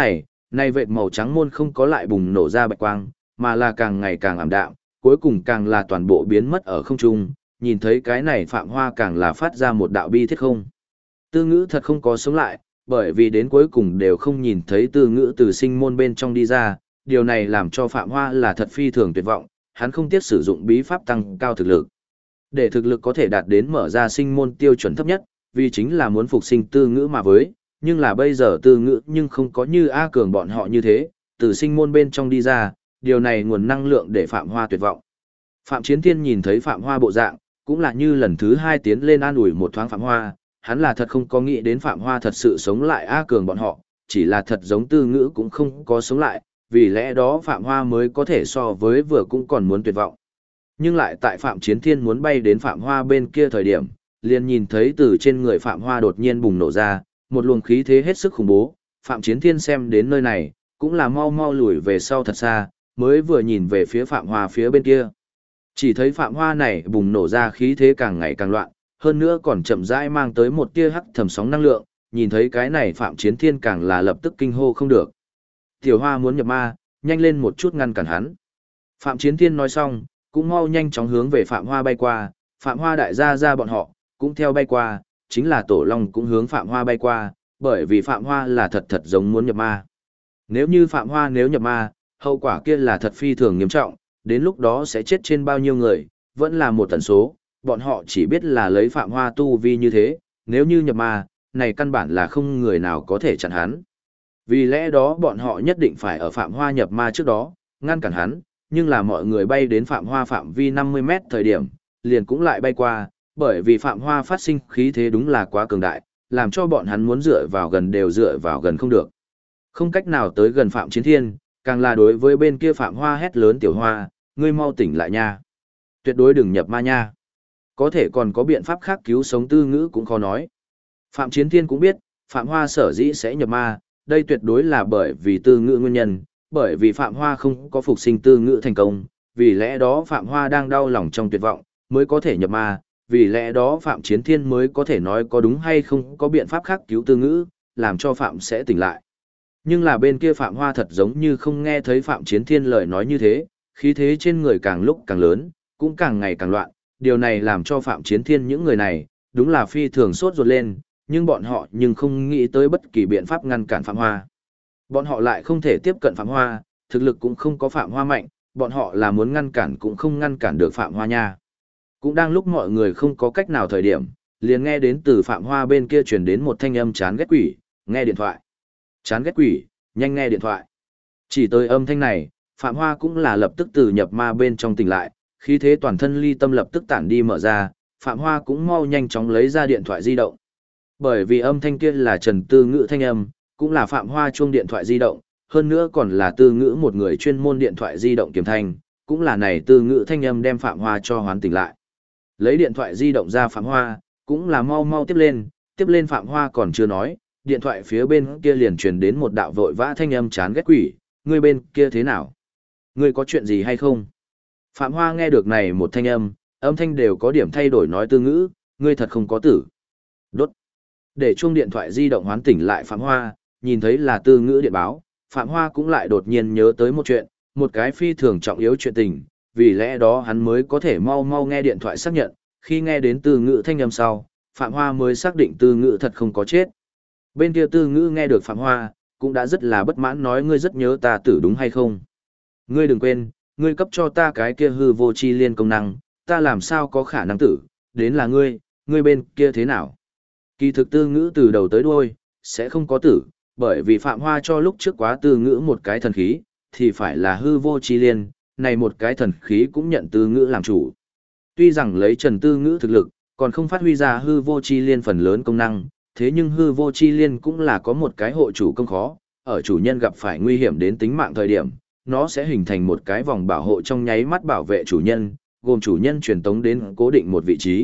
Này vệt màu trắng môn không có lại bùng nổ ra bạch quang, mà là càng ngày càng ảm đạm, cuối cùng càng là toàn bộ biến mất ở không trung, nhìn thấy cái này Phạm Hoa càng là phát ra một đạo bi thiết không. Tư Ngữ thật không có sống lại, bởi vì đến cuối cùng đều không nhìn thấy Tư Ngữ từ sinh môn bên trong đi ra, điều này làm cho Phạm Hoa là thật phi thường tuyệt vọng, hắn không tiếc sử dụng bí pháp tăng cao thực lực. Để thực lực có thể đạt đến mở ra sinh môn tiêu chuẩn thấp nhất, vì chính là muốn phục sinh Tư Ngữ mà với, nhưng là bây giờ Tư Ngữ nhưng không có như A Cường bọn họ như thế, từ sinh môn bên trong đi ra, điều này nguồn năng lượng để Phạm Hoa tuyệt vọng. Phạm Chiến Thiên nhìn thấy Phạm Hoa bộ dạng, cũng là như lần thứ 2 tiến lên an ủi một thoáng Phạm Hoa, hắn là thật không có nghĩ đến Phạm Hoa thật sự sống lại A Cường bọn họ, chỉ là thật giống Tư Ngữ cũng không có sống lại, vì lẽ đó Phạm Hoa mới có thể so với vừa cũng còn muốn tuyệt vọng. Nhưng lại tại Phạm Chiến Thiên muốn bay đến Phạm Hoa bên kia thời điểm, liền nhìn thấy từ trên người Phạm Hoa đột nhiên bùng nổ ra, một luồng khí thế hết sức khủng bố, Phạm Chiến Thiên xem đến nơi này, cũng là mau mau lùi về sau thật xa, mới vừa nhìn về phía Phạm Hoa phía bên kia. Chỉ thấy Phạm Hoa này bùng nổ ra khí thế càng ngày càng loạn, hơn nữa còn chậm rãi mang tới một tia hắc thầm sóng năng lượng, nhìn thấy cái này Phạm Chiến Thiên càng là lập tức kinh hô không được. Tiểu Hoa muốn nhập ma, nhanh lên một chút ngăn cản hắn. Phạm Chiến Thiên nói xong, cũng mau nhanh chóng hướng về Phạm Hoa bay qua, Phạm Hoa đại gia ra bọn họ, cũng theo bay qua, chính là Tổ Long cũng hướng Phạm Hoa bay qua, bởi vì Phạm Hoa là thật thật giống muốn nhập ma. Nếu như Phạm Hoa nếu nhập ma, hậu quả kia là thật phi thường nghiêm trọng, đến lúc đó sẽ chết trên bao nhiêu người, vẫn là một tần số, bọn họ chỉ biết là lấy Phạm Hoa tu vi như thế, nếu như nhập ma, này căn bản là không người nào có thể chặn hắn. Vì lẽ đó bọn họ nhất định phải ở Phạm Hoa nhập ma trước đó, ngăn cản hắn, nhưng là mọi người bay đến Phạm Hoa phạm vi 50 mét thời điểm, liền cũng lại bay qua, bởi vì Phạm Hoa phát sinh khí thế đúng là quá cường đại, làm cho bọn hắn muốn dựa vào gần đều dựa vào gần không được. Không cách nào tới gần Phạm Chiến Thiên, càng là đối với bên kia Phạm Hoa hét lớn Tiểu Hoa, ngươi mau tỉnh lại nha. Tuyệt đối đừng nhập ma nha. Có thể còn có biện pháp khác cứu sống Tư Ngữ cũng khó nói. Phạm Chiến Thiên cũng biết, Phạm Hoa sở dĩ sẽ nhập ma, đây tuyệt đối là bởi vì Tư Ngữ nguyên nhân, bởi vì Phạm Hoa không có phục sinh Tư Ngữ thành công, vì lẽ đó Phạm Hoa đang đau lòng trong tuyệt vọng, mới có thể nhập ma, vì lẽ đó Phạm Chiến Thiên mới có thể nói có đúng hay không có biện pháp khác cứu Tư Ngữ, làm cho Phạm sẽ tỉnh lại. Nhưng là bên kia Phạm Hoa thật giống như không nghe thấy Phạm Chiến Thiên lời nói như thế, khí thế trên người càng lúc càng lớn, cũng càng ngày càng loạn, điều này làm cho Phạm Chiến Thiên những người này, đúng là phi thường sốt ruột lên, nhưng bọn họ nhưng không nghĩ tới bất kỳ biện pháp ngăn cản Phạm Hoa. Bọn họ lại không thể tiếp cận Phạm Hoa, thực lực cũng không có Phạm Hoa mạnh, bọn họ là muốn ngăn cản cũng không ngăn cản được Phạm Hoa nha. Cũng đang lúc mọi người không có cách nào thời điểm, liền nghe đến từ Phạm Hoa bên kia truyền đến một thanh âm chán ghét quỷ, nghe điện thoại. Chán ghét quỷ, nhanh nghe điện thoại. Chỉ tới âm thanh này, Phạm Hoa cũng là lập tức từ nhập ma bên trong tỉnh lại, khí thế toàn thân ly tâm lập tức tản đi mở ra, Phạm Hoa cũng mau nhanh chóng lấy ra điện thoại di động. Bởi vì âm thanh kia là Trần Tư Ngữ thanh âm, cũng là Phạm Hoa chuông điện thoại di động, hơn nữa còn là Tư Ngữ một người chuyên môn điện thoại di động kiếm thanh, cũng là này Tư Ngữ thanh âm đem Phạm Hoa cho hoán tỉnh lại. Lấy điện thoại di động ra Phạm Hoa, cũng là mau mau tiếp lên Phạm Hoa còn chưa nói, điện thoại phía bên kia liền truyền đến một đạo vội vã thanh âm chán ghét quỷ, ngươi bên kia thế nào? Ngươi có chuyện gì hay không? Phạm Hoa nghe được này một thanh âm thanh đều có điểm thay đổi nói Tư Ngữ, ngươi thật không có tử. Đốt. Để chuông điện thoại di động hoán tỉnh lại Phạm Hoa, nhìn thấy là Tư Ngữ điện báo, Phạm Hoa cũng lại đột nhiên nhớ tới một chuyện, một cái phi thường trọng yếu chuyện tình, vì lẽ đó hắn mới có thể mau mau nghe điện thoại xác nhận, khi nghe đến Tư Ngữ thanh âm sau, Phạm Hoa mới xác định Tư Ngữ thật không có chết. Bên kia Tư Ngữ nghe được Phạm Hoa, cũng đã rất là bất mãn nói ngươi rất nhớ ta tử đúng hay không? Ngươi đừng quên, ngươi cấp cho ta cái kia hư vô chi liên công năng, ta làm sao có khả năng tử, đến là ngươi bên kia thế nào? Kỳ thực Tư Ngữ từ đầu tới đuôi, sẽ không có tử, bởi vì Phạm Hoa cho lúc trước quá Tư Ngữ một cái thần khí, thì phải là hư vô chi liên, này một cái thần khí cũng nhận Tư Ngữ làm chủ. Tuy rằng lấy Trần Tư Ngữ thực lực, còn không phát huy ra hư vô chi liên phần lớn công năng, thế nhưng hư vô chi liên cũng là có một cái hộ chủ công khó, ở chủ nhân gặp phải nguy hiểm đến tính mạng thời điểm, nó sẽ hình thành một cái vòng bảo hộ trong nháy mắt bảo vệ chủ nhân, gồm chủ nhân truyền tống đến cố định một vị trí.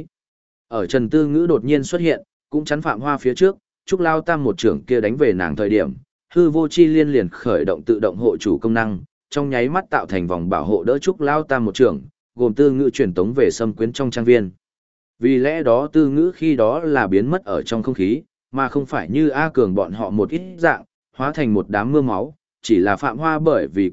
Ở Trần Tư Ngữ đột nhiên xuất hiện, cũng chắn Phạm Hoa phía trước, Trúc Lao Tam một trưởng kia đánh về nàng thời điểm, hư vô chi liên liền khởi động tự động hộ chủ công năng, trong nháy mắt tạo thành vòng bảo hộ đỡ Trúc Lao Tam một trưởng, gồm Tư Ngữ truyền tống về xâm quyến trong trang viên. Vì lẽ đó Tư Ngữ khi đó là biến mất ở trong không khí, mà không phải như A Cường bọn họ một ít dạng, hóa thành một đám mưa máu, chỉ là Phạm Hoa bởi vì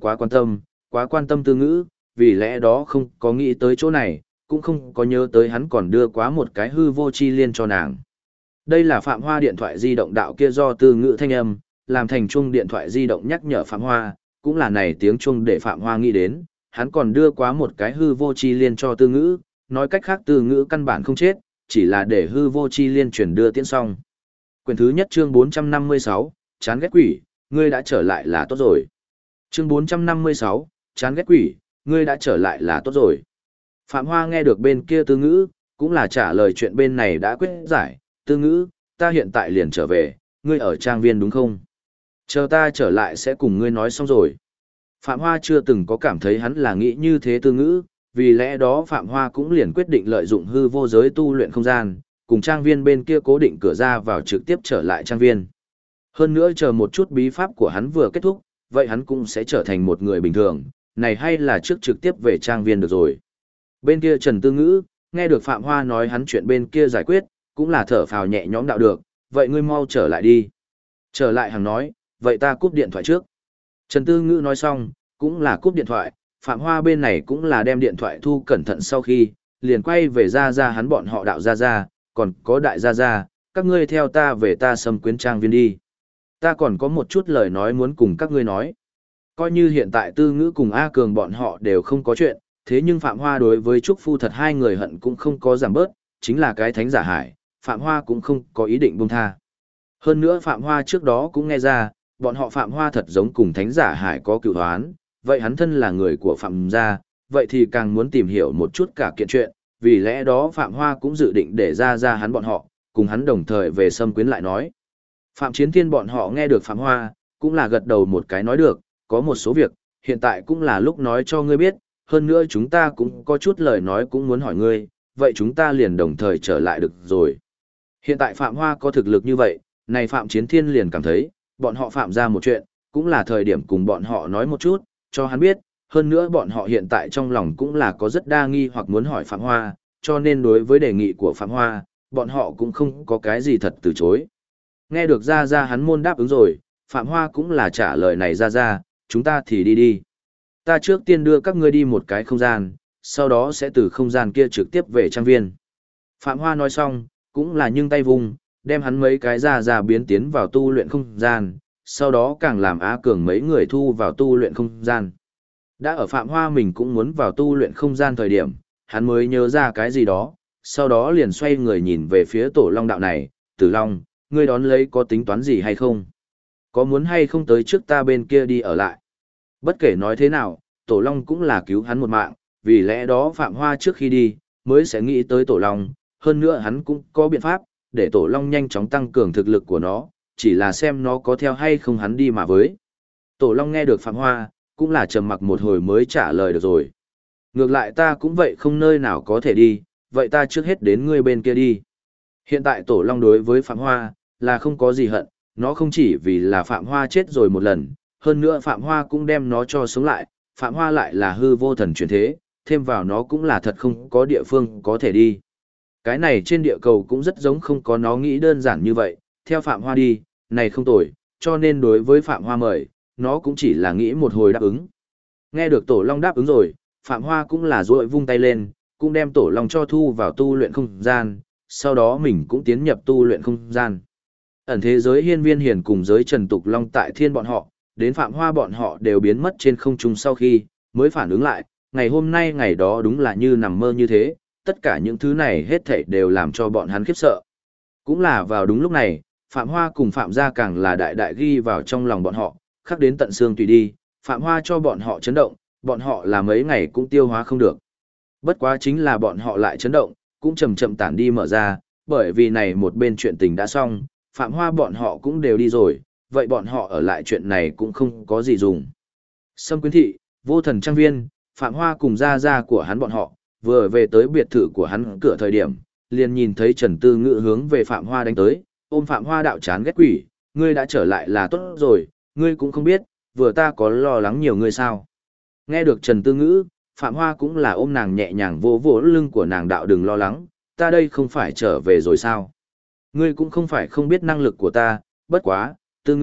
quá quan tâm Tư Ngữ, vì lẽ đó không có nghĩ tới chỗ này, cũng không có nhớ tới hắn còn đưa quá một cái hư vô chi liên cho nàng. Đây là Phạm Hoa điện thoại di động đạo kia do Tư Ngữ thanh âm, làm thành chuông điện thoại di động nhắc nhở Phạm Hoa, cũng là này tiếng chuông để Phạm Hoa nghĩ đến, hắn còn đưa quá một cái hư vô chi liên cho Tư Ngữ, nói cách khác Tư Ngữ căn bản không chết, chỉ là để hư vô chi liên chuyển đưa tiễn xong. Quyển thứ nhất chương 456, chán ghét quỷ, ngươi đã trở lại là tốt rồi. Chương 456, chán ghét quỷ, ngươi đã trở lại là tốt rồi. Phạm Hoa nghe được bên kia Tư Ngữ, cũng là trả lời chuyện bên này đã quyết giải, Tư Ngữ, ta hiện tại liền trở về, ngươi ở trang viên đúng không? Chờ ta trở lại sẽ cùng ngươi nói xong rồi. Phạm Hoa chưa từng có cảm thấy hắn là nghĩ như thế Tư Ngữ, vì lẽ đó Phạm Hoa cũng liền quyết định lợi dụng hư vô giới tu luyện không gian, cùng trang viên bên kia cố định cửa ra vào trực tiếp trở lại trang viên. Hơn nữa chờ một chút bí pháp của hắn vừa kết thúc, vậy hắn cũng sẽ trở thành một người bình thường, này hay là trước trực tiếp về trang viên được rồi. Bên kia Trần Tư Ngữ, nghe được Phạm Hoa nói hắn chuyện bên kia giải quyết, cũng là thở phào nhẹ nhõm đạo được, vậy ngươi mau trở lại đi. Trở lại hàng nói, vậy ta cúp điện thoại trước. Trần Tư Ngữ nói xong, cũng là cúp điện thoại, Phạm Hoa bên này cũng là đem điện thoại thu cẩn thận sau khi, liền quay về ra hắn bọn họ đạo ra, còn có đại ra, các ngươi theo ta về ta Sâm Quyến trang viên đi. Ta còn có một chút lời nói muốn cùng các ngươi nói. Coi như hiện tại Tư Ngữ cùng A Cường bọn họ đều không có chuyện, thế nhưng Phạm Hoa đối với Trúc Phu thật hai người hận cũng không có giảm bớt, chính là cái thánh giả hải, Phạm Hoa cũng không có ý định buông tha. Hơn nữa Phạm Hoa trước đó cũng nghe ra, bọn họ Phạm Hoa thật giống cùng thánh giả hải có cựu hoán, vậy hắn thân là người của Phạm gia, vậy thì càng muốn tìm hiểu một chút cả kiện chuyện, vì lẽ đó Phạm Hoa cũng dự định để ra hắn bọn họ, cùng hắn đồng thời về Sâm Quyến lại nói. Phạm Chiến Thiên bọn họ nghe được Phạm Hoa, cũng là gật đầu một cái nói được, có một số việc, hiện tại cũng là lúc nói cho ngươi biết, hơn nữa chúng ta cũng có chút lời nói cũng muốn hỏi ngươi, vậy chúng ta liền đồng thời trở lại được rồi. Hiện tại Phạm Hoa có thực lực như vậy, này Phạm Chiến Thiên liền cảm thấy, bọn họ phạm ra một chuyện, cũng là thời điểm cùng bọn họ nói một chút, cho hắn biết, hơn nữa bọn họ hiện tại trong lòng cũng là có rất đa nghi hoặc muốn hỏi Phạm Hoa, cho nên đối với đề nghị của Phạm Hoa, bọn họ cũng không có cái gì thật từ chối. Nghe được ra hắn môn đáp ứng rồi, Phạm Hoa cũng là trả lời này ra, chúng ta thì đi. Ta trước tiên đưa các ngươi đi một cái không gian, sau đó sẽ từ không gian kia trực tiếp về trang viên. Phạm Hoa nói xong, cũng là nhưng tay vùng, đem hắn mấy cái ra biến tiến vào tu luyện không gian, sau đó càng làm Á Cường mấy người thu vào tu luyện không gian. Đã ở Phạm Hoa mình cũng muốn vào tu luyện không gian thời điểm, hắn mới nhớ ra cái gì đó, sau đó liền xoay người nhìn về phía Tổ Long đạo này, Tử Long, ngươi đón lấy có tính toán gì hay không? Có muốn hay không tới trước ta bên kia đi ở lại? Bất kể nói thế nào, Tổ Long cũng là cứu hắn một mạng, vì lẽ đó Phạm Hoa trước khi đi, mới sẽ nghĩ tới Tổ Long, hơn nữa hắn cũng có biện pháp, để Tổ Long nhanh chóng tăng cường thực lực của nó, chỉ là xem nó có theo hay không hắn đi mà với. Tổ Long nghe được Phạm Hoa, cũng là trầm mặc một hồi mới trả lời được rồi. Ngược lại ta cũng vậy không nơi nào có thể đi, vậy ta trước hết đến ngươi bên kia đi. Hiện tại Tổ Long đối với Phạm Hoa, là không có gì hận, nó không chỉ vì là Phạm Hoa chết rồi một lần, hơn nữa Phạm Hoa cũng đem nó cho sống lại, Phạm Hoa lại là hư vô thần chuyển thế, thêm vào nó cũng là thật không có địa phương có thể đi. Cái này trên địa cầu cũng rất giống không có nó nghĩ đơn giản như vậy, theo Phạm Hoa đi, này không tồi, cho nên đối với Phạm Hoa mời, nó cũng chỉ là nghĩ một hồi đáp ứng. Nghe được Tổ Long đáp ứng rồi, Phạm Hoa cũng là rội vung tay lên, cũng đem Tổ Long cho thu vào tu luyện không gian, sau đó mình cũng tiến nhập tu luyện không gian. Ẩn thế giới Hiên Viên Hiền cùng giới Trần Tục Long tại thiên bọn họ, đến Phạm Hoa bọn họ đều biến mất trên không trung sau khi, mới phản ứng lại, ngày hôm nay ngày đó đúng là như nằm mơ như thế, tất cả những thứ này hết thảy đều làm cho bọn hắn khiếp sợ. Cũng là vào đúng lúc này, Phạm Hoa cùng Phạm gia càng là đại đại ghi vào trong lòng bọn họ, khắc đến tận xương tùy đi, Phạm Hoa cho bọn họ chấn động, bọn họ là mấy ngày cũng tiêu hóa không được. Bất quá chính là bọn họ lại chấn động, cũng chậm chậm tản đi mở ra, bởi vì này một bên chuyện tình đã xong, Phạm Hoa bọn họ cũng đều đi rồi, vậy bọn họ ở lại chuyện này cũng không có gì dùng. Sâm Quyến thị, Vô Thần trang viên, Phạm Hoa cùng gia của hắn bọn họ, vừa về tới biệt thự của hắn cửa thời điểm, liền nhìn thấy Trần Tư Ngữ hướng về Phạm Hoa đánh tới, ôm Phạm Hoa đạo chán ghét quỷ, ngươi đã trở lại là tốt rồi, ngươi cũng không biết, vừa ta có lo lắng nhiều ngươi sao. Nghe được Trần Tư Ngữ, Phạm Hoa cũng là ôm nàng nhẹ nhàng vỗ vỗ lưng của nàng đạo đừng lo lắng, ta đây không phải trở về rồi sao. Ngươi cũng không phải không biết năng lực của ta, bất quá, Tư Ngữ,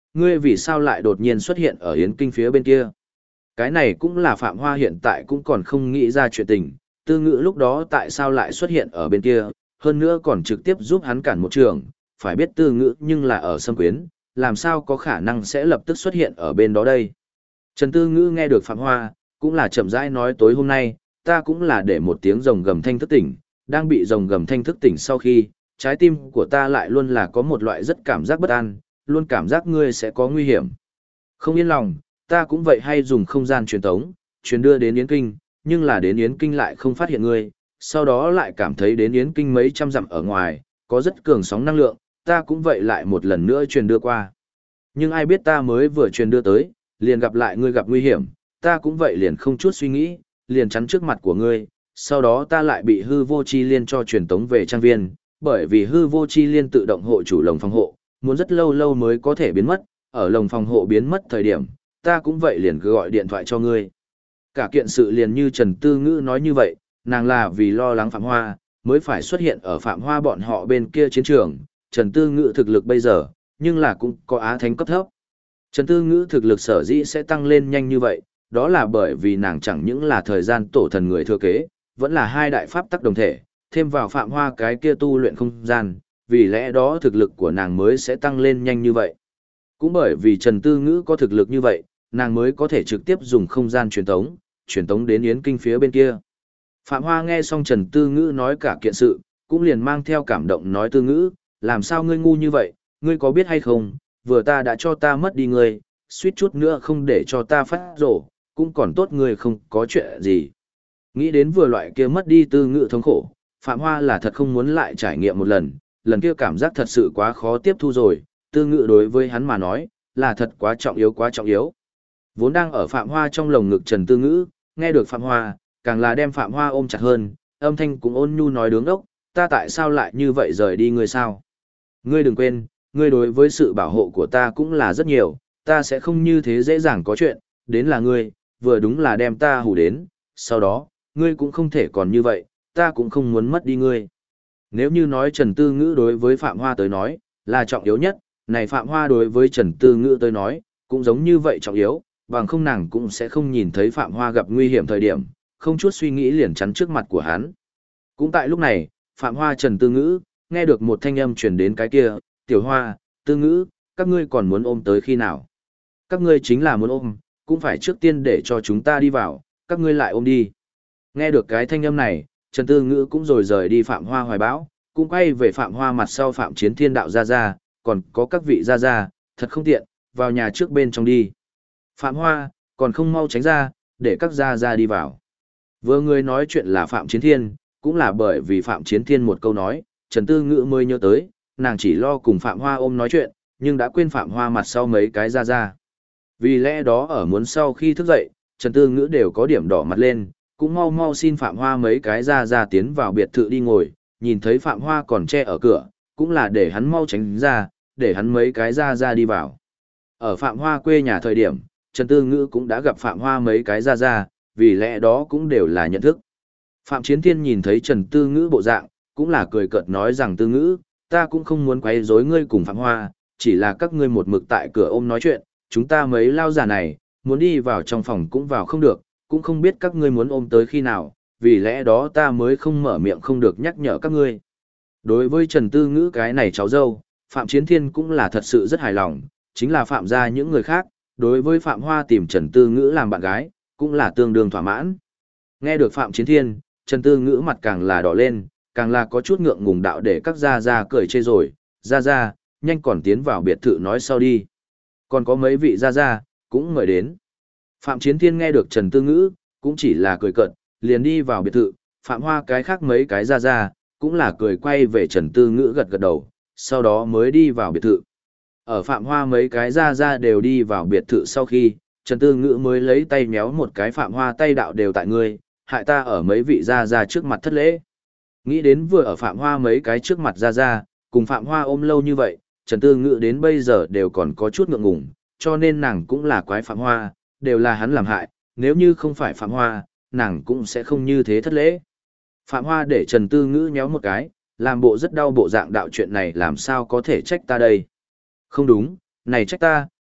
ngươi vì sao lại đột nhiên xuất hiện ở Yến Kinh phía bên kia? Cái này cũng là Phạm Hoa hiện tại cũng còn không nghĩ ra chuyện tình, Tư Ngữ lúc đó tại sao lại xuất hiện ở bên kia, hơn nữa còn trực tiếp giúp hắn cản một trường, phải biết Tư Ngữ nhưng là ở Sâm Quyến, làm sao có khả năng sẽ lập tức xuất hiện ở bên đó đây. Trần Tư Ngữ nghe được Phạm Hoa, cũng là chậm rãi nói tối hôm nay, ta cũng là để một tiếng rồng gầm thanh thức tỉnh, đang bị rồng gầm thanh thức tỉnh sau khi, trái tim của ta lại luôn là có một loại rất cảm giác bất an, luôn cảm giác ngươi sẽ có nguy hiểm. Không yên lòng, ta cũng vậy hay dùng không gian truyền tống, truyền đưa đến Yến Kinh, nhưng là đến Yến Kinh lại không phát hiện ngươi, sau đó lại cảm thấy đến Yến Kinh mấy trăm dặm ở ngoài, có rất cường sóng năng lượng, ta cũng vậy lại một lần nữa truyền đưa qua. Nhưng ai biết ta mới vừa truyền đưa tới, liền gặp lại ngươi gặp nguy hiểm, ta cũng vậy liền không chút suy nghĩ, liền chắn trước mặt của ngươi, sau đó ta lại bị hư vô chi liên cho truyền tống về trang viên, bởi vì hư vô chi liên tự động hộ chủ lồng phòng hộ, muốn rất lâu lâu mới có thể biến mất, ở lồng phòng hộ biến mất thời điểm, ta cũng vậy liền gọi điện thoại cho ngươi. Cả kiện sự liền như Trần Tư Ngữ nói như vậy, nàng là vì lo lắng Phạm Hoa, mới phải xuất hiện ở Phạm Hoa bọn họ bên kia chiến trường, Trần Tư Ngữ thực lực bây giờ, nhưng là cũng có Á Thánh cấp thấp. Trần Tư Ngữ thực lực sở dĩ sẽ tăng lên nhanh như vậy, đó là bởi vì nàng chẳng những là thời gian tổ thần người thừa kế, vẫn là hai đại pháp tắc đồng thể, thêm vào Phạm Hoa cái kia tu luyện không gian, vì lẽ đó thực lực của nàng mới sẽ tăng lên nhanh như vậy. Cũng bởi vì Trần Tư Ngữ có thực lực như vậy, nàng mới có thể trực tiếp dùng không gian truyền tống đến Yến Kinh phía bên kia. Phạm Hoa nghe xong Trần Tư Ngữ nói cả kiện sự, cũng liền mang theo cảm động nói Tư Ngữ, làm sao ngươi ngu như vậy, ngươi có biết hay không, vừa ta đã cho ta mất đi ngươi, suýt chút nữa không để cho ta phát rổ, cũng còn tốt ngươi không có chuyện gì. Nghĩ đến vừa loại kia mất đi Tư Ngữ thống khổ, Phạm Hoa là thật không muốn lại trải nghiệm một lần kia cảm giác thật sự quá khó tiếp thu rồi, Tư Ngữ đối với hắn mà nói, là thật quá trọng yếu quá trọng yếu. Vốn đang ở Phạm Hoa trong lồng ngực Trần Tư Ngữ, nghe được Phạm Hoa, càng là đem Phạm Hoa ôm chặt hơn, âm thanh cũng ôn nhu nói đứng đốc, ta tại sao lại như vậy rời đi ngươi sao? Ngươi đừng quên, ngươi đối với sự bảo hộ của ta cũng là rất nhiều, ta sẽ không như thế dễ dàng có chuyện, đến là ngươi, vừa đúng là đem ta hù đến, sau đó, ngươi cũng không thể còn như vậy, ta cũng không muốn mất đi ngươi. Nếu như nói Trần Tư Ngữ đối với Phạm Hoa tới nói, là trọng yếu nhất, này Phạm Hoa đối với Trần Tư Ngữ tới nói, cũng giống như vậy trọng yếu, bằng không nàng cũng sẽ không nhìn thấy Phạm Hoa gặp nguy hiểm thời điểm, không chút suy nghĩ liền chắn trước mặt của hắn. Cũng tại lúc này, Phạm Hoa Trần Tư Ngữ, nghe được một thanh âm truyền đến cái kia, Tiểu Hoa, Tư Ngữ, các ngươi còn muốn ôm tới khi nào? Các ngươi chính là muốn ôm, cũng phải trước tiên để cho chúng ta đi vào, các ngươi lại ôm đi. Nghe được cái thanh âm này, Trần Tư Ngữ cũng rồi rời đi Phạm Hoa hoài bão, cũng quay về Phạm Hoa mặt sau Phạm Chiến Thiên đạo ra, còn có các vị ra, thật không tiện, vào nhà trước bên trong đi. Phạm Hoa, còn không mau tránh ra, để các ra đi vào. Vừa người nói chuyện là Phạm Chiến Thiên, cũng là bởi vì Phạm Chiến Thiên một câu nói, Trần Tư Ngữ mới nhớ tới, nàng chỉ lo cùng Phạm Hoa ôm nói chuyện, nhưng đã quên Phạm Hoa mặt sau mấy cái ra. Vì lẽ đó ở muốn sau khi thức dậy, Trần Tư Ngữ đều có điểm đỏ mặt lên, cũng mau xin Phạm Hoa mấy cái ra tiến vào biệt thự đi ngồi, nhìn thấy Phạm Hoa còn che ở cửa, cũng là để hắn mau tránh ra, để hắn mấy cái ra đi vào. Ở Phạm Hoa quê nhà thời điểm, Trần Tư Ngữ cũng đã gặp Phạm Hoa mấy cái ra, vì lẽ đó cũng đều là nhận thức. Phạm Chiến Thiên nhìn thấy Trần Tư Ngữ bộ dạng, cũng là cười cợt nói rằng Tư Ngữ, ta cũng không muốn quấy rối ngươi cùng Phạm Hoa, chỉ là các ngươi một mực tại cửa ôm nói chuyện, chúng ta mấy lao giả này, muốn đi vào trong phòng cũng vào không được, cũng không biết các ngươi muốn ôm tới khi nào, vì lẽ đó ta mới không mở miệng không được nhắc nhở các ngươi. Đối với Trần Tư Ngữ cái này cháu dâu, Phạm Chiến Thiên cũng là thật sự rất hài lòng, chính là Phạm gia những người khác, đối với Phạm Hoa tìm Trần Tư Ngữ làm bạn gái, cũng là tương đương thỏa mãn. Nghe được Phạm Chiến Thiên, Trần Tư Ngữ mặt càng là đỏ lên, càng là có chút ngượng ngùng đạo để các ra cười chê rồi, ra, nhanh còn tiến vào biệt thự nói sau đi. Còn có mấy vị ra, cũng mời đến. Phạm Chiến Thiên nghe được Trần Tư Ngữ, cũng chỉ là cười cợt, liền đi vào biệt thự, Phạm Hoa cái khác mấy cái ra, cũng là cười quay về Trần Tư Ngữ gật gật đầu, sau đó mới đi vào biệt thự. Ở Phạm Hoa mấy cái ra đều đi vào biệt thự sau khi, Trần Tư Ngữ mới lấy tay méo một cái Phạm Hoa tay đạo đều tại ngươi, hại ta ở mấy vị ra trước mặt thất lễ. Nghĩ đến vừa ở Phạm Hoa mấy cái trước mặt ra, cùng Phạm Hoa ôm lâu như vậy, Trần Tư Ngữ đến bây giờ đều còn có chút ngượng ngùng, cho nên nàng cũng là quái Phạm Hoa, đều là hắn làm hại, nếu như không phải Phạm Hoa, nàng cũng sẽ không như thế thất lễ. Phạm Hoa để Trần Tư Ngữ nhéo một cái, làm bộ rất đau bộ dạng đạo chuyện này làm sao có thể trách ta đây. Không đúng, này trách ta,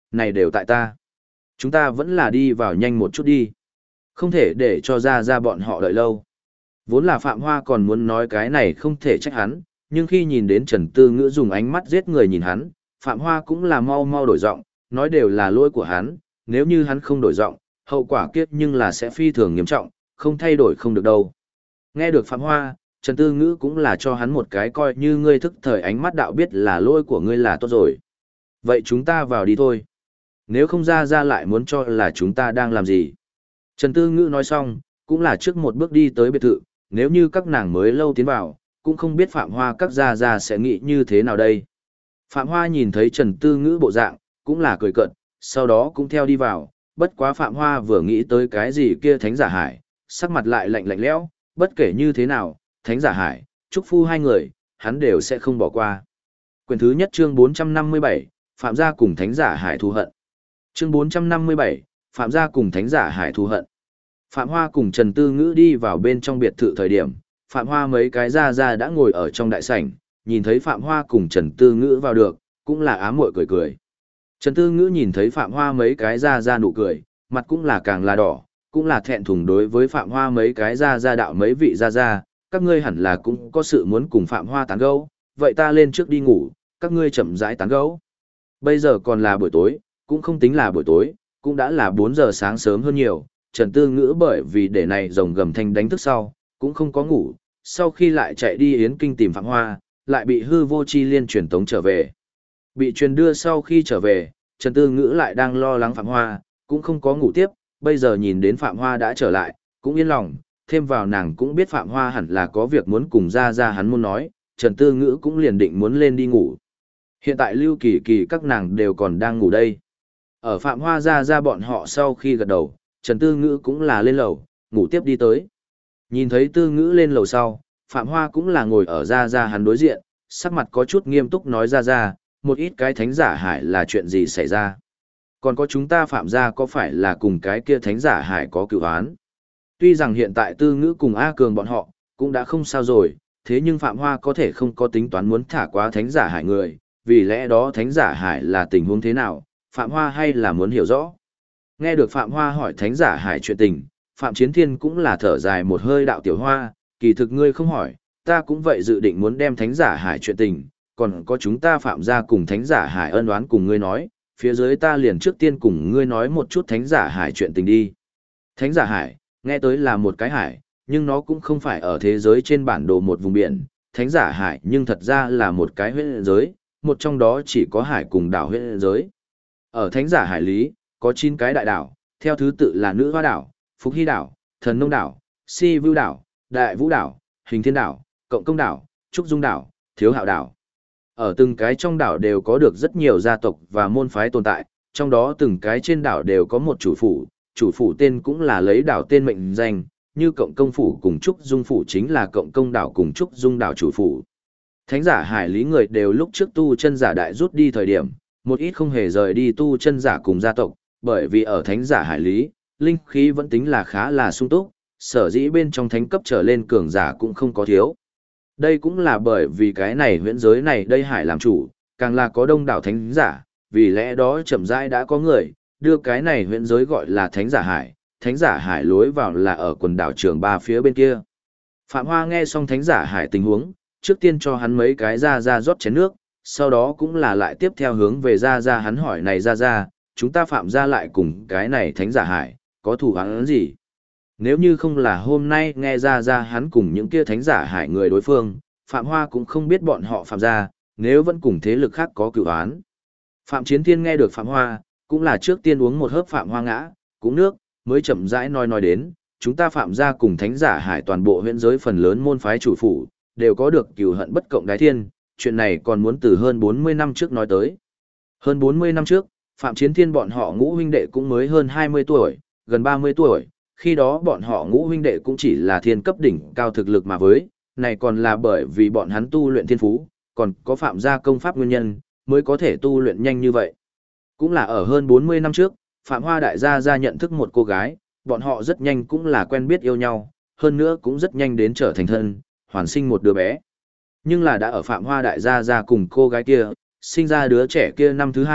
này đều tại ta. Chúng ta vẫn là đi vào nhanh một chút đi. Không thể để cho ra bọn họ đợi lâu. Vốn là Phạm Hoa còn muốn nói cái này không thể trách hắn, nhưng khi nhìn đến Trần Tư Ngữ dùng ánh mắt giết người nhìn hắn, Phạm Hoa cũng là mau mau đổi giọng, nói đều là lỗi của hắn, nếu như hắn không đổi giọng, hậu quả kiếp nhưng là sẽ phi thường nghiêm trọng, không thay đổi không được đâu. Nghe được Phạm Hoa, Trần Tư Ngữ cũng là cho hắn một cái coi như ngươi thức thời ánh mắt đạo biết là lỗi của ngươi là tốt rồi. Vậy chúng ta vào đi thôi. Nếu không ra lại muốn cho là chúng ta đang làm gì. Trần Tư Ngữ nói xong, cũng là trước một bước đi tới biệt thự, nếu như các nàng mới lâu tiến vào, cũng không biết Phạm Hoa các ra sẽ nghĩ như thế nào đây. Phạm Hoa nhìn thấy Trần Tư Ngữ bộ dạng, cũng là cười cợt, sau đó cũng theo đi vào, bất quá Phạm Hoa vừa nghĩ tới cái gì kia Thánh Giả Hải, sắc mặt lại lạnh lạnh lẽo, bất kể như thế nào, Thánh Giả Hải, Trúc Phu hai người, hắn đều sẽ không bỏ qua. Quyển thứ nhất chương 457, Phạm gia cùng Thánh Giả Hải thù hận. Chương 457, Phạm gia cùng Thánh Giả Hải thù hận. Phạm Hoa cùng Trần Tư Ngữ đi vào bên trong biệt thự thời điểm, Phạm Hoa mấy cái ra đã ngồi ở trong đại sảnh, nhìn thấy Phạm Hoa cùng Trần Tư Ngữ vào được, cũng là ám muội cười cười. Trần Tư Ngữ nhìn thấy Phạm Hoa mấy cái ra nụ cười, mặt cũng là càng là đỏ, cũng là thẹn thùng đối với Phạm Hoa mấy cái ra đạo mấy vị ra, các ngươi hẳn là cũng có sự muốn cùng Phạm Hoa tán gẫu, vậy ta lên trước đi ngủ, các ngươi chậm rãi tán gẫu. Bây giờ còn là buổi tối, cũng không tính là buổi tối, cũng đã là 4 giờ sáng sớm hơn nhiều, Trần Tư Ngữ bởi vì để này rồng gầm thanh đánh thức sau, cũng không có ngủ, sau khi lại chạy đi Yến Kinh tìm Phạm Hoa, lại bị hư vô chi liên truyền tống trở về. Bị truyền đưa sau khi trở về, Trần Tư Ngữ lại đang lo lắng Phạm Hoa, cũng không có ngủ tiếp, bây giờ nhìn đến Phạm Hoa đã trở lại, cũng yên lòng, thêm vào nàng cũng biết Phạm Hoa hẳn là có việc muốn cùng ra hắn muốn nói, Trần Tư Ngữ cũng liền định muốn lên đi ngủ. Hiện tại Lưu Kỳ Kỳ các nàng đều còn đang ngủ đây. Ở Phạm Hoa ra bọn họ sau khi gật đầu, Trần Tư Ngữ cũng là lên lầu, ngủ tiếp đi tới. Nhìn thấy Tư Ngữ lên lầu sau, Phạm Hoa cũng là ngồi ở ra hắn đối diện, sắc mặt có chút nghiêm túc nói ra, một ít cái Thánh Giả Hải là chuyện gì xảy ra. Còn có chúng ta Phạm gia có phải là cùng cái kia Thánh Giả Hải có cựu án. Tuy rằng hiện tại Tư Ngữ cùng A Cường bọn họ, cũng đã không sao rồi, thế nhưng Phạm Hoa có thể không có tính toán muốn thả quá Thánh Giả Hải người, vì lẽ đó Thánh Giả Hải là tình huống thế nào, Phạm Hoa hay là muốn hiểu rõ. Nghe được Phạm Hoa hỏi Thánh Giả Hải chuyện tình, Phạm Chiến Thiên cũng là thở dài một hơi đạo tiểu Hoa, kỳ thực ngươi không hỏi, ta cũng vậy dự định muốn đem Thánh Giả Hải chuyện tình, còn có chúng ta Phạm gia cùng Thánh Giả Hải ân oán cùng ngươi nói, phía dưới ta liền trước tiên cùng ngươi nói một chút Thánh Giả Hải chuyện tình đi. Thánh Giả Hải, nghe tới là một cái hải, nhưng nó cũng không phải ở thế giới trên bản đồ một vùng biển, Thánh Giả Hải nhưng thật ra là một cái huyễn giới, một trong đó chỉ có hải cùng đảo huyễn giới. Ở Thánh Giả Hải lý, có 9 cái đại đảo, theo thứ tự là Nữ Hoa đảo, Phục Hy đảo, Thần Nông đảo, Si Vưu đảo, Đại Vũ đảo, Hình Thiên đảo, Cộng Công đảo, Trúc Dung đảo, Thiếu Hạo đảo. Ở từng cái trong đảo đều có được rất nhiều gia tộc và môn phái tồn tại, trong đó từng cái trên đảo đều có một chủ phủ tên cũng là lấy đảo tên mệnh danh, như Cộng Công phủ cùng Trúc Dung phủ chính là Cộng Công đảo cùng Trúc Dung đảo chủ phủ. Thánh Giả Hải lý người đều lúc trước tu chân giả đại rút đi thời điểm, một ít không hề rời đi tu chân giả cùng gia tộc, bởi vì ở Thánh Giả Hải lý, linh khí vẫn tính là khá là sung túc, sở dĩ bên trong thánh cấp trở lên cường giả cũng không có thiếu. Đây cũng là bởi vì cái này huyễn giới này đây hải làm chủ, càng là có đông đảo thánh giả, vì lẽ đó chậm rãi đã có người đưa cái này huyễn giới gọi là Thánh Giả Hải lối vào là ở quần đảo Trường Ba phía bên kia. Phạm Hoa nghe xong Thánh Giả Hải tình huống, trước tiên cho hắn mấy cái ra rót chén nước, sau đó cũng là lại tiếp theo hướng về ra hắn hỏi này ra, chúng ta Phạm gia lại cùng cái này Thánh Giả Hải, có thù oán gì? Nếu như không là hôm nay nghe ra hắn cùng những kia Thánh Giả Hải người đối phương, Phạm Hoa cũng không biết bọn họ Phạm gia, nếu vẫn cùng thế lực khác có cựu oán. Phạm Chiến Thiên nghe được Phạm Hoa, cũng là trước tiên uống một hớp Phạm Hoa ngã, cũng nước, mới chậm rãi nói đến, chúng ta Phạm gia cùng Thánh Giả Hải toàn bộ huyễn giới phần lớn môn phái chủ phủ, đều có được cừu hận bất cộng đái thiên, chuyện này còn muốn từ hơn 40 năm trước nói tới. Hơn 40 năm trước, Phạm Chiến Thiên bọn họ ngũ huynh đệ cũng mới hơn 20 tuổi, gần 30 tuổi, khi đó bọn họ ngũ huynh đệ cũng chỉ là thiên cấp đỉnh cao thực lực mà với, này còn là bởi vì bọn hắn tu luyện thiên phú, còn có Phạm gia công pháp nguyên nhân, mới có thể tu luyện nhanh như vậy. Cũng là ở hơn 40 năm trước, Phạm Hoa đại gia nhận thức một cô gái, bọn họ rất nhanh cũng là quen biết yêu nhau, hơn nữa cũng rất nhanh đến trở thành thân, hoàn sinh một đứa bé. Nhưng là đã ở Phạm Hoa đại gia cùng cô gái kia, sinh ra đứa trẻ kia năm thứ 2,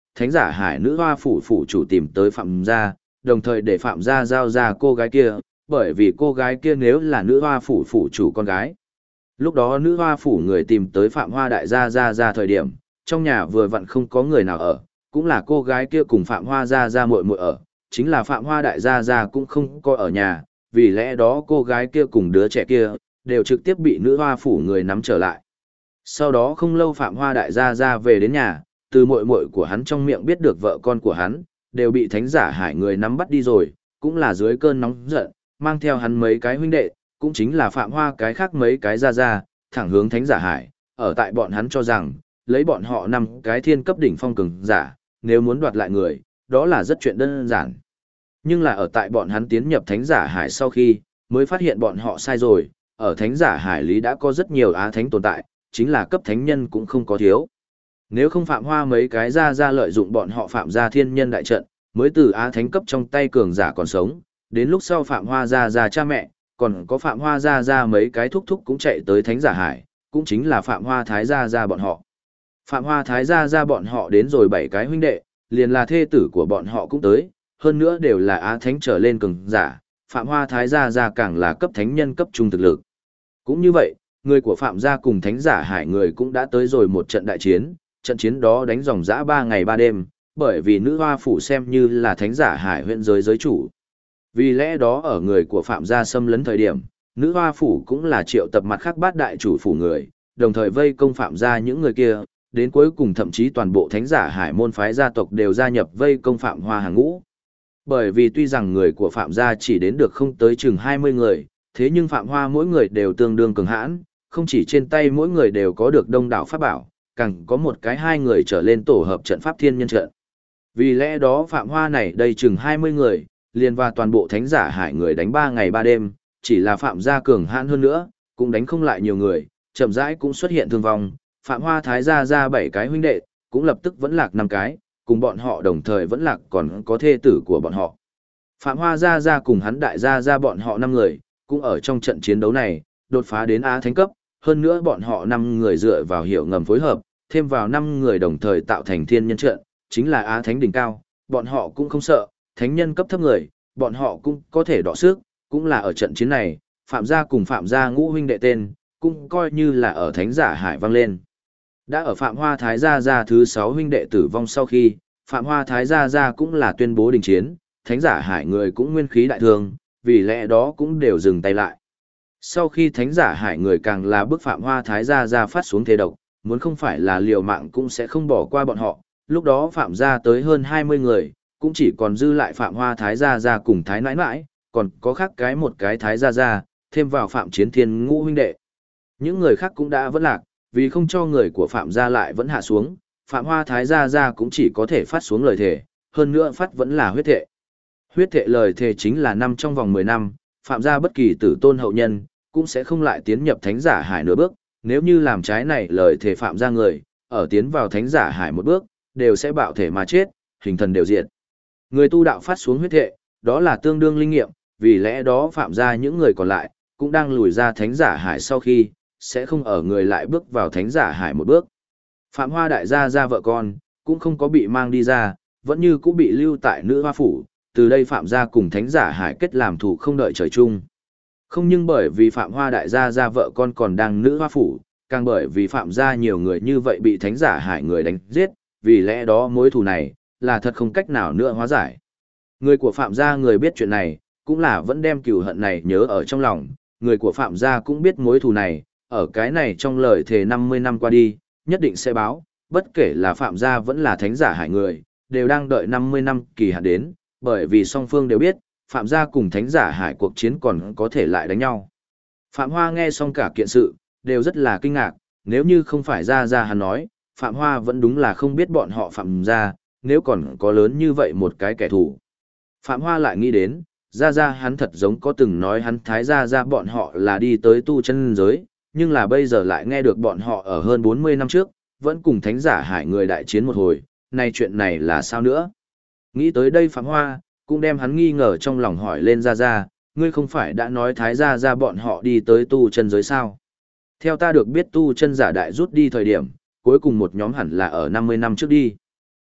thánh giả hải nữ hoa phủ phủ chủ tìm tới Phạm gia, đồng thời để Phạm gia giao ra cô gái kia, bởi vì cô gái kia nếu là nữ hoa phủ phủ chủ con gái. Lúc đó nữ hoa phủ người tìm tới Phạm Hoa đại gia ra thời điểm, trong nhà vừa vặn không có người nào ở, cũng là cô gái kia cùng Phạm Hoa ra muội muội ở, chính là Phạm Hoa đại gia cũng không có ở nhà, vì lẽ đó cô gái kia cùng đứa trẻ kia đều trực tiếp bị nữ hoa phủ người nắm trở lại. Sau đó không lâu Phạm Hoa đại gia về đến nhà, từ muội muội của hắn trong miệng biết được vợ con của hắn đều bị thánh giả hải người nắm bắt đi rồi, cũng là dưới cơn nóng giận, mang theo hắn mấy cái huynh đệ, cũng chính là Phạm Hoa cái khác mấy cái ra, thẳng hướng thánh giả hải, ở tại bọn hắn cho rằng, lấy bọn họ 5 cái thiên cấp đỉnh phong cường giả, nếu muốn đoạt lại người, đó là rất chuyện đơn giản. Nhưng là ở tại bọn hắn tiến nhập thánh giả hải sau khi, mới phát hiện bọn họ sai rồi, ở thánh giả hải lý đã có rất nhiều á thánh tồn tại, chính là cấp thánh nhân cũng không có thiếu. Nếu không Phạm Hoa mấy cái ra lợi dụng bọn họ Phạm gia thiên nhân đại trận, mới từ á thánh cấp trong tay cường giả còn sống, đến lúc sau Phạm Hoa ra cha mẹ, còn có Phạm Hoa ra mấy cái thúc cũng chạy tới thánh giả hải, cũng chính là Phạm Hoa thái ra bọn họ. Phạm Hoa thái ra bọn họ đến rồi 7 cái huynh đệ, liền là thê tử của bọn họ cũng tới, hơn nữa đều là á thánh trở lên cường giả, Phạm Hoa thái ra càng là cấp thánh nhân cấp trung thực lực. Cũng như vậy, người của Phạm gia cùng thánh giả hải người cũng đã tới rồi một trận đại chiến, trận chiến đó đánh dòng dã 3 ngày 3 đêm, bởi vì nữ hoa phủ xem như là thánh giả hải huyện giới chủ. Vì lẽ đó ở người của Phạm gia xâm lấn thời điểm, nữ hoa phủ cũng là triệu tập mặt khác bát đại chủ phủ người, đồng thời vây công Phạm gia những người kia, đến cuối cùng thậm chí toàn bộ thánh giả hải môn phái gia tộc đều gia nhập vây công Phạm Hoa hàng ngũ. Bởi vì tuy rằng người của Phạm gia chỉ đến được không tới chừng 20 người, thế nhưng Phạm Hoa mỗi người đều tương đương cường hãn, không chỉ trên tay mỗi người đều có được đông đảo pháp bảo, càng có một cái 2 người trở lên tổ hợp trận pháp thiên nhân trận. Vì lẽ đó Phạm Hoa này đây chừng 20 người, liền và toàn bộ thánh giả hải người đánh 3 ngày 3 đêm, chỉ là Phạm gia cường hãn hơn nữa, cũng đánh không lại nhiều người, chậm rãi cũng xuất hiện thương vong, Phạm Hoa thái gia ra 7 cái huynh đệ, cũng lập tức vẫn lạc 5 cái, cùng bọn họ đồng thời vẫn lạc còn có thê tử của bọn họ. Phạm Hoa ra cùng hắn đại ra bọn họ 5 người, cũng ở trong trận chiến đấu này, đột phá đến Á Thánh cấp, hơn nữa bọn họ 5 người dựa vào hiệu ngầm phối hợp, thêm vào 5 người đồng thời tạo thành thiên nhân trận, chính là Á Thánh đỉnh cao, bọn họ cũng không sợ, thánh nhân cấp thấp người, bọn họ cũng có thể đọ sức, cũng là ở trận chiến này, Phạm gia cùng Phạm gia ngũ huynh đệ tên, cũng coi như là ở thánh giả hải vang lên. Đã ở Phạm Hoa thái gia thứ 6 huynh đệ tử vong sau khi, Phạm Hoa thái gia cũng là tuyên bố đình chiến, thánh giả hải người cũng nguyên khí đại thương, vì lẽ đó cũng đều dừng tay lại. Sau khi thánh giả hải người càng là bức Phạm Hoa thái gia phát xuống thế độc, muốn không phải là liều mạng cũng sẽ không bỏ qua bọn họ, lúc đó Phạm gia tới hơn 20 người, cũng chỉ còn dư lại Phạm Hoa thái gia cùng thái nãi nãi, còn có khác một cái thái gia, thêm vào Phạm Chiến Thiên ngũ huynh đệ. Những người khác cũng đã vẫn lạc, vì không cho người của Phạm gia lại vẫn hạ xuống, Phạm Hoa thái gia cũng chỉ có thể phát xuống lời thề, hơn nữa phát vẫn là huyết thệ. Huyết thệ lời thề chính là năm trong vòng 10 năm, Phạm gia bất kỳ tử tôn hậu nhân, cũng sẽ không lại tiến nhập thánh giả hải nửa bước, nếu như làm trái này lời thề Phạm gia người, ở tiến vào thánh giả hải một bước, đều sẽ bạo thể mà chết, hình thần đều diệt. Người tu đạo phát xuống huyết thệ, đó là tương đương linh nghiệm, vì lẽ đó Phạm gia những người còn lại, cũng đang lùi ra thánh giả hải sau khi, sẽ không ở người lại bước vào thánh giả hải một bước. Phạm Hoa đại gia vợ con, cũng không có bị mang đi ra, vẫn như cũng bị lưu tại nữ hoa phủ, từ đây Phạm gia cùng thánh giả hải kết làm thủ không đợi trời chung. Không nhưng bởi vì Phạm Hoa đại gia vợ con còn đang nữ hoa phủ, càng bởi vì Phạm gia nhiều người như vậy bị thánh giả hải người đánh giết, vì lẽ đó mối thù này, là thật không cách nào nữa hóa giải. Người của Phạm gia người biết chuyện này, cũng là vẫn đem cừu hận này nhớ ở trong lòng, người của Phạm gia cũng biết mối thù này, ở cái này trong lời thề 50 năm qua đi, nhất định sẽ báo, bất kể là Phạm gia vẫn là thánh giả hải người, đều đang đợi 50 năm kỳ hạn đến, bởi vì song phương đều biết, Phạm gia cùng thánh giả hải cuộc chiến còn có thể lại đánh nhau. Phạm Hoa nghe xong cả kiện sự, đều rất là kinh ngạc, nếu như không phải ra hắn nói, Phạm Hoa vẫn đúng là không biết bọn họ Phạm gia, nếu còn có lớn như vậy một cái kẻ thù. Phạm Hoa lại nghĩ đến, ra hắn thật giống có từng nói hắn thái ra bọn họ là đi tới tu chân giới, nhưng là bây giờ lại nghe được bọn họ ở hơn 40 năm trước, vẫn cùng thánh giả hải người đại chiến một hồi, nay chuyện này là sao nữa? Nghĩ tới đây Phạm Hoa, cũng đem hắn nghi ngờ trong lòng hỏi lên ra, ngươi không phải đã nói thái ra bọn họ đi tới tu chân giới sao? Theo ta được biết tu chân giả đại rút đi thời điểm, cuối cùng một nhóm hẳn là ở 50 năm trước đi.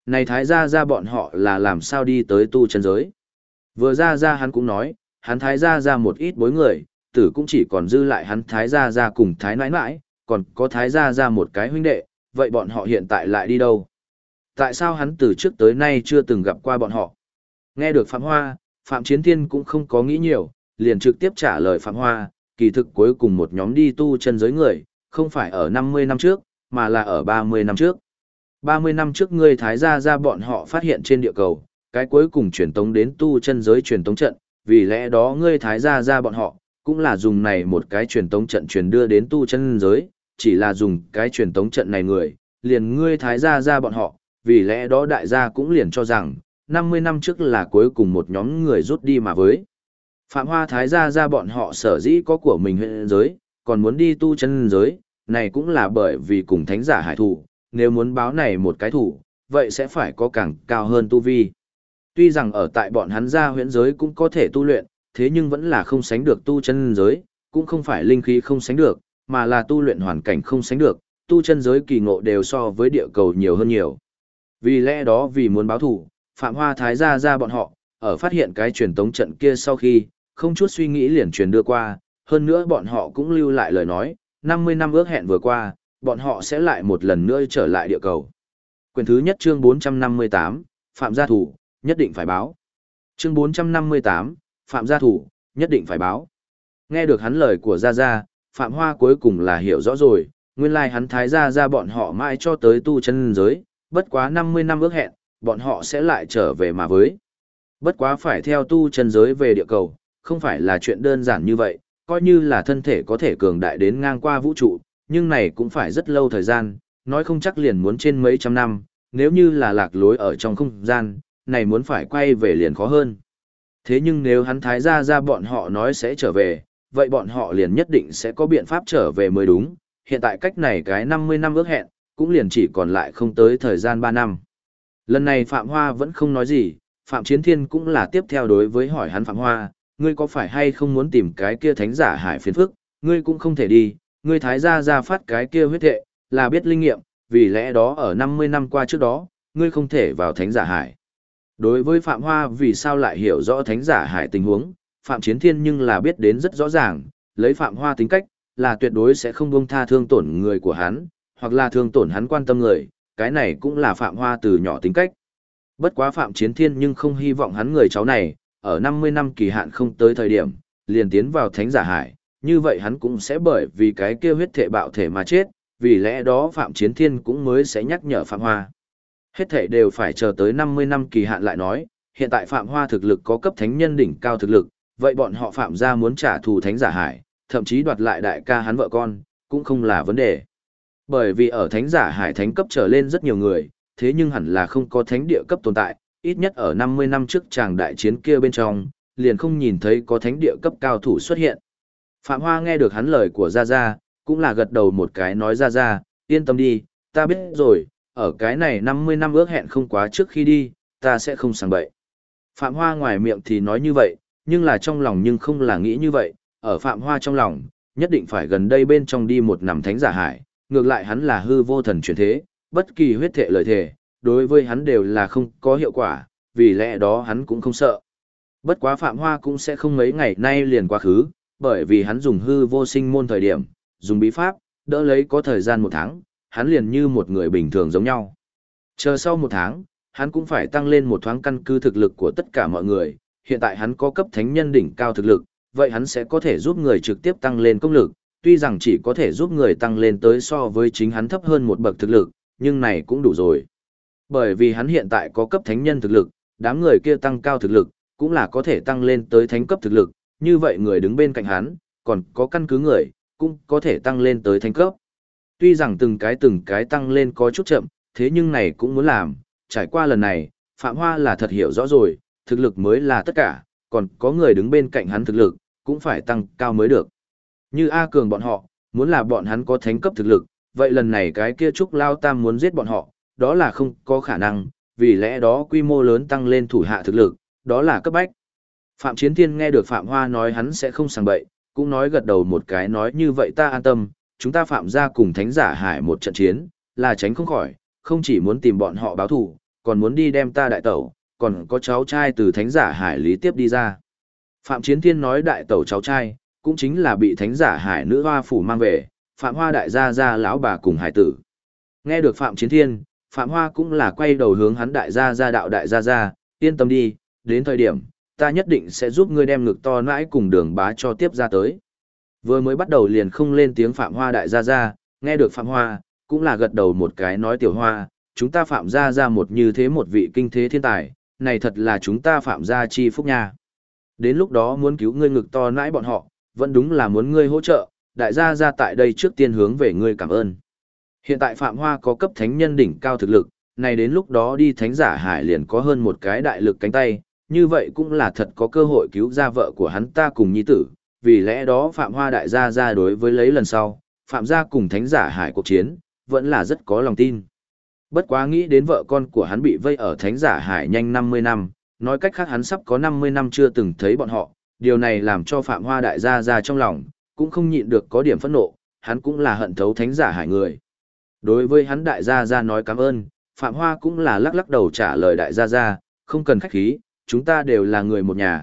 Này Thái Gia Gia bọn họ là làm sao đi tới tu chân giới? Vừa ra hắn cũng nói, hắn Thái Gia Gia một ít bối người, tử cũng chỉ còn dư lại hắn Thái Gia Gia cùng Thái nãi nãi, còn có Thái Gia Gia một cái huynh đệ, vậy bọn họ hiện tại lại đi đâu? Tại sao hắn từ trước tới nay chưa từng gặp qua bọn họ? Nghe được Phạm Hoa, Phạm Chiến Thiên cũng không có nghĩ nhiều, liền trực tiếp trả lời Phạm Hoa, kỳ thực cuối cùng một nhóm đi tu chân giới người, không phải ở 50 năm trước, mà là ở 30 năm trước. 30 năm trước ngươi Thái Gia Gia bọn họ phát hiện trên địa cầu, cái cuối cùng truyền tống đến tu chân giới truyền tống trận, vì lẽ đó ngươi Thái Gia Gia bọn họ, cũng là dùng này một cái truyền tống trận truyền đưa đến tu chân giới, chỉ là dùng cái truyền tống trận này người, liền ngươi Thái Gia Gia bọn họ, vì lẽ đó đại gia cũng liền cho rằng, 50 năm trước là cuối cùng một nhóm người rút đi mà với. Phạm Hoa Thái Gia Gia bọn họ sở dĩ có của mình huyện giới, còn muốn đi tu chân giới, này cũng là bởi vì cùng thánh giả hải thủ, nếu muốn báo này một cái thủ, vậy sẽ phải có càng cao hơn tu vi. Tuy rằng ở tại bọn hắn gia huyễn giới cũng có thể tu luyện, thế nhưng vẫn là không sánh được tu chân giới, cũng không phải linh khí không sánh được, mà là tu luyện hoàn cảnh không sánh được, tu chân giới kỳ ngộ đều so với địa cầu nhiều hơn nhiều. Vì lẽ đó vì muốn báo thủ, Phạm Hoa Thái Gia Gia bọn họ, ở phát hiện cái truyền tống trận kia sau khi, không chút suy nghĩ liền truyền đưa qua, hơn nữa bọn họ cũng lưu lại lời nói, 50 năm ước hẹn vừa qua, bọn họ sẽ lại một lần nữa trở lại địa cầu. Quyển thứ nhất chương 458, Phạm gia thủ, nhất định phải báo. Chương 458, Phạm gia thủ, nhất định phải báo. Nghe được hắn lời của Gia Gia, Phạm Hoa cuối cùng là hiểu rõ rồi, nguyên lai hắn Thái Gia Gia bọn họ mãi cho tới tu chân giới, bất quá 50 năm ước hẹn, bọn họ sẽ lại trở về mà với. Bất quá phải theo tu chân giới về địa cầu, không phải là chuyện đơn giản như vậy, coi như là thân thể có thể cường đại đến ngang qua vũ trụ, nhưng này cũng phải rất lâu thời gian, nói không chắc liền muốn trên mấy trăm năm, nếu như là lạc lối ở trong không gian, này muốn phải quay về liền khó hơn. Thế nhưng nếu hắn Thái Gia Gia bọn họ nói sẽ trở về, vậy bọn họ liền nhất định sẽ có biện pháp trở về mới đúng, hiện tại cách này cái 50 năm ước hẹn, cũng liền chỉ còn lại không tới thời gian 3 năm. Lần này Phạm Hoa vẫn không nói gì, Phạm Chiến Thiên cũng là tiếp theo đối với hỏi hắn Phạm Hoa, ngươi có phải hay không muốn tìm cái kia thánh giả hải phiền phức, ngươi cũng không thể đi, ngươi Thái Gia Gia phát cái kia huyết thệ, là biết linh nghiệm, vì lẽ đó ở 50 năm qua trước đó, ngươi không thể vào thánh giả hải. Đối với Phạm Hoa vì sao lại hiểu rõ thánh giả hải tình huống, Phạm Chiến Thiên nhưng là biết đến rất rõ ràng, lấy Phạm Hoa tính cách, là tuyệt đối sẽ không buông tha thương tổn người của hắn, hoặc là thương tổn hắn quan tâm người, cái này cũng là Phạm Hoa từ nhỏ tính cách. Bất quá Phạm Chiến Thiên nhưng không hy vọng hắn người cháu này, ở 50 năm kỳ hạn không tới thời điểm, liền tiến vào thánh giả hải, như vậy hắn cũng sẽ bởi vì cái kia huyết thể bạo thể mà chết, vì lẽ đó Phạm Chiến Thiên cũng mới sẽ nhắc nhở Phạm Hoa. Hết thể đều phải chờ tới 50 năm kỳ hạn lại nói, hiện tại Phạm Hoa thực lực có cấp thánh nhân đỉnh cao thực lực, vậy bọn họ Phạm gia muốn trả thù thánh giả hải, thậm chí đoạt lại đại ca hắn vợ con, cũng không là vấn đề. Bởi vì ở thánh giả hải thánh cấp trở lên rất nhiều người, thế nhưng hẳn là không có thánh địa cấp tồn tại, ít nhất ở 50 năm trước tràng đại chiến kia bên trong, liền không nhìn thấy có thánh địa cấp cao thủ xuất hiện. Phạm Hoa nghe được hắn lời của Gia Gia, cũng là gật đầu một cái nói Gia Gia, yên tâm đi, ta biết rồi, ở cái này 50 năm ước hẹn không quá trước khi đi, ta sẽ không sang bậy. Phạm Hoa ngoài miệng thì nói như vậy, nhưng là trong lòng nhưng không là nghĩ như vậy, ở Phạm Hoa trong lòng, nhất định phải gần đây bên trong đi một nằm thánh giả hải, ngược lại hắn là hư vô thần chuyển thế, bất kỳ huyết thệ lời thề, đối với hắn đều là không có hiệu quả, vì lẽ đó hắn cũng không sợ. Bất quá Phạm Hoa cũng sẽ không mấy ngày nay liền quá khứ, bởi vì hắn dùng hư vô sinh môn thời điểm, dùng bí pháp, đỡ lấy có thời gian 1 tháng, hắn liền như một người bình thường giống nhau. Chờ sau 1 tháng, hắn cũng phải tăng lên một thoáng căn cứ thực lực của tất cả mọi người, hiện tại hắn có cấp thánh nhân đỉnh cao thực lực, vậy hắn sẽ có thể giúp người trực tiếp tăng lên công lực, tuy rằng chỉ có thể giúp người tăng lên tới so với chính hắn thấp hơn một bậc thực lực, nhưng này cũng đủ rồi. Bởi vì hắn hiện tại có cấp thánh nhân thực lực, đám người kia tăng cao thực lực, cũng là có thể tăng lên tới thánh cấp thực lực, như vậy người đứng bên cạnh hắn, còn có căn cứ người, cũng có thể tăng lên tới thánh cấp. Tuy rằng từng cái tăng lên có chút chậm, thế nhưng này cũng muốn làm, trải qua lần này, Phạm Hoa là thật hiểu rõ rồi, thực lực mới là tất cả, còn có người đứng bên cạnh hắn thực lực, cũng phải tăng cao mới được. Như A Cường bọn họ, muốn là bọn hắn có thánh cấp thực lực, vậy lần này cái kia Trúc Lao Tam muốn giết bọn họ, đó là không có khả năng, vì lẽ đó quy mô lớn tăng lên thủ hạ thực lực, đó là cấp bách. Phạm Chiến Thiên nghe được Phạm Hoa nói hắn sẽ không sàng bậy, cũng nói gật đầu một cái nói như vậy ta an tâm, chúng ta Phạm gia cùng Thánh giả hải một trận chiến, là tránh không khỏi, không chỉ muốn tìm bọn họ báo thù, còn muốn đi đem ta đại tẩu, còn có cháu trai từ thánh giả hải lý tiếp đi ra. Phạm Chiến Thiên nói đại tẩu cháu trai, cũng chính là bị thánh giả hải nữ hoa phủ mang về, Phạm Hoa đại gia gia lão bà cùng hải tử. Nghe được Phạm Chiến Thiên, Phạm Hoa cũng là quay đầu hướng hắn đại gia gia đạo đại gia gia, yên tâm đi, đến thời điểm, ta nhất định sẽ giúp ngươi đem ngực to nãi cùng Đường Bá cho tiếp ra tới. Vừa mới bắt đầu liền không lên tiếng Phạm Hoa đại gia gia, nghe được Phạm Hoa, cũng là gật đầu một cái nói tiểu Hoa, chúng ta Phạm gia gia một như thế một vị kinh thế thiên tài, này thật là chúng ta Phạm gia chi phúc nha. Đến lúc đó muốn cứu ngươi ngực to nãi bọn họ, vẫn đúng là muốn ngươi hỗ trợ, đại gia gia tại đây trước tiên hướng về ngươi cảm ơn. Hiện tại Phạm Hoa có cấp thánh nhân đỉnh cao thực lực, này đến lúc đó đi thánh giả hải liền có hơn một cái đại lực cánh tay, như vậy cũng là thật có cơ hội cứu ra vợ của hắn ta cùng nhi tử, vì lẽ đó Phạm Hoa đại gia gia đối với lấy lần sau, Phạm gia cùng thánh giả hải cuộc chiến, vẫn là rất có lòng tin. Bất quá nghĩ đến vợ con của hắn bị vây ở thánh giả hải nhanh 50 năm, nói cách khác hắn sắp có 50 năm chưa từng thấy bọn họ, điều này làm cho Phạm Hoa đại gia gia trong lòng, cũng không nhịn được có điểm phẫn nộ, hắn cũng là hận thấu thánh giả hải người. Đối với hắn đại gia gia nói cảm ơn, Phạm Hoa cũng là lắc lắc đầu trả lời đại gia gia, không cần khách khí, chúng ta đều là người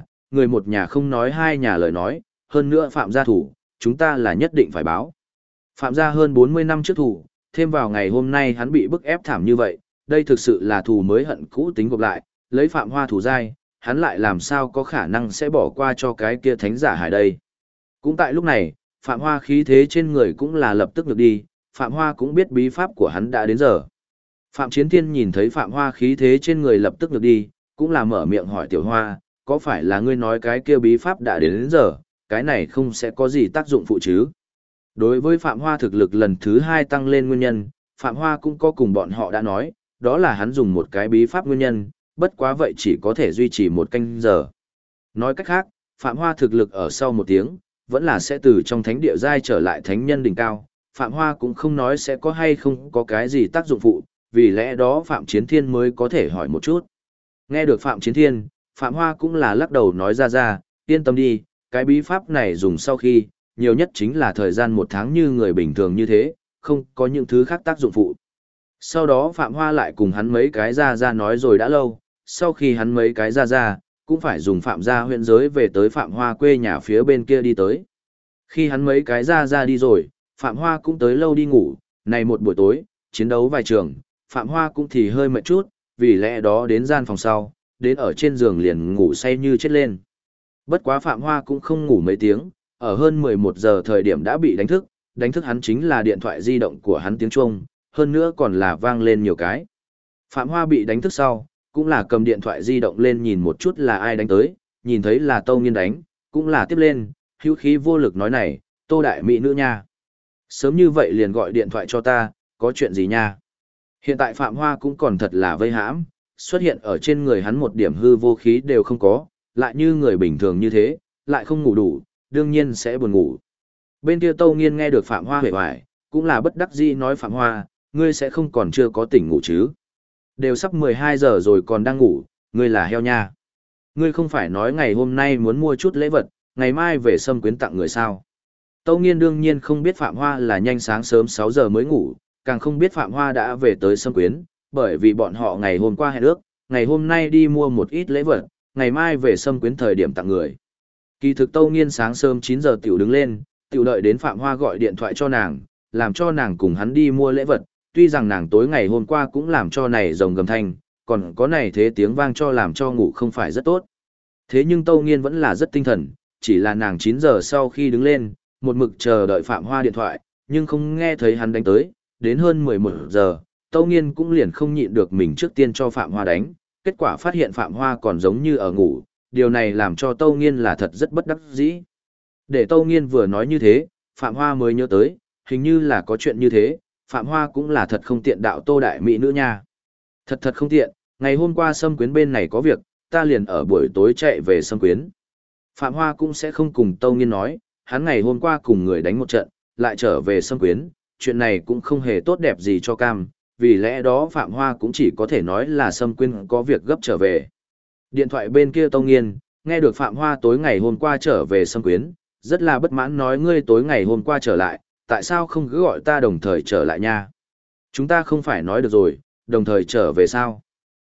một nhà không nói hai nhà lời nói, hơn nữa Phạm gia thủ, chúng ta là nhất định phải báo. Phạm gia hơn 40 năm trước thủ, thêm vào ngày hôm nay hắn bị bức ép thảm như vậy, đây thực sự là thù mới hận cũ tính gộp lại, lấy Phạm Hoa thủ dai, hắn lại làm sao có khả năng sẽ bỏ qua cho cái kia thánh giả hải đây. Cũng tại lúc này, Phạm Hoa khí thế trên người cũng là lập tức được đi, Phạm Hoa cũng biết bí pháp của hắn đã đến giờ. Phạm Chiến Thiên nhìn thấy Phạm Hoa khí thế trên người lập tức được đi, cũng là mở miệng hỏi Tiểu Hoa, có phải là ngươi nói cái kia bí pháp đã đến giờ, cái này không sẽ có gì tác dụng phụ chứ? Đối với Phạm Hoa thực lực lần thứ 2 tăng lên nguyên nhân, Phạm Hoa cũng có cùng bọn họ đã nói, đó là hắn dùng một cái bí pháp nguyên nhân, bất quá vậy chỉ có thể duy trì một canh giờ. Nói cách khác, Phạm Hoa thực lực ở sau một tiếng, vẫn là sẽ từ trong thánh địa giai trở lại thánh nhân đỉnh cao, Phạm Hoa cũng không nói sẽ có hay không có cái gì tác dụng phụ, vì lẽ đó Phạm Chiến Thiên mới có thể hỏi một chút. Nghe được Phạm Chiến Thiên, Phạm Hoa cũng là lắc đầu nói ra, yên tâm đi, cái bí pháp này dùng sau khi, nhiều nhất chính là thời gian 1 tháng như người bình thường như thế, không có những thứ khác tác dụng phụ. Sau đó Phạm Hoa lại cùng hắn mấy cái ra nói rồi đã lâu, sau khi hắn mấy cái ra, cũng phải dùng Phạm gia huyện giới về tới Phạm Hoa quê nhà phía bên kia đi tới. Khi hắn mấy cái ra đi rồi, Phạm Hoa cũng tới lâu đi ngủ, này một buổi tối, chiến đấu vài trường, Phạm Hoa cũng thì hơi mệt chút, vì lẽ đó đến gian phòng sau, đến ở trên giường liền ngủ say như chết lên. Bất quá Phạm Hoa cũng không ngủ mấy tiếng, ở hơn 11 giờ thời điểm đã bị đánh thức hắn chính là điện thoại di động của hắn tiếng chuông, hơn nữa còn là vang lên nhiều cái. Phạm Hoa bị đánh thức sau, cũng là cầm điện thoại di động lên nhìn một chút là ai đánh tới, nhìn thấy là Tâu Nghiên đánh, cũng là tiếp lên, hữu khí vô lực nói này, Tô đại mỹ nữ nha. Sớm như vậy liền gọi điện thoại cho ta, có chuyện gì nha? Hiện tại Phạm Hoa cũng còn thật là vây hãm, xuất hiện ở trên người hắn một điểm hư vô khí đều không có, lại như người bình thường như thế, lại không ngủ đủ, đương nhiên sẽ buồn ngủ. Bên kia Tâu Nghiên nghe được Phạm Hoa huệ hoài, cũng là bất đắc dĩ nói Phạm Hoa, ngươi sẽ không còn chưa có tỉnh ngủ chứ? Đều sắp 12 giờ rồi còn đang ngủ, ngươi là heo nha. Ngươi không phải nói ngày hôm nay muốn mua chút lễ vật, ngày mai về Sâm Quyến tặng người sao? Tâu Nghiên đương nhiên không biết Phạm Hoa là nhanh sáng sớm 6 giờ mới ngủ, càng không biết Phạm Hoa đã về tới Sâm Quyến, bởi vì bọn họ ngày hôm qua hẹn ước, ngày hôm nay đi mua một ít lễ vật, ngày mai về Sâm Quyến thời điểm tặng người. Kỳ thực Tâu Nghiên sáng sớm 9 giờ tiểu đứng lên, tiểu đợi đến Phạm Hoa gọi điện thoại cho nàng, làm cho nàng cùng hắn đi mua lễ vật, tuy rằng nàng tối ngày hôm qua cũng làm cho này rồng gầm thanh, còn có này thế tiếng vang cho làm cho ngủ không phải rất tốt. Thế nhưng Tâu Nghiên vẫn là rất tinh thần, chỉ là nàng 9 giờ sau khi đứng lên, một mực chờ đợi Phạm Hoa điện thoại, nhưng không nghe thấy hắn đánh tới, đến hơn 11 giờ, Tâu Nghiên cũng liền không nhịn được mình trước tiên cho Phạm Hoa đánh, kết quả phát hiện Phạm Hoa còn giống như ở ngủ, điều này làm cho Tâu Nghiên là thật rất bất đắc dĩ. Để Tâu Nghiên vừa nói như thế, Phạm Hoa mới nhớ tới, hình như là có chuyện như thế, Phạm Hoa cũng là thật không tiện đạo Tô đại mỹ nữ nha. Thật không tiện, ngày hôm qua Sâm Quyến bên này có việc, ta liền ở buổi tối chạy về Sâm Quyến. Phạm Hoa cũng sẽ không cùng Tâu Nghiên nói, hắn ngày hôm qua cùng người đánh một trận, lại trở về Sâm Quyến, chuyện này cũng không hề tốt đẹp gì cho cam, vì lẽ đó Phạm Hoa cũng chỉ có thể nói là Sâm Quyến có việc gấp trở về. Điện thoại bên kia Tâu Nghiên, nghe được Phạm Hoa tối ngày hôm qua trở về Sâm Quyến, rất là bất mãn nói ngươi tối ngày hôm qua trở lại, tại sao không cứ gọi ta đồng thời trở lại nha? Chúng ta không phải nói được rồi, đồng thời trở về sao?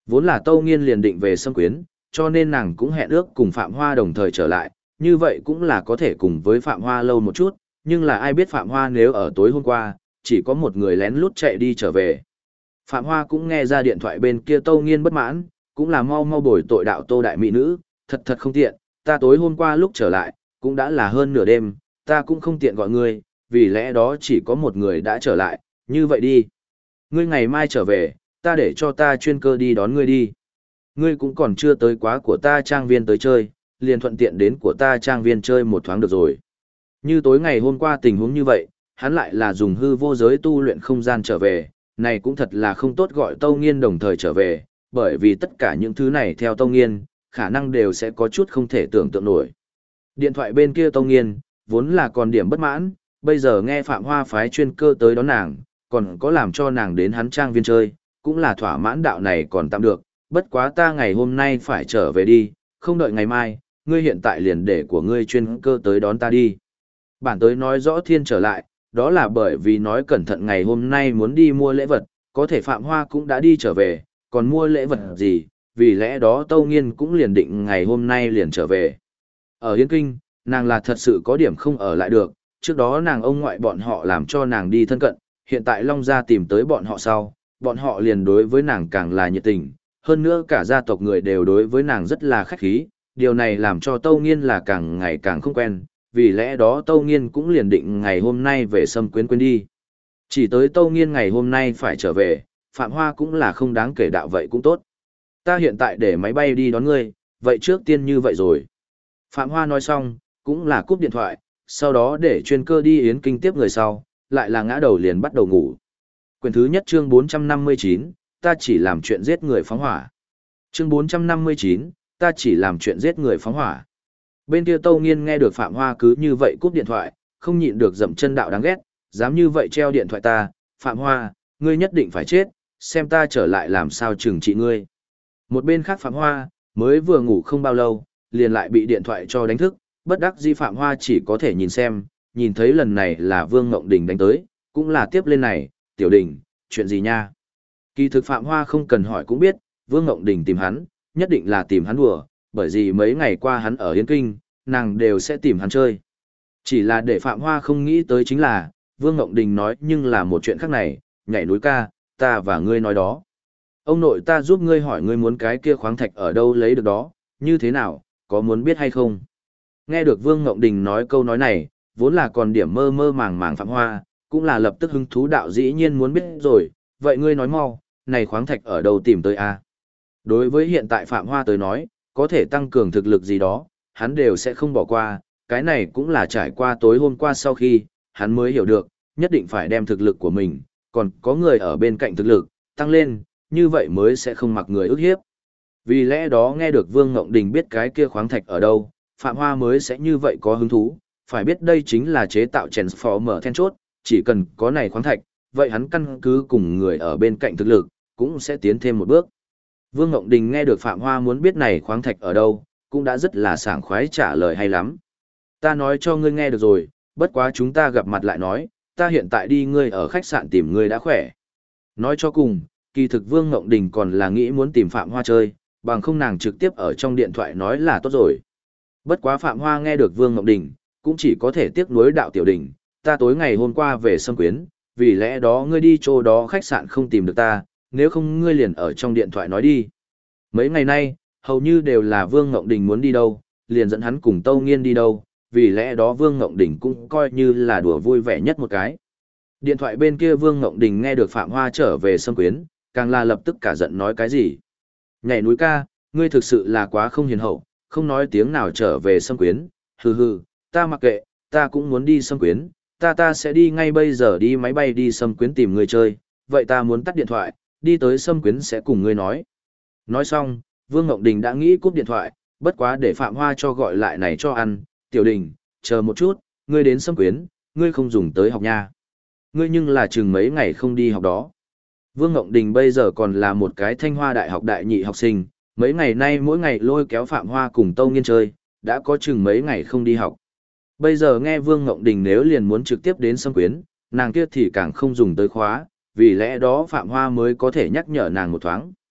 Vốn là Tâu Nghiên liền định về Sâm Quyến, cho nên nàng cũng hẹn ước cùng Phạm Hoa đồng thời trở lại, như vậy cũng là có thể cùng với Phạm Hoa lâu một chút, nhưng là ai biết Phạm Hoa nếu ở tối hôm qua, chỉ có một người lén lút chạy đi trở về. Phạm Hoa cũng nghe ra điện thoại bên kia Tâu Nghiên bất mãn, cũng là mau mau bồi tội đạo Tô đại mỹ nữ, thật không tiện, ta tối hôm qua lúc trở lại, cũng đã là hơn nửa đêm, ta cũng không tiện gọi ngươi, vì lẽ đó chỉ có một người đã trở lại, như vậy đi. Ngươi ngày mai trở về, ta để cho ta chuyên cơ đi đón ngươi đi. Ngươi cũng còn chưa tới quá của ta trang viên tới chơi, liền thuận tiện đến của ta trang viên chơi một thoáng được rồi. Như tối ngày hôm qua tình huống như vậy, hắn lại là dùng hư vô giới tu luyện không gian trở về, này cũng thật là không tốt gọi Tâu Nghiên đồng thời trở về, bởi vì tất cả những thứ này theo Tâu Nghiên, khả năng đều sẽ có chút không thể tưởng tượng nổi. Điện thoại bên kia Tâu Nghiên, vốn là còn điểm bất mãn, bây giờ nghe Phạm Hoa phái chuyên cơ tới đón nàng, còn có làm cho nàng đến hắn trang viên chơi, cũng là thỏa mãn đạo này còn tạm được, bất quá ta ngày hôm nay phải trở về đi, không đợi ngày mai, ngươi hiện tại liền để của ngươi chuyên cơ tới đón ta đi. Bản tới nói rõ thiên trở lại, đó là bởi vì nói cẩn thận ngày hôm nay muốn đi mua lễ vật, có thể Phạm Hoa cũng đã đi trở về, còn mua lễ vật gì, vì lẽ đó Tâu Nghiên cũng liền định ngày hôm nay liền trở về. Ở Yên Kinh, nàng là thật sự có điểm không ở lại được, trước đó nàng ông ngoại bọn họ làm cho nàng đi thân cận, hiện tại Long Gia tìm tới bọn họ sau, bọn họ liền đối với nàng càng là nhiệt tình, hơn nữa cả gia tộc người đều đối với nàng rất là khách khí, điều này làm cho Tâu Nghiên là càng ngày càng không quen, vì lẽ đó Tâu Nghiên cũng liền định ngày hôm nay về Sâm Quyến quên đi. Chỉ tới Tâu Nghiên ngày hôm nay phải trở về, Phạm Hoa cũng là không đáng kể đạo vậy cũng tốt. Ta hiện tại để máy bay đi đón ngươi, vậy trước tiên như vậy rồi. Phạm Hoa nói xong, cũng là cúp điện thoại, sau đó để chuyên cơ đi Yến Kinh tiếp người sau, lại là ngã đầu liền bắt đầu ngủ. Quyển thứ nhất chương 459, ta chỉ làm chuyện giết người phóng hỏa. Chương 459, ta chỉ làm chuyện giết người phóng hỏa. Bên kia Tâu Nghiên nghe được Phạm Hoa cứ như vậy cúp điện thoại, không nhịn được dậm chân đạo đáng ghét, dám như vậy treo điện thoại ta, Phạm Hoa, ngươi nhất định phải chết, xem ta trở lại làm sao trừng trị ngươi. Một bên khác Phạm Hoa, mới vừa ngủ không bao lâu, liền lại bị điện thoại cho đánh thức, bất đắc dĩ Phạm Hoa chỉ có thể nhìn xem, nhìn thấy lần này là Vương Ngộng Đình đánh tới, cũng là tiếp lên này, Tiểu Đình, chuyện gì nha? Kỳ thực Phạm Hoa không cần hỏi cũng biết, Vương Ngộng Đình tìm hắn, nhất định là tìm hắn đùa, bởi vì mấy ngày qua hắn ở Yên Kinh, nàng đều sẽ tìm hắn chơi. Chỉ là để Phạm Hoa không nghĩ tới chính là, Vương Ngộng Đình nói nhưng là một chuyện khác này, nhảy núi ca, ta và ngươi nói đó. Ông nội ta giúp ngươi hỏi ngươi muốn cái kia khoáng thạch ở đâu lấy được đó, như thế nào, có muốn biết hay không? Nghe được Vương Ngộng Đình nói câu nói này, vốn là còn điểm mơ mơ màng màng Phạm Hoa, cũng là lập tức hứng thú đạo dĩ nhiên muốn biết rồi, vậy ngươi nói mau, này khoáng thạch ở đâu tìm tới a? Đối với hiện tại Phạm Hoa tới nói, có thể tăng cường thực lực gì đó, hắn đều sẽ không bỏ qua, cái này cũng là trải qua tối hôm qua sau khi, hắn mới hiểu được, nhất định phải đem thực lực của mình, còn có người ở bên cạnh thực lực, tăng lên, như vậy mới sẽ không mặc người ức hiếp. Vì lẽ đó nghe được Vương Ngộng Đình biết cái kia khoáng thạch ở đâu, Phạm Hoa mới sẽ như vậy có hứng thú, phải biết đây chính là chế tạo Transformer then chốt, chỉ cần có này khoáng thạch, vậy hắn căn cứ cùng người ở bên cạnh thực lực, cũng sẽ tiến thêm một bước. Vương Ngộng Đình nghe được Phạm Hoa muốn biết này khoáng thạch ở đâu, cũng đã rất là sảng khoái trả lời hay lắm. Ta nói cho ngươi nghe được rồi, bất quá chúng ta gặp mặt lại nói, ta hiện tại đi ngươi ở khách sạn tìm ngươi đã khỏe. Nói cho cùng, kỳ thực Vương Ngộng Đình còn là nghĩ muốn tìm Phạm Hoa chơi, bằng không nàng trực tiếp ở trong điện thoại nói là tốt rồi. Bất quá Phạm Hoa nghe được Vương Ngộng Đình, cũng chỉ có thể tiếc nuối đạo Tiểu Đình, ta tối ngày hôm qua về Sâm Quyến, vì lẽ đó ngươi đi chỗ đó khách sạn không tìm được ta, nếu không ngươi liền ở trong điện thoại nói đi. Mấy ngày nay, hầu như đều là Vương Ngộng Đình muốn đi đâu, liền dẫn hắn cùng Tâu Nghiên đi đâu, vì lẽ đó Vương Ngộng Đình cũng coi như là đùa vui vẻ nhất một cái. Điện thoại bên kia Vương Ngộng Đình nghe được Phạm Hoa trở về Sâm Quyến, càng là lập tức cả giận nói cái gì. Nhảy núi ca, ngươi thực sự là quá không hiền hậu, không nói tiếng nào trở về Sâm Quyến, hừ hừ, ta mặc kệ, ta cũng muốn đi Sâm Quyến, ta sẽ đi ngay bây giờ đi máy bay đi Sâm Quyến tìm người chơi, vậy ta muốn tắt điện thoại, đi tới Sâm Quyến sẽ cùng ngươi nói. Nói xong, Vương Ngộng Đình đã nghĩ cúp điện thoại, bất quá để Phạm Hoa cho gọi lại này cho ăn, Tiểu Đình, chờ một chút, ngươi đến Sâm Quyến, ngươi không dùng tới học nha. Ngươi nhưng là chừng mấy ngày không đi học đó. Vương Ngộng Đình bây giờ còn là một cái Thanh Hoa Đại học đại nhị học sinh, mấy ngày nay mỗi ngày lôi kéo Phạm Hoa cùng Tâu Nghiên chơi, đã có chừng mấy ngày không đi học. Bây giờ nghe Vương Ngộng Đình nếu liền muốn trực tiếp đến Sâm Quyến, nàng kia thì càng không dùng tới khóa, vì lẽ đó Phạm Hoa mới có thể nhắc nhở nàng một thoáng.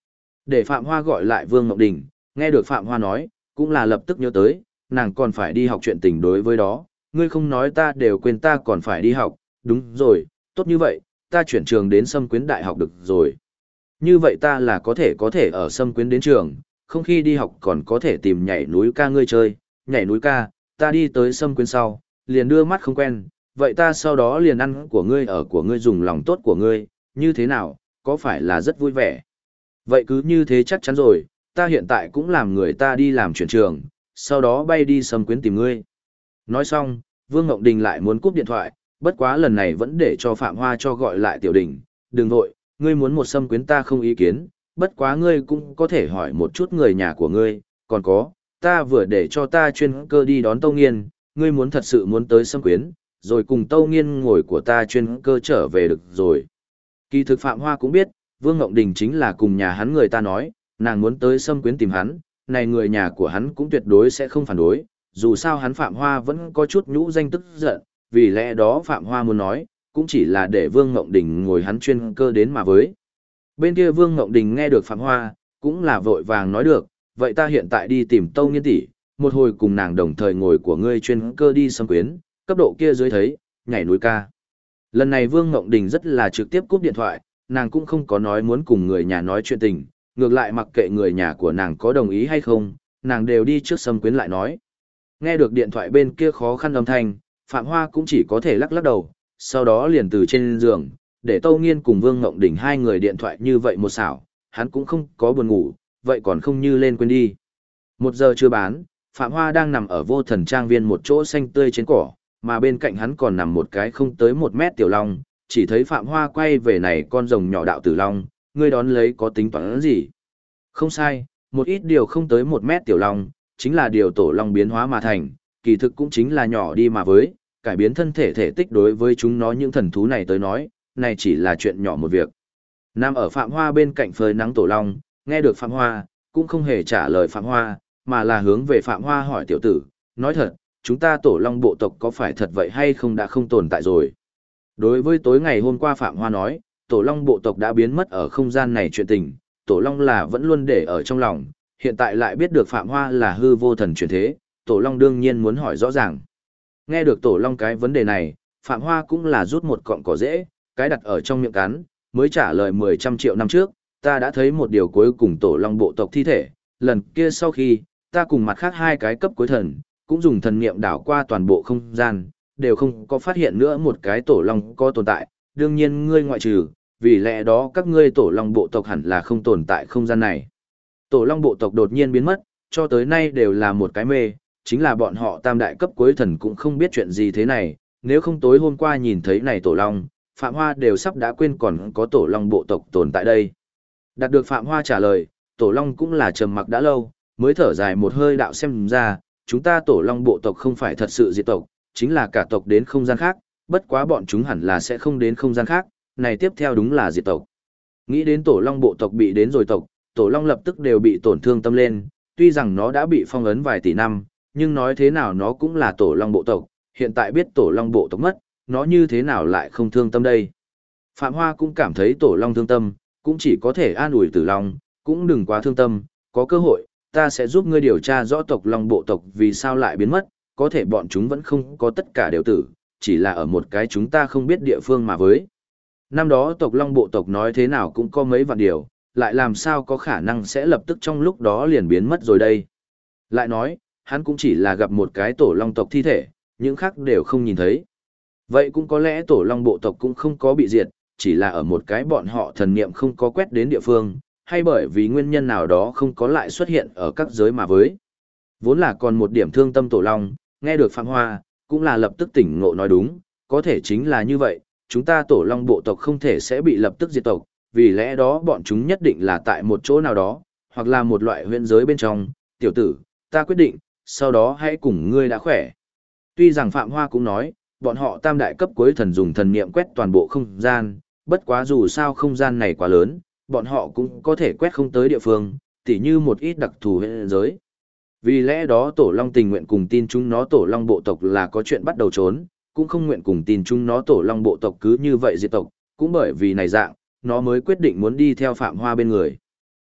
Để Phạm Hoa gọi lại Vương Ngọc Đình, nghe được Phạm Hoa nói, cũng là lập tức nhớ tới, nàng còn phải đi học chuyện tình đối với đó, ngươi không nói ta đều quên ta còn phải đi học, đúng rồi, tốt như vậy, ta chuyển trường đến Sâm Quyến Đại học được rồi. Như vậy ta là có thể ở Sâm Quyến đến trường, không khi đi học còn có thể tìm nhảy núi ca ngươi chơi, nhảy núi ca, ta đi tới Sâm Quyến sau, liền đưa mắt không quen, vậy ta sau đó liền ăn của ngươi ở của ngươi dùng lòng tốt của ngươi, như thế nào, có phải là rất vui vẻ? Vậy cứ như thế chắc chắn rồi, ta hiện tại cũng làm người ta đi làm chuyển trường, sau đó bay đi Sâm Quyến tìm ngươi. Nói xong, Vương Ngọc Đình lại muốn cúp điện thoại, bất quá lần này vẫn để cho Phạm Hoa cho gọi lại Tiểu Đình, đừng vội, ngươi muốn một Sâm Quyến ta không ý kiến, bất quá ngươi cũng có thể hỏi một chút người nhà của ngươi, còn có, ta vừa để cho ta chuyên cơ đi đón Tâu Nghiên, ngươi muốn thật sự muốn tới Sâm Quyến, rồi cùng Tâu Nghiên ngồi của ta chuyên cơ trở về được rồi. Kỳ thực Phạm Hoa cũng biết, Vương Ngọc Đình chính là cùng nhà hắn người ta nói, nàng muốn tới Sâm Quyến tìm hắn, này người nhà của hắn cũng tuyệt đối sẽ không phản đối, dù sao hắn Phạm Hoa vẫn có chút nhũ danh tức giận, vì lẽ đó Phạm Hoa muốn nói, cũng chỉ là để Vương Ngọc Đình ngồi hắn chuyên cơ đến mà với. Bên kia Vương Ngọc Đình nghe được Phạm Hoa, cũng là vội vàng nói được, vậy ta hiện tại đi tìm Tâu Nghiên tỷ, một hồi cùng nàng đồng thời ngồi của ngươi chuyên cơ đi Sâm Quyến, cấp độ kia dưới thấy, nhảy núi ca. Lần này Vương Ngọc Đình rất là trực tiếp cúp điện thoại, nàng cũng không có nói muốn cùng người nhà nói chuyện tình, ngược lại mặc kệ người nhà của nàng có đồng ý hay không, nàng đều đi trước Sâm Quyến lại nói. Nghe được điện thoại bên kia khó khăn âm thanh, Phạm Hoa cũng chỉ có thể lắc lắc đầu, sau đó liền từ trên giường, để Tâu Nghiên cùng Vương Ngọc Đình hai người điện thoại như vậy một xảo, hắn cũng không có buồn ngủ, vậy còn không như lên quên đi. 1 giờ chưa bán, Phạm Hoa đang nằm ở Vô Thần Trang Viên một chỗ xanh tươi trên cỏ, mà bên cạnh hắn còn nằm một cái không tới 1 mét tiểu long, chỉ thấy Phạm Hoa quay về này con rồng nhỏ đạo tử long, ngươi đón lấy có tính toán gì? Không sai, một ít điều không tới 1 mét tiểu long, chính là điều tổ long biến hóa mà thành, kỳ thực cũng chính là nhỏ đi mà với, cải biến thân thể thể tích đối với chúng nó những thần thú này tới nói, này chỉ là chuyện nhỏ một việc. Nằm ở Phạm Hoa bên cạnh phơi nắng tổ long, nghe được Phạm Hoa, cũng không hề trả lời Phạm Hoa, mà là hướng về Phạm Hoa hỏi tiểu tử, nói thật, chúng ta tổ long bộ tộc có phải thật vậy hay không đã không tồn tại rồi. Đối với tối ngày hôm qua Phạm Hoa nói, tổ long bộ tộc đã biến mất ở không gian này chuyện tình, tổ long là vẫn luôn để ở trong lòng, hiện tại lại biết được Phạm Hoa là hư vô thần chuyển thế, tổ long đương nhiên muốn hỏi rõ ràng. Nghe được tổ long cái vấn đề này, Phạm Hoa cũng là rút một cọng cỏ rễ, cái đặt ở trong miệng cắn, mới trả lời 10 triệu năm trước, ta đã thấy một điều cuối cùng tổ long bộ tộc thi thể, lần kia sau khi, ta cùng mặt khác hai cái cấp cuối thần, cũng dùng thần niệm đảo qua toàn bộ không gian, đều không có phát hiện nữa một cái tổ long có tồn tại, đương nhiên ngươi ngoại trừ, vì lẽ đó các ngươi tổ long bộ tộc hẳn là không tồn tại không gian này. Tổ long bộ tộc đột nhiên biến mất, cho tới nay đều là một cái mê, chính là bọn họ tam đại cấp cuối thần cũng không biết chuyện gì thế này, nếu không tối hôm qua nhìn thấy này tổ long, Phạm Hoa đều sắp đã quên còn có tổ long bộ tộc tồn tại đây. Đạt được Phạm Hoa trả lời, tổ long cũng là trầm mặc đã lâu, mới thở dài một hơi đạo xem ra, chúng ta tổ long bộ tộc không phải thật sự diệt tộc, chính là cả tộc đến không gian khác, bất quá bọn chúng hẳn là sẽ không đến không gian khác, này tiếp theo đúng là diệt tộc. Nghĩ đến tổ long bộ tộc bị đến rồi tộc, tổ long lập tức đều bị tổn thương tâm lên, tuy rằng nó đã bị phong ấn vài tỷ năm, nhưng nói thế nào nó cũng là tổ long bộ tộc, hiện tại biết tổ long bộ tộc mất, nó như thế nào lại không thương tâm đây. Phạm Hoa cũng cảm thấy tổ long thương tâm, cũng chỉ có thể an ủi tử long, cũng đừng quá thương tâm, có cơ hội, ta sẽ giúp ngươi điều tra rõ tộc long bộ tộc vì sao lại biến mất, có thể bọn chúng vẫn không có tất cả đều tử, chỉ là ở một cái chúng ta không biết địa phương mà với. Năm đó tộc long bộ tộc nói thế nào cũng có mấy vạn điều, lại làm sao có khả năng sẽ lập tức trong lúc đó liền biến mất rồi đây. Lại nói, hắn cũng chỉ là gặp một cái tổ long tộc thi thể, những khác đều không nhìn thấy. Vậy cũng có lẽ tổ long bộ tộc cũng không có bị diệt, chỉ là ở một cái bọn họ thần niệm không có quét đến địa phương, hay bởi vì nguyên nhân nào đó không có lại xuất hiện ở các giới mà với. Vốn là còn một điểm thương tâm tổ long, nghe được Phạm Hoa, cũng là lập tức tỉnh ngộ nói đúng, có thể chính là như vậy, chúng ta tổ long bộ tộc không thể sẽ bị lập tức diệt tộc, vì lẽ đó bọn chúng nhất định là tại một chỗ nào đó, hoặc là một loại huyễn giới bên trong, tiểu tử, ta quyết định, sau đó hãy cùng ngươi đã khỏe. Tuy rằng Phạm Hoa cũng nói, bọn họ tam đại cấp cuối thần dùng thần niệm quét toàn bộ không gian, bất quá dù sao không gian này quá lớn, bọn họ cũng có thể quét không tới địa phương, tỉ như một ít đặc thù hệ giới. Vì lẽ đó tổ long tình nguyện cùng tin chúng nó tổ long bộ tộc là có chuyện bắt đầu trốn, cũng không nguyện cùng tin chúng nó tổ long bộ tộc cứ như vậy diệt tộc, cũng bởi vì này dạng, nó mới quyết định muốn đi theo Phạm Hoa bên người.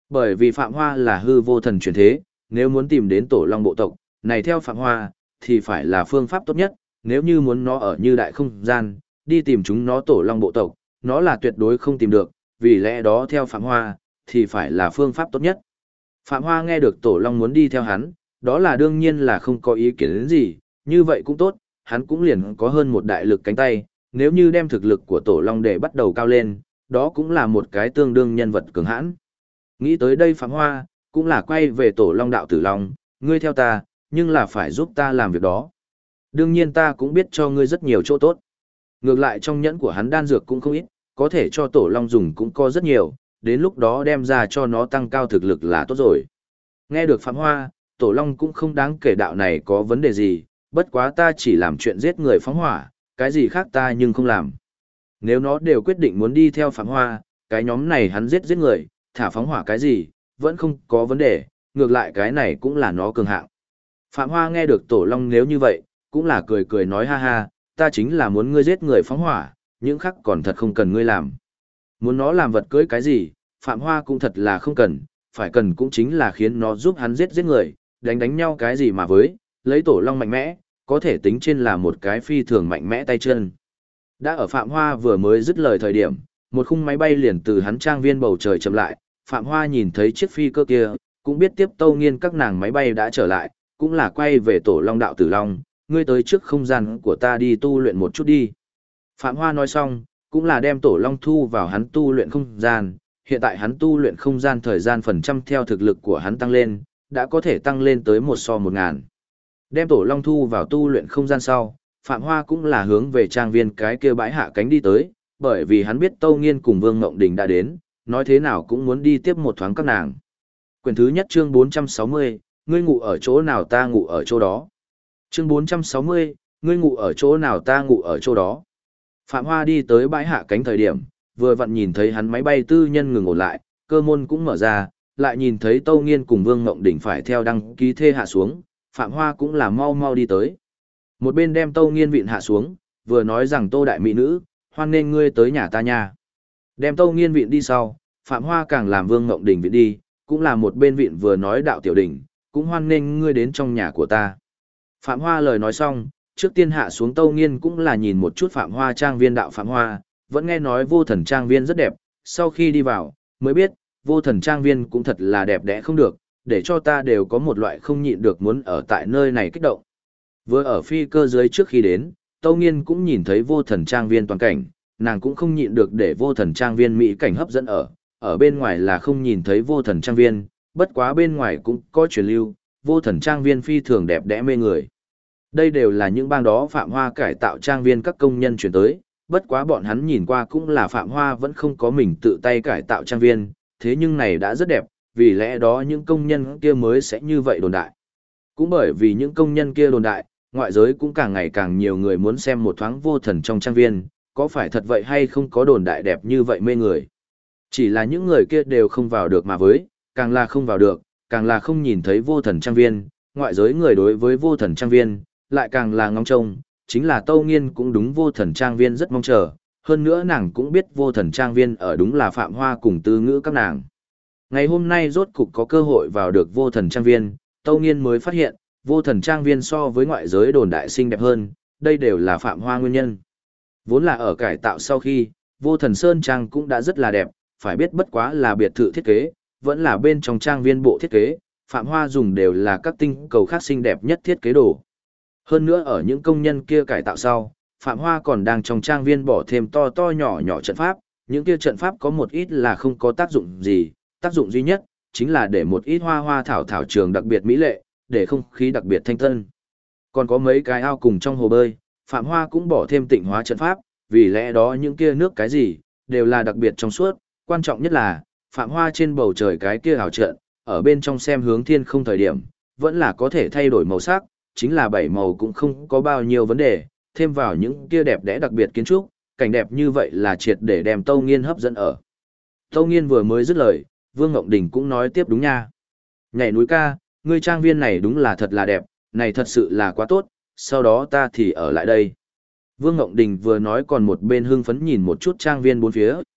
Bởi vì Phạm Hoa là hư vô thần chuyển thế, nếu muốn tìm đến tổ long bộ tộc, này theo Phạm Hoa, thì phải là phương pháp tốt nhất, nếu như muốn nó ở như đại không gian, đi tìm chúng nó tổ long bộ tộc, nó là tuyệt đối không tìm được, vì lẽ đó theo Phạm Hoa, thì phải là phương pháp tốt nhất. Phạm Hoa nghe được tổ long muốn đi theo hắn, đó là đương nhiên là không có ý kiến đến gì, như vậy cũng tốt, hắn cũng liền có hơn một đại lực cánh tay, nếu như đem thực lực của tổ long để bắt đầu cao lên, đó cũng là một cái tương đương nhân vật cường hãn. Nghĩ tới đây Phạm Hoa, cũng là quay về tổ long đạo tử long, ngươi theo ta, nhưng là phải giúp ta làm việc đó. Đương nhiên ta cũng biết cho ngươi rất nhiều chỗ tốt. Ngược lại trong nhẫn của hắn đan dược cũng không ít, có thể cho tổ long dùng cũng có rất nhiều, đến lúc đó đem ra cho nó tăng cao thực lực là tốt rồi. Nghe được Phạm Hoa, tổ long cũng không đáng kể đạo này có vấn đề gì, bất quá ta chỉ làm chuyện giết người phóng hỏa, cái gì khác ta nhưng không làm. Nếu nó đều quyết định muốn đi theo Phạm Hoa, cái nhóm này hắn giết người, thả phóng hỏa cái gì, vẫn không có vấn đề, ngược lại cái này cũng là nó cường hạng. Phạm Hoa nghe được tổ long nếu như vậy, cũng là cười cười nói ha ha, ta chính là muốn ngươi giết người phóng hỏa, những khác còn thật không cần ngươi làm. Muốn nó làm vật cưới cái gì, Phạm Hoa cũng thật là không cần, phải cần cũng chính là khiến nó giúp hắn giết người, đánh nhau cái gì mà với, lấy tổ long mạnh mẽ, có thể tính trên là một cái phi thường mạnh mẽ tay chân. Đã ở Phạm Hoa vừa mới dứt lời thời điểm, một khung máy bay liền từ hắn trang viên bầu trời chậm lại, Phạm Hoa nhìn thấy chiếc phi cơ kia, cũng biết tiếp tâu nghiên các nàng máy bay đã trở lại, cũng là quay về tổ long đạo tử long, ngươi tới trước không gian của ta đi tu luyện một chút đi. Phạm Hoa nói xong, cũng là đem tổ long thu vào hắn tu luyện không gian, hiện tại hắn tu luyện không gian thời gian phần trăm theo thực lực của hắn tăng lên, đã có thể tăng lên tới 1/1000. Đem tổ long thu vào tu luyện không gian sau, Phạm Hoa cũng là hướng về trang viên cái kia bãi hạ cánh đi tới, bởi vì hắn biết Tâu Nghiên cùng Vương Ngộng Đình đã đến, nói thế nào cũng muốn đi tiếp một thoáng các nàng. Quyển thứ nhất chương 460, ngươi ngủ ở chỗ nào ta ngủ ở chỗ đó. Chương 460, ngươi ngủ ở chỗ nào ta ngủ ở chỗ đó. Phạm Hoa đi tới bãi hạ cánh thời điểm, vừa vặn nhìn thấy hắn máy bay tư nhân ngừng ổn lại, cơ môn cũng mở ra, lại nhìn thấy Tâu Nghiên cùng Vương Ngộng Đình phải theo đăng ký thê hạ xuống, Phạm Hoa cũng là mau mau đi tới. Một bên đem Tâu Nghiên vịn hạ xuống, vừa nói rằng Tô đại mỹ nữ, hoan nên ngươi tới nhà ta nha. Đem Tâu Nghiên vịn đi sau, Phạm Hoa càng làm Vương Ngộng Đình vịn đi, cũng là một bên vịn vừa nói đạo tiểu đình, cũng hoan nên ngươi đến trong nhà của ta. Phạm Hoa lời nói xong, trước tiên hạ xuống Tâu Nghiên cũng là nhìn một chút Phạm Hoa trang viên đạo Phạm Hoa, vẫn nghe nói vô thần trang viên rất đẹp, sau khi đi vào, mới biết, vô thần trang viên cũng thật là đẹp đẽ không được, để cho ta đều có một loại không nhịn được muốn ở tại nơi này kích động. Vừa ở phi cơ dưới trước khi đến, Tâu Nghiên cũng nhìn thấy vô thần trang viên toàn cảnh, nàng cũng không nhịn được để vô thần trang viên mỹ cảnh hấp dẫn ở bên ngoài là không nhìn thấy vô thần trang viên, bất quá bên ngoài cũng có truyền lưu, vô thần trang viên phi thường đẹp đẽ mê người. Đây đều là những bang đó Phạm Hoa cải tạo trang viên các công nhân chuyển tới, bất quá bọn hắn nhìn qua cũng là Phạm Hoa vẫn không có mình tự tay cải tạo trang viên, thế nhưng này đã rất đẹp, vì lẽ đó những công nhân kia mới sẽ như vậy đồn đại. Cũng bởi vì những công nhân kia đồn đại, ngoại giới cũng càng ngày càng nhiều người muốn xem một thoáng vô thần trong trang viên, có phải thật vậy hay không có đồn đại đẹp như vậy mê người. Chỉ là những người kia đều không vào được mà với, càng là không vào được, càng là không nhìn thấy vô thần trang viên, ngoại giới người đối với vô thần trang viên, lại càng là ngóng trông, chính là Tâu Nghiên cũng đúng vô thần trang viên rất mong chờ, hơn nữa nàng cũng biết vô thần trang viên ở đúng là Phạm Hoa cùng Tư Ngữ các nàng. Ngày hôm nay rốt cục có cơ hội vào được vô thần trang viên, Tâu Nghiên mới phát hiện, vô thần trang viên so với ngoại giới đồn đại xinh đẹp hơn, đây đều là Phạm Hoa nguyên nhân. Vốn là ở cải tạo sau khi, vô thần sơn trang cũng đã rất là đẹp, phải biết bất quá là biệt thự thiết kế, vẫn là bên trong trang viên bộ thiết kế, Phạm Hoa dùng đều là các tinh cầu khác xinh đẹp nhất thiết kế đồ. Hơn nữa ở những công nhân kia cải tạo sau, Phạm Hoa còn đang trong trang viên bỏ thêm to to nhỏ nhỏ trận pháp, những kia trận pháp có một ít là không có tác dụng gì, tác dụng duy nhất chính là để một ít hoa hoa thảo thảo trường đặc biệt mỹ lệ, để không khí đặc biệt thanh tân. Còn có mấy cái ao cùng trong hồ bơi, Phạm Hoa cũng bỏ thêm tịnh hóa trận pháp, vì lẽ đó những kia nước cái gì, đều là đặc biệt trong suốt, quan trọng nhất là, Phạm Hoa trên bầu trời cái kia ảo trận, ở bên trong xem hướng thiên không thời điểm, vẫn là có thể thay đổi màu sắc, chính là 7 màu cũng không có bao nhiêu vấn đề, thêm vào những kia đẹp đẽ đặc biệt kiến trúc, cảnh đẹp như vậy là triệt để đem Tâu Nghiên hấp dẫn ở. Tâu Nghiên vừa mới dứt lời, Vương Ngộng Đình cũng nói tiếp đúng nha. Nhảy núi ca, ngươi trang viên này đúng là thật là đẹp, này thật sự là quá tốt, sau đó ta thì ở lại đây. Vương Ngộng Đình vừa nói còn một bên hưng phấn nhìn một chút trang viên bốn phía,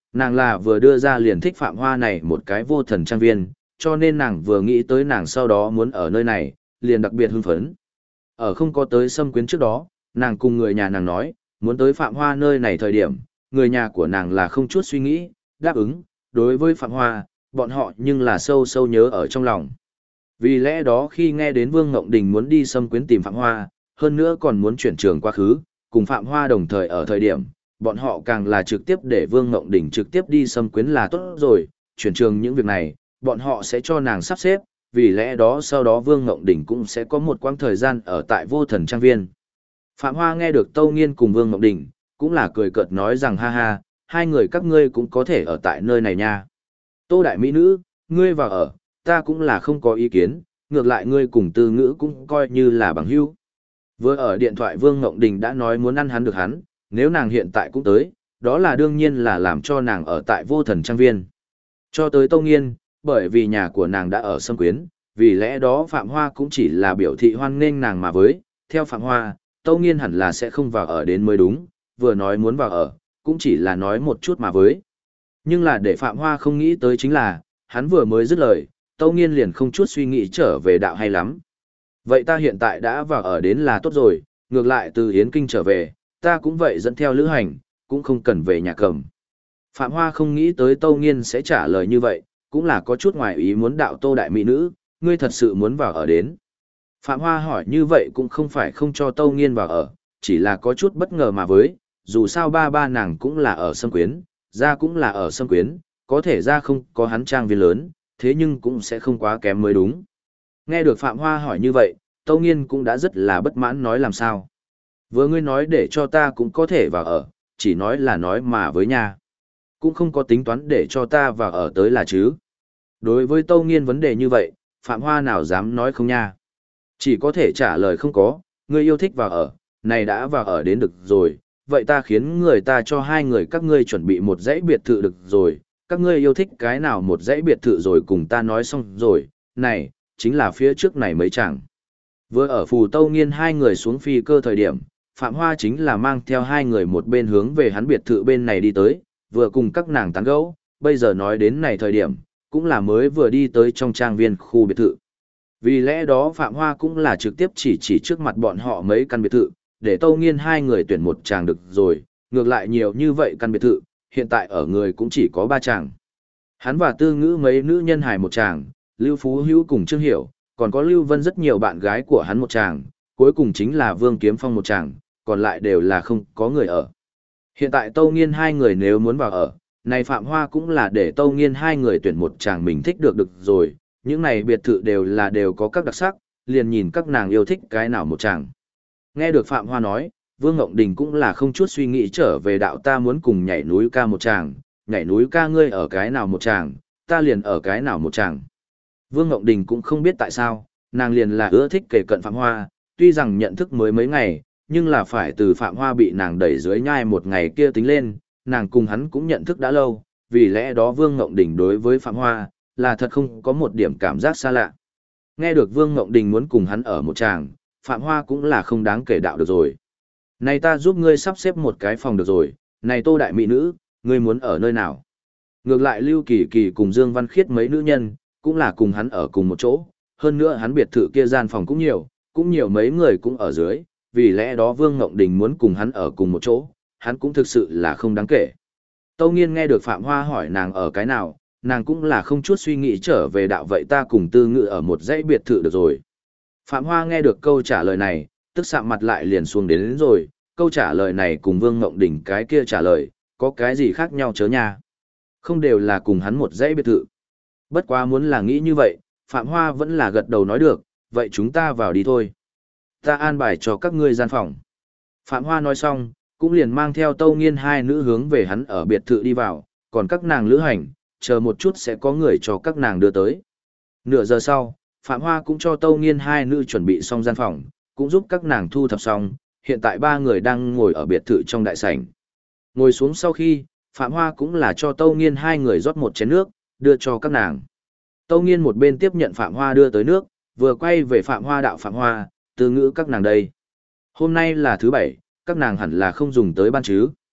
nàng là vừa đưa ra liền thích Phạm Hoa này một cái vô thần trang viên, cho nên nàng vừa nghĩ tới nàng sau đó muốn ở nơi này, liền đặc biệt hưng phấn. Ở không có tới xâm quyến trước đó, nàng cùng người nhà nàng nói, muốn tới Phạm Hoa nơi này thời điểm, người nhà của nàng là không chút suy nghĩ, đáp ứng, đối với Phạm Hoa, bọn họ nhưng là sâu sâu nhớ ở trong lòng. Vì lẽ đó khi nghe đến Vương Ngộng Đình muốn đi xâm quyến tìm Phạm Hoa, hơn nữa còn muốn chuyển trường quá khứ, cùng Phạm Hoa đồng thời ở thời điểm, bọn họ càng là trực tiếp để Vương Ngộng Đình trực tiếp đi xâm quyến là tốt rồi, chuyển trường những việc này, bọn họ sẽ cho nàng sắp xếp, vì lẽ đó sau đó Vương Ngộng Đình cũng sẽ có một quãng thời gian ở tại Vô Thần Trang Viên. Phạm Hoa nghe được Tâu Nghiên cùng Vương Ngộng Đình, cũng là cười cợt nói rằng ha ha, hai người các ngươi cũng có thể ở tại nơi này nha. Tô đại mỹ nữ, ngươi vào ở, ta cũng là không có ý kiến, ngược lại ngươi cùng Tư Ngữ cũng coi như là bằng hữu. Vừa ở điện thoại Vương Ngộng Đình đã nói muốn ăn hắn được hắn, nếu nàng hiện tại cũng tới, đó là đương nhiên là làm cho nàng ở tại Vô Thần Trang Viên. Cho tới Tâu Nghiên, bởi vì nhà của nàng đã ở xâm quyến, vì lẽ đó Phạm Hoa cũng chỉ là biểu thị hoan nghênh nàng mà với, theo Phạm Hoa, Tâu Nghiên hẳn là sẽ không vào ở đến mới đúng, vừa nói muốn vào ở, cũng chỉ là nói một chút mà với. Nhưng là để Phạm Hoa không nghĩ tới chính là, hắn vừa mới dứt lời, Tâu Nghiên liền không chút suy nghĩ trở về đạo hay lắm. Vậy ta hiện tại đã vào ở đến là tốt rồi, ngược lại từ Yến Kinh trở về, ta cũng vậy dẫn theo lữ hành, cũng không cần về nhà cầm. Phạm Hoa không nghĩ tới Tâu Nghiên sẽ trả lời như vậy, cũng là có chút ngoài ý muốn đạo Tô đại mỹ nữ, ngươi thật sự muốn vào ở đến. Phạm Hoa hỏi như vậy cũng không phải không cho Tâu Nghiên vào ở, chỉ là có chút bất ngờ mà với, dù sao ba nàng cũng là ở xâm quyến, ra cũng là ở xâm quyến, có thể ra không có hắn trang viên lớn, thế nhưng cũng sẽ không quá kém mới đúng. Nghe được Phạm Hoa hỏi như vậy, Tâu Nghiên cũng đã rất là bất mãn nói làm sao. Vừa ngươi nói để cho ta cũng có thể vào ở, chỉ nói là nói mà với nhà. Cũng không có tính toán để cho ta vào ở tới là chứ. Đối với Tâu Nghiên vấn đề như vậy, Phạm Hoa nào dám nói không nha. Chỉ có thể trả lời không có, ngươi yêu thích vào ở, này đã vào ở đến được rồi, vậy ta khiến người ta cho hai người các ngươi chuẩn bị một dãy biệt thự được rồi, các ngươi yêu thích cái nào một dãy biệt thự rồi cùng ta nói xong rồi, này, chính là phía trước này mấy chẳng. Vừa ở Phù Tâu Nghiên hai người xuống phi cơ thời điểm, Phạm Hoa chính là mang theo hai người một bên hướng về hắn biệt thự bên này đi tới, vừa cùng các nàng tán gẫu, bây giờ nói đến này thời điểm, cũng là mới vừa đi tới trong trang viên khu biệt thự. Vì lẽ đó Phạm Hoa cũng là trực tiếp chỉ trước mặt bọn họ mấy căn biệt thự, để Tâu Nghiên hai người tuyển một chàng được rồi, ngược lại nhiều như vậy căn biệt thự, hiện tại ở người cũng chỉ có ba chàng. Hắn và Tư Ngữ mấy nữ nhân hài một chàng, Lưu Phú Hữu cùng Trương Hiểu, còn có Lưu Vân rất nhiều bạn gái của hắn một chàng, cuối cùng chính là Vương Kiếm Phong một chàng, còn lại đều là không có người ở. Hiện tại Tâu Nghiên hai người nếu muốn vào ở, này Phạm Hoa cũng là để Tâu Nghiên hai người tuyển một chàng mình thích được rồi, những này biệt thự đều có các đặc sắc, liền nhìn các nàng yêu thích cái nào một chàng. Nghe được Phạm Hoa nói, Vương Ngộng Đình cũng là không chút suy nghĩ trở về đạo ta muốn cùng nhảy núi ca một chàng, nhảy núi ca ngươi ở cái nào một chàng, ta liền ở cái nào một chàng. Vương Ngộng Đình cũng không biết tại sao, nàng liền là ưa thích kể cận Phạm Hoa, tuy rằng nhận thức mới mấy ngày, nhưng là phải từ Phạm Hoa bị nàng đẩy dưới nhai một ngày kia tính lên, nàng cùng hắn cũng nhận thức đã lâu, vì lẽ đó Vương Ngộng Đình đối với Phạm Hoa, là thật không có một điểm cảm giác xa lạ. Nghe được Vương Ngộng Đình muốn cùng hắn ở một tràng, Phạm Hoa cũng là không đáng kể đạo được rồi. Này ta giúp ngươi sắp xếp một cái phòng được rồi, này Tô đại mỹ nữ, ngươi muốn ở nơi nào? Ngược lại Lưu Kỳ Kỳ cùng Dương Văn Khiết mấy nữ nhân, cũng là cùng hắn ở cùng một chỗ, hơn nữa hắn biệt thự kia gian phòng cũng nhiều mấy người cũng ở dưới, vì lẽ đó Vương Ngộng Đình muốn cùng hắn ở cùng một chỗ, hắn cũng thực sự là không đáng kể. Tâu Nghiên nghe được Phạm Hoa hỏi nàng ở cái nào, nàng cũng là không chút suy nghĩ trở về đạo vậy ta cùng Tư Ngữ ở một dãy biệt thự được rồi. Phạm Hoa nghe được câu trả lời này, tức sạm mặt lại liền xuống đến rồi, câu trả lời này cùng Vương Ngộng Đình cái kia trả lời, có cái gì khác nhau chớ nha. Không đều là cùng hắn một dãy biệt thự. Bất quá muốn là nghĩ như vậy, Phạm Hoa vẫn là gật đầu nói được, vậy chúng ta vào đi thôi. Ta an bài cho các ngươi gian phòng. Phạm Hoa nói xong, cũng liền mang theo Tâu Nghiên hai nữ hướng về hắn ở biệt thự đi vào, còn các nàng lữ hành, chờ một chút sẽ có người cho các nàng đưa tới. Nửa giờ sau, Phạm Hoa cũng cho Tâu Nghiên hai nữ chuẩn bị xong gian phòng, cũng giúp các nàng thu thập xong, hiện tại ba người đang ngồi ở biệt thự trong đại sảnh. Ngồi xuống sau khi, Phạm Hoa cũng là cho Tâu Nghiên hai người rót một chén nước, đưa cho các nàng. Tâu Nghiên một bên tiếp nhận Phạm Hoa đưa tới nước, vừa quay về Phạm Hoa đạo Phạm Hoa, Tư Ngữ các nàng đây. Hôm nay là thứ bảy, các nàng hẳn là không dùng tới ban chứ.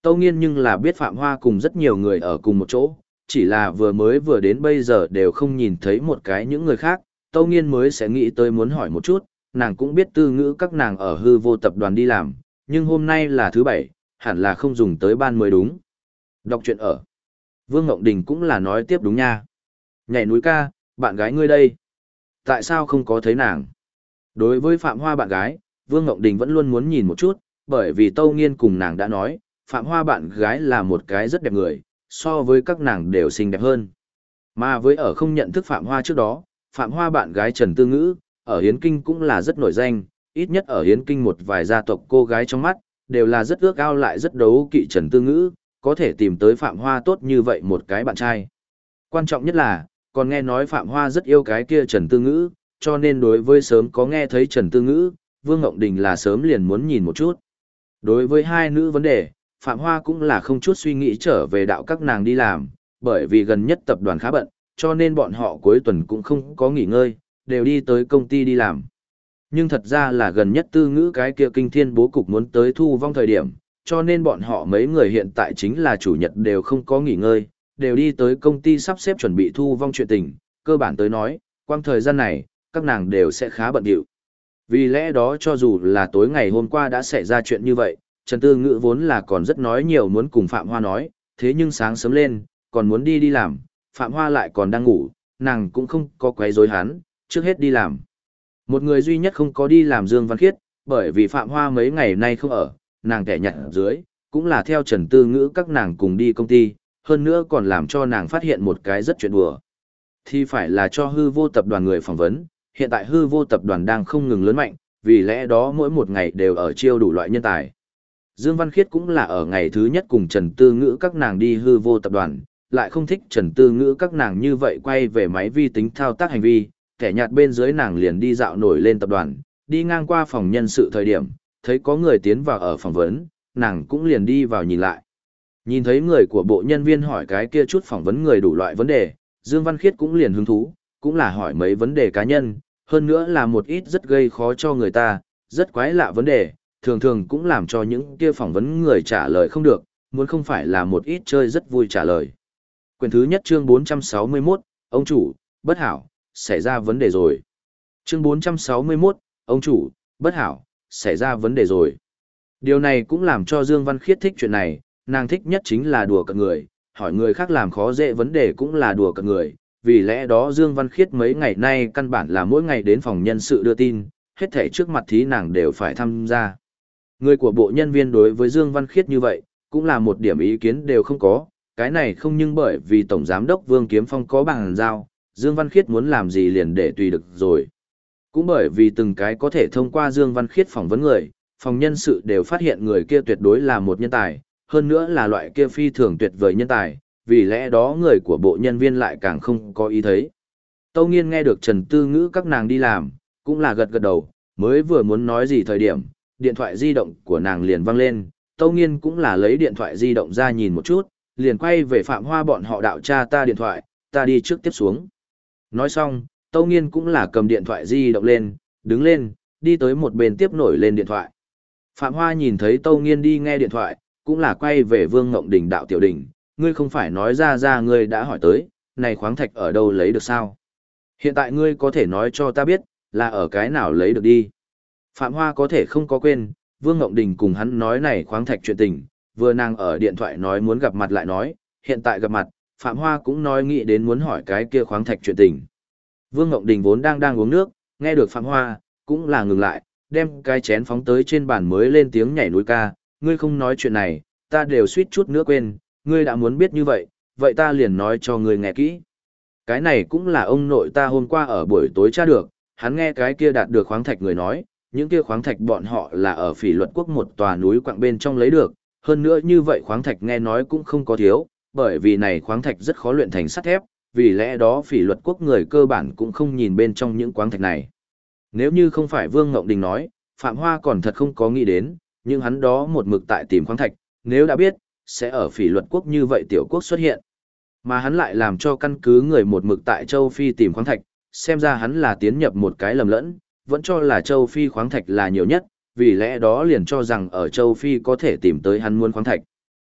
Tâu Nghiên nhưng là biết Phạm Hoa cùng rất nhiều người ở cùng một chỗ, chỉ là vừa đến bây giờ đều không nhìn thấy một cái những người khác, Tâu Nghiên mới sẽ nghĩ tới muốn hỏi một chút, nàng cũng biết Tư Ngữ các nàng ở hư vô tập đoàn đi làm, nhưng hôm nay là thứ bảy, hẳn là không dùng tới ban mới đúng. Đọc truyện ở. Vương Ngộng Đình cũng là nói tiếp đúng nha. Nhảy núi ca, bạn gái ngươi đây. Tại sao không có thấy nàng? Đối với Phạm Hoa bạn gái, Vương Ngộng Đình vẫn luôn muốn nhìn một chút, bởi vì Tâu Nghiên cùng nàng đã nói, Phạm Hoa bạn gái là một cái rất đẹp người, so với các nàng đều xinh đẹp hơn. Mà với ở không nhận thức Phạm Hoa trước đó, Phạm Hoa bạn gái Trần Tư Ngữ, ở Hiến Kinh cũng là rất nổi danh, ít nhất ở Hiến Kinh một vài gia tộc cô gái trong mắt, đều là rất ước ao lại rất đấu kỵ Trần Tư Ngữ, có thể tìm tới Phạm Hoa tốt như vậy một cái bạn trai. Quan trọng nhất là, còn nghe nói Phạm Hoa rất yêu cái kia Trần Tư Ngữ, cho nên đối với sớm có nghe thấy Trần Tư Ngữ, Vương Ngộng Đình là sớm liền muốn nhìn một chút. Đối với hai nữ vấn đề, Phạm Hoa cũng là không chút suy nghĩ trở về đạo các nàng đi làm, bởi vì gần nhất tập đoàn khá bận, cho nên bọn họ cuối tuần cũng không có nghỉ ngơi, đều đi tới công ty đi làm. Nhưng thật ra là gần nhất Tư Ngữ cái kia kinh thiên bố cục muốn tới thu vong thời điểm, cho nên bọn họ mấy người hiện tại chính là chủ nhật đều không có nghỉ ngơi, đều đi tới công ty sắp xếp chuẩn bị thu vong chuyện tình, cơ bản tới nói, quang thời gian này, các nàng đều sẽ khá bận rộn. Vì lẽ đó cho dù là tối ngày hôm qua đã xảy ra chuyện như vậy, Trần Tư Ngữ vốn là còn rất nói nhiều muốn cùng Phạm Hoa nói, thế nhưng sáng sớm lên, còn muốn đi làm, Phạm Hoa lại còn đang ngủ, nàng cũng không có quấy rối hắn, trước hết đi làm. Một người duy nhất không có đi làm Dương Văn Khiết, bởi vì Phạm Hoa mấy ngày nay không ở, nàng kẻ nhặt dưới, cũng là theo Trần Tư Ngữ các nàng cùng đi công ty, hơn nữa còn làm cho nàng phát hiện một cái rất chuyện đùa. Thì phải là cho hư vô tập đoàn người phỏng vấn, hiện tại hư vô tập đoàn đang không ngừng lớn mạnh, vì lẽ đó mỗi một ngày đều ở chiêu đủ loại nhân tài. Dương Văn Khiết cũng là ở ngày thứ nhất cùng Trần Tư Ngữ các nàng đi hư vô tập đoàn, lại không thích Trần Tư Ngữ các nàng như vậy quay về máy vi tính thao tác hành vi, kẻ nhạt bên dưới nàng liền đi dạo nổi lên tập đoàn, đi ngang qua phòng nhân sự thời điểm, thấy có người tiến vào ở phỏng vấn, nàng cũng liền đi vào nhìn lại. Nhìn thấy người của bộ nhân viên hỏi cái kia chút phỏng vấn người đủ loại vấn đề, Dương Văn Khiết cũng liền hứng thú, cũng là hỏi mấy vấn đề cá nhân, hơn nữa là một ít rất gây khó cho người ta, rất quái lạ vấn đề, thường thường cũng làm cho những kia phỏng vấn người trả lời không được, muốn không phải là một ít chơi rất vui trả lời. Quyển thứ nhất chương 461, ông chủ, bất hảo, xảy ra vấn đề rồi. Chương 461, ông chủ, bất hảo, xảy ra vấn đề rồi. Điều này cũng làm cho Dương Văn Khiết thích chuyện này, nàng thích nhất chính là đùa cợt người, hỏi người khác làm khó dễ vấn đề cũng là đùa cợt người, vì lẽ đó Dương Văn Khiết mấy ngày nay căn bản là mỗi ngày đến phòng nhân sự đưa tin, hết thảy trước mặt thí nàng đều phải tham gia. Người của bộ nhân viên đối với Dương Văn Khiết như vậy, cũng là một điểm ý kiến đều không có, cái này không nhưng bởi vì Tổng Giám đốc Vương Kiếm Phong có bằng giao, Dương Văn Khiết muốn làm gì liền để tùy được rồi. Cũng bởi vì từng cái có thể thông qua Dương Văn Khiết phỏng vấn người, phòng nhân sự đều phát hiện người kia tuyệt đối là một nhân tài, hơn nữa là loại kia phi thường tuyệt vời nhân tài, vì lẽ đó người của bộ nhân viên lại càng không có ý thấy. Tâu Nghiên nghe được Trần Tư Ngữ các nàng đi làm, cũng là gật gật đầu, mới vừa muốn nói gì thời điểm, điện thoại di động của nàng liền vang lên, Tâu Nghiên cũng là lấy điện thoại di động ra nhìn một chút, liền quay về Phạm Hoa bọn họ đạo cha ta điện thoại, ta đi trước tiếp xuống. Nói xong, Tâu Nghiên cũng là cầm điện thoại di động lên, đứng lên, đi tới một bên tiếp nổi lên điện thoại. Phạm Hoa nhìn thấy Tâu Nghiên đi nghe điện thoại, cũng là quay về Vương Ngộng Đình đạo tiểu đình, ngươi không phải nói ra ngươi đã hỏi tới, này khoáng thạch ở đâu lấy được sao? Hiện tại ngươi có thể nói cho ta biết, là ở cái nào lấy được đi. Phạm Hoa có thể không có quên, Vương Ngộng Đình cùng hắn nói này khoáng thạch chuyện tình, vừa nàng ở điện thoại nói muốn gặp mặt lại nói, hiện tại gặp mặt, Phạm Hoa cũng nói nghĩ đến muốn hỏi cái kia khoáng thạch chuyện tình. Vương Ngộng Đình vốn đang uống nước, nghe được Phạm Hoa, cũng là ngừng lại, đem cái chén phóng tới trên bàn mới lên tiếng nhảy núi ca, ngươi không nói chuyện này, ta đều suýt chút nữa quên, ngươi đã muốn biết như vậy, vậy ta liền nói cho ngươi nghe kỹ. Cái này cũng là ông nội ta hôm qua ở buổi tối tra được, hắn nghe cái kia đạt được khoáng thạch người nói, những kia khoáng thạch bọn họ là ở Phỉ Luật Quốc một tòa núi quặng bên trong lấy được, hơn nữa như vậy khoáng thạch nghe nói cũng không có thiếu, bởi vì này khoáng thạch rất khó luyện thành sắt thép, vì lẽ đó Phỉ Luật Quốc người cơ bản cũng không nhìn bên trong những khoáng thạch này. Nếu như không phải Vương Ngộng Đình nói, Phạm Hoa còn thật không có nghĩ đến, nhưng hắn đó một mực tại tìm khoáng thạch, nếu đã biết, sẽ ở Phỉ Luật Quốc như vậy tiểu quốc xuất hiện. Mà hắn lại làm cho căn cứ người một mực tại châu Phi tìm khoáng thạch, xem ra hắn là tiến nhập một cái lầm lẫn, vẫn cho là châu Phi khoáng thạch là nhiều nhất, vì lẽ đó liền cho rằng ở châu Phi có thể tìm tới hắn muốn khoáng thạch.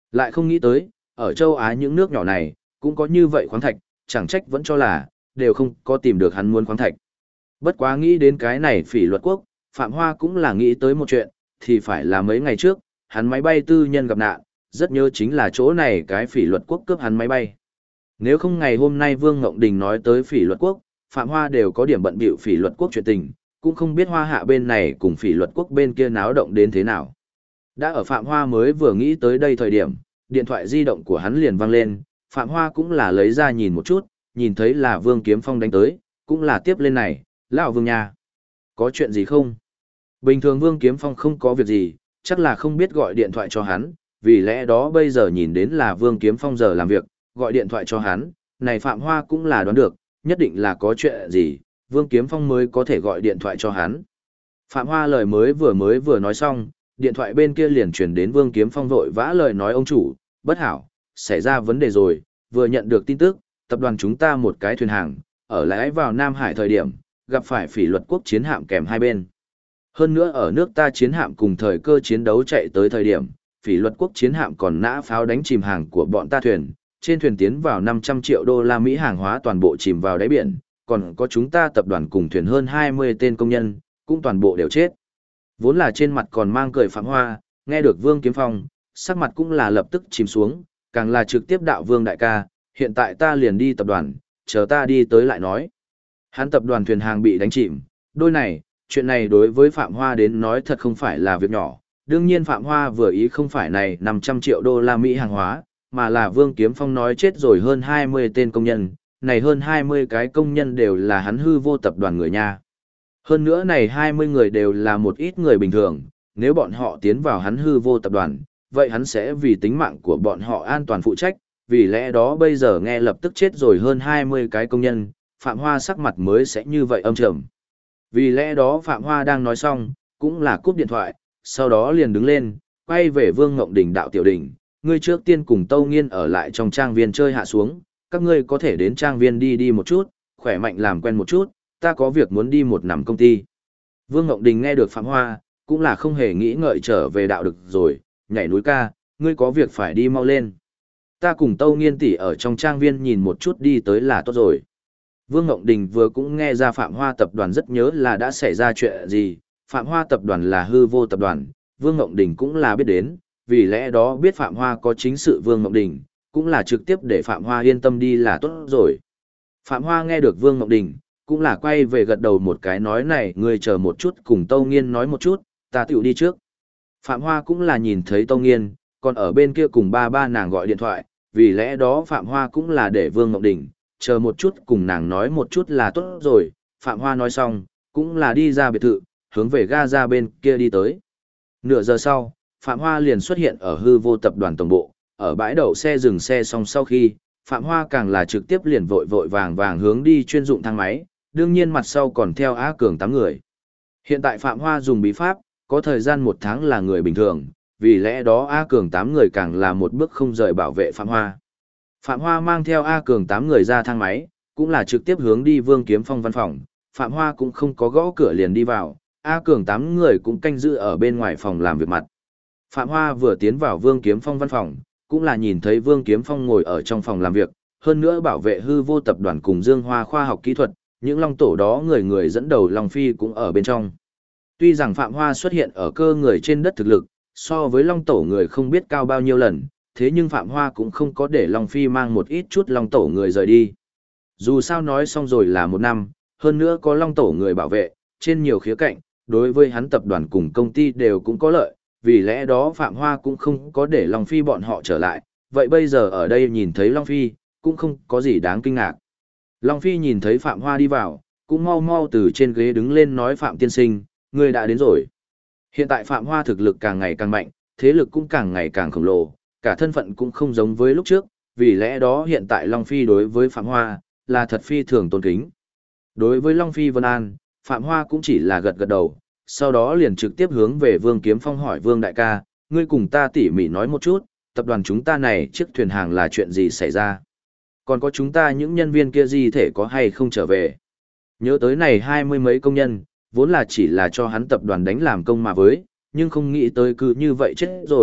Lại không nghĩ tới, ở châu Á những nước nhỏ này, cũng có như vậy khoáng thạch, chẳng trách vẫn cho là, đều không có tìm được hắn muốn khoáng thạch. Bất quá nghĩ đến cái này Phỉ Luật Quốc, Phạm Hoa cũng là nghĩ tới một chuyện, thì phải là mấy ngày trước, hắn máy bay tư nhân gặp nạn, rất nhớ chính là chỗ này cái Phỉ Luật Quốc cướp hắn máy bay. Nếu không ngày hôm nay Vương Ngộng Đình nói tới Phỉ Luật Quốc, Phạm Hoa đều có điểm bận bịu Phỉ Luật Quốc chuyện tình, cũng không biết Hoa Hạ bên này cùng Phỉ Luật Quốc bên kia náo động đến thế nào. Đã ở Phạm Hoa mới vừa nghĩ tới đây thời điểm, điện thoại di động của hắn liền vang lên, Phạm Hoa cũng là lấy ra nhìn một chút, nhìn thấy là Vương Kiếm Phong đánh tới, cũng là tiếp lên này, lão Vương nha. Có chuyện gì không? Bình thường Vương Kiếm Phong không có việc gì, chắc là không biết gọi điện thoại cho hắn, vì lẽ đó bây giờ nhìn đến là Vương Kiếm Phong giờ làm việc, gọi điện thoại cho hắn, này Phạm Hoa cũng là đoán được, nhất định là có chuyện gì, Vương Kiếm Phong mới có thể gọi điện thoại cho hắn. Phạm Hoa lời mới vừa nói xong, điện thoại bên kia liền truyền đến Vương Kiếm Phong vội vã lời nói ông chủ, bất hảo, xảy ra vấn đề rồi, vừa nhận được tin tức, tập đoàn chúng ta một cái thuyền hàng, ở lái vào Nam Hải thời điểm, gặp phải Phỉ Luật Quốc chiến hạm kèm hai bên. Hơn nữa ở nước ta chiến hạm cùng thời cơ chiến đấu chạy tới thời điểm, Phỉ Luật Quốc chiến hạm còn nã pháo đánh chìm hàng của bọn ta thuyền, trên thuyền tiến vào 500 triệu đô la Mỹ hàng hóa toàn bộ chìm vào đáy biển, còn có chúng ta tập đoàn cùng thuyền hơn 20 tên công nhân, cũng toàn bộ đều chết. Vốn là trên mặt còn mang cười Phạm Hoa, nghe được Vương Kiếm Phong, sắc mặt cũng là lập tức chìm xuống, càng là trực tiếp đạo Vương đại ca, hiện tại ta liền đi tập đoàn, chờ ta đi tới lại nói. Hắn tập đoàn thuyền hàng bị đánh chìm, đôi này, chuyện này đối với Phạm Hoa đến nói thật không phải là việc nhỏ. Đương nhiên Phạm Hoa vừa ý không phải này 500 triệu đô la Mỹ hàng hóa, mà là Vương Kiếm Phong nói chết rồi hơn 20 tên công nhân, này hơn 20 cái công nhân đều là hắn hư vô tập đoàn người nha. Hơn nữa này 20 người đều là một ít người bình thường, nếu bọn họ tiến vào hắn hư vô tập đoàn, vậy hắn sẽ vì tính mạng của bọn họ an toàn phụ trách, vì lẽ đó bây giờ nghe lập tức chết rồi hơn 20 cái công nhân, Phạm Hoa sắc mặt mới sẽ như vậy âm trầm. Vì lẽ đó Phạm Hoa đang nói xong, cũng là cúp điện thoại, sau đó liền đứng lên, quay về Vương Ngộng Đình đạo tiểu đình, ngươi trước tiên cùng Tâu Nghiên ở lại trong trang viên chơi hạ xuống, các ngươi có thể đến trang viên đi một chút, khỏe mạnh làm quen một chút, ta có việc muốn đi một nằm công ty. Vương Ngộng Đình nghe được Phạm Hoa, cũng là không hề nghĩ ngợi trở về đạo được rồi, nhảy núi ca, ngươi có việc phải đi mau lên. Ta cùng Tâu Nghiên tỷ ở trong trang viên nhìn một chút đi tới là tốt rồi. Vương Ngộng Đình vừa cũng nghe ra Phạm Hoa tập đoàn rất nhớ là đã xảy ra chuyện gì, Phạm Hoa tập đoàn là hư vô tập đoàn, Vương Ngộng Đình cũng là biết đến, vì lẽ đó biết Phạm Hoa có chính sự Vương Ngộng Đình, cũng là trực tiếp để Phạm Hoa yên tâm đi là tốt rồi. Phạm Hoa nghe được Vương Ngộng Đình, cũng là quay về gật đầu một cái nói này, ngươi chờ một chút cùng Tâu Nghiên nói một chút, ta tiểu đi trước. Phạm Hoa cũng là nhìn thấy Tâu Nghiên, còn ở bên kia cùng ba nàng gọi điện thoại, vì lẽ đó Phạm Hoa cũng là để Vương Ngộng Đình, chờ một chút cùng nàng nói một chút là tốt rồi. Phạm Hoa nói xong, cũng là đi ra biệt thự, hướng về ga ra bên kia đi tới. Nửa giờ sau, Phạm Hoa liền xuất hiện ở hư vô tập đoàn tổng bộ, ở bãi đậu xe dừng xe xong sau khi, Phạm Hoa càng là trực tiếp liền vội vàng hướng đi chuyên dụng thang máy, đương nhiên mặt sau còn theo Á Cường 8 người. Hiện tại Phạm Hoa dùng bí pháp, có thời gian 1 tháng là người bình thường, vì lẽ đó A Cường 8 người càng là một bước không rời bảo vệ Phạm Hoa. Phạm Hoa mang theo A Cường 8 người ra thang máy, cũng là trực tiếp hướng đi Vương Kiếm Phong văn phòng, Phạm Hoa cũng không có gõ cửa liền đi vào, A Cường 8 người cũng canh giữ ở bên ngoài phòng làm việc mặt. Phạm Hoa vừa tiến vào Vương Kiếm Phong văn phòng, cũng là nhìn thấy Vương Kiếm Phong ngồi ở trong phòng làm việc, hơn nữa bảo vệ hư vô tập đoàn cùng Dương Hoa khoa học kỹ thuật, những long tổ đó người dẫn đầu Long Phi cũng ở bên trong. Tuy rằng Phạm Hoa xuất hiện ở cơ người trên đất thực lực, so với long tổ người không biết cao bao nhiêu lần, thế nhưng Phạm Hoa cũng không có để Long Phi mang một ít chút long tổ người rời đi. Dù sao nói xong rồi là 1 năm, hơn nữa có long tổ người bảo vệ, trên nhiều khía cạnh, đối với hắn tập đoàn cùng công ty đều cũng có lợi, vì lẽ đó Phạm Hoa cũng không có để Long Phi bọn họ trở lại, vậy bây giờ ở đây nhìn thấy Long Phi, cũng không có gì đáng kinh ngạc. Long Phi nhìn thấy Phạm Hoa đi vào, cũng mau từ trên ghế đứng lên nói Phạm tiên sinh, ngươi đã đến rồi. Hiện tại Phạm Hoa thực lực càng ngày càng mạnh, thế lực cũng càng ngày càng khổng lồ, cả thân phận cũng không giống với lúc trước, vì lẽ đó hiện tại Long Phi đối với Phạm Hoa, là thật phi thường tôn kính. Đối với Long Phi Vân An, Phạm Hoa cũng chỉ là gật đầu, sau đó liền trực tiếp hướng về Vương Kiếm Phong hỏi Vương đại ca, ngươi cùng ta tỉ mỉ nói một chút, tập đoàn chúng ta này chiếc thuyền hàng là chuyện gì xảy ra? Còn có chúng ta những nhân viên kia gì thể có hay không trở về? Nhớ tới này 20 mấy công nhân, vốn là chỉ là cho hắn tập đoàn đánh làm công mà với, nhưng không nghĩ tới cứ như vậy chết rồi,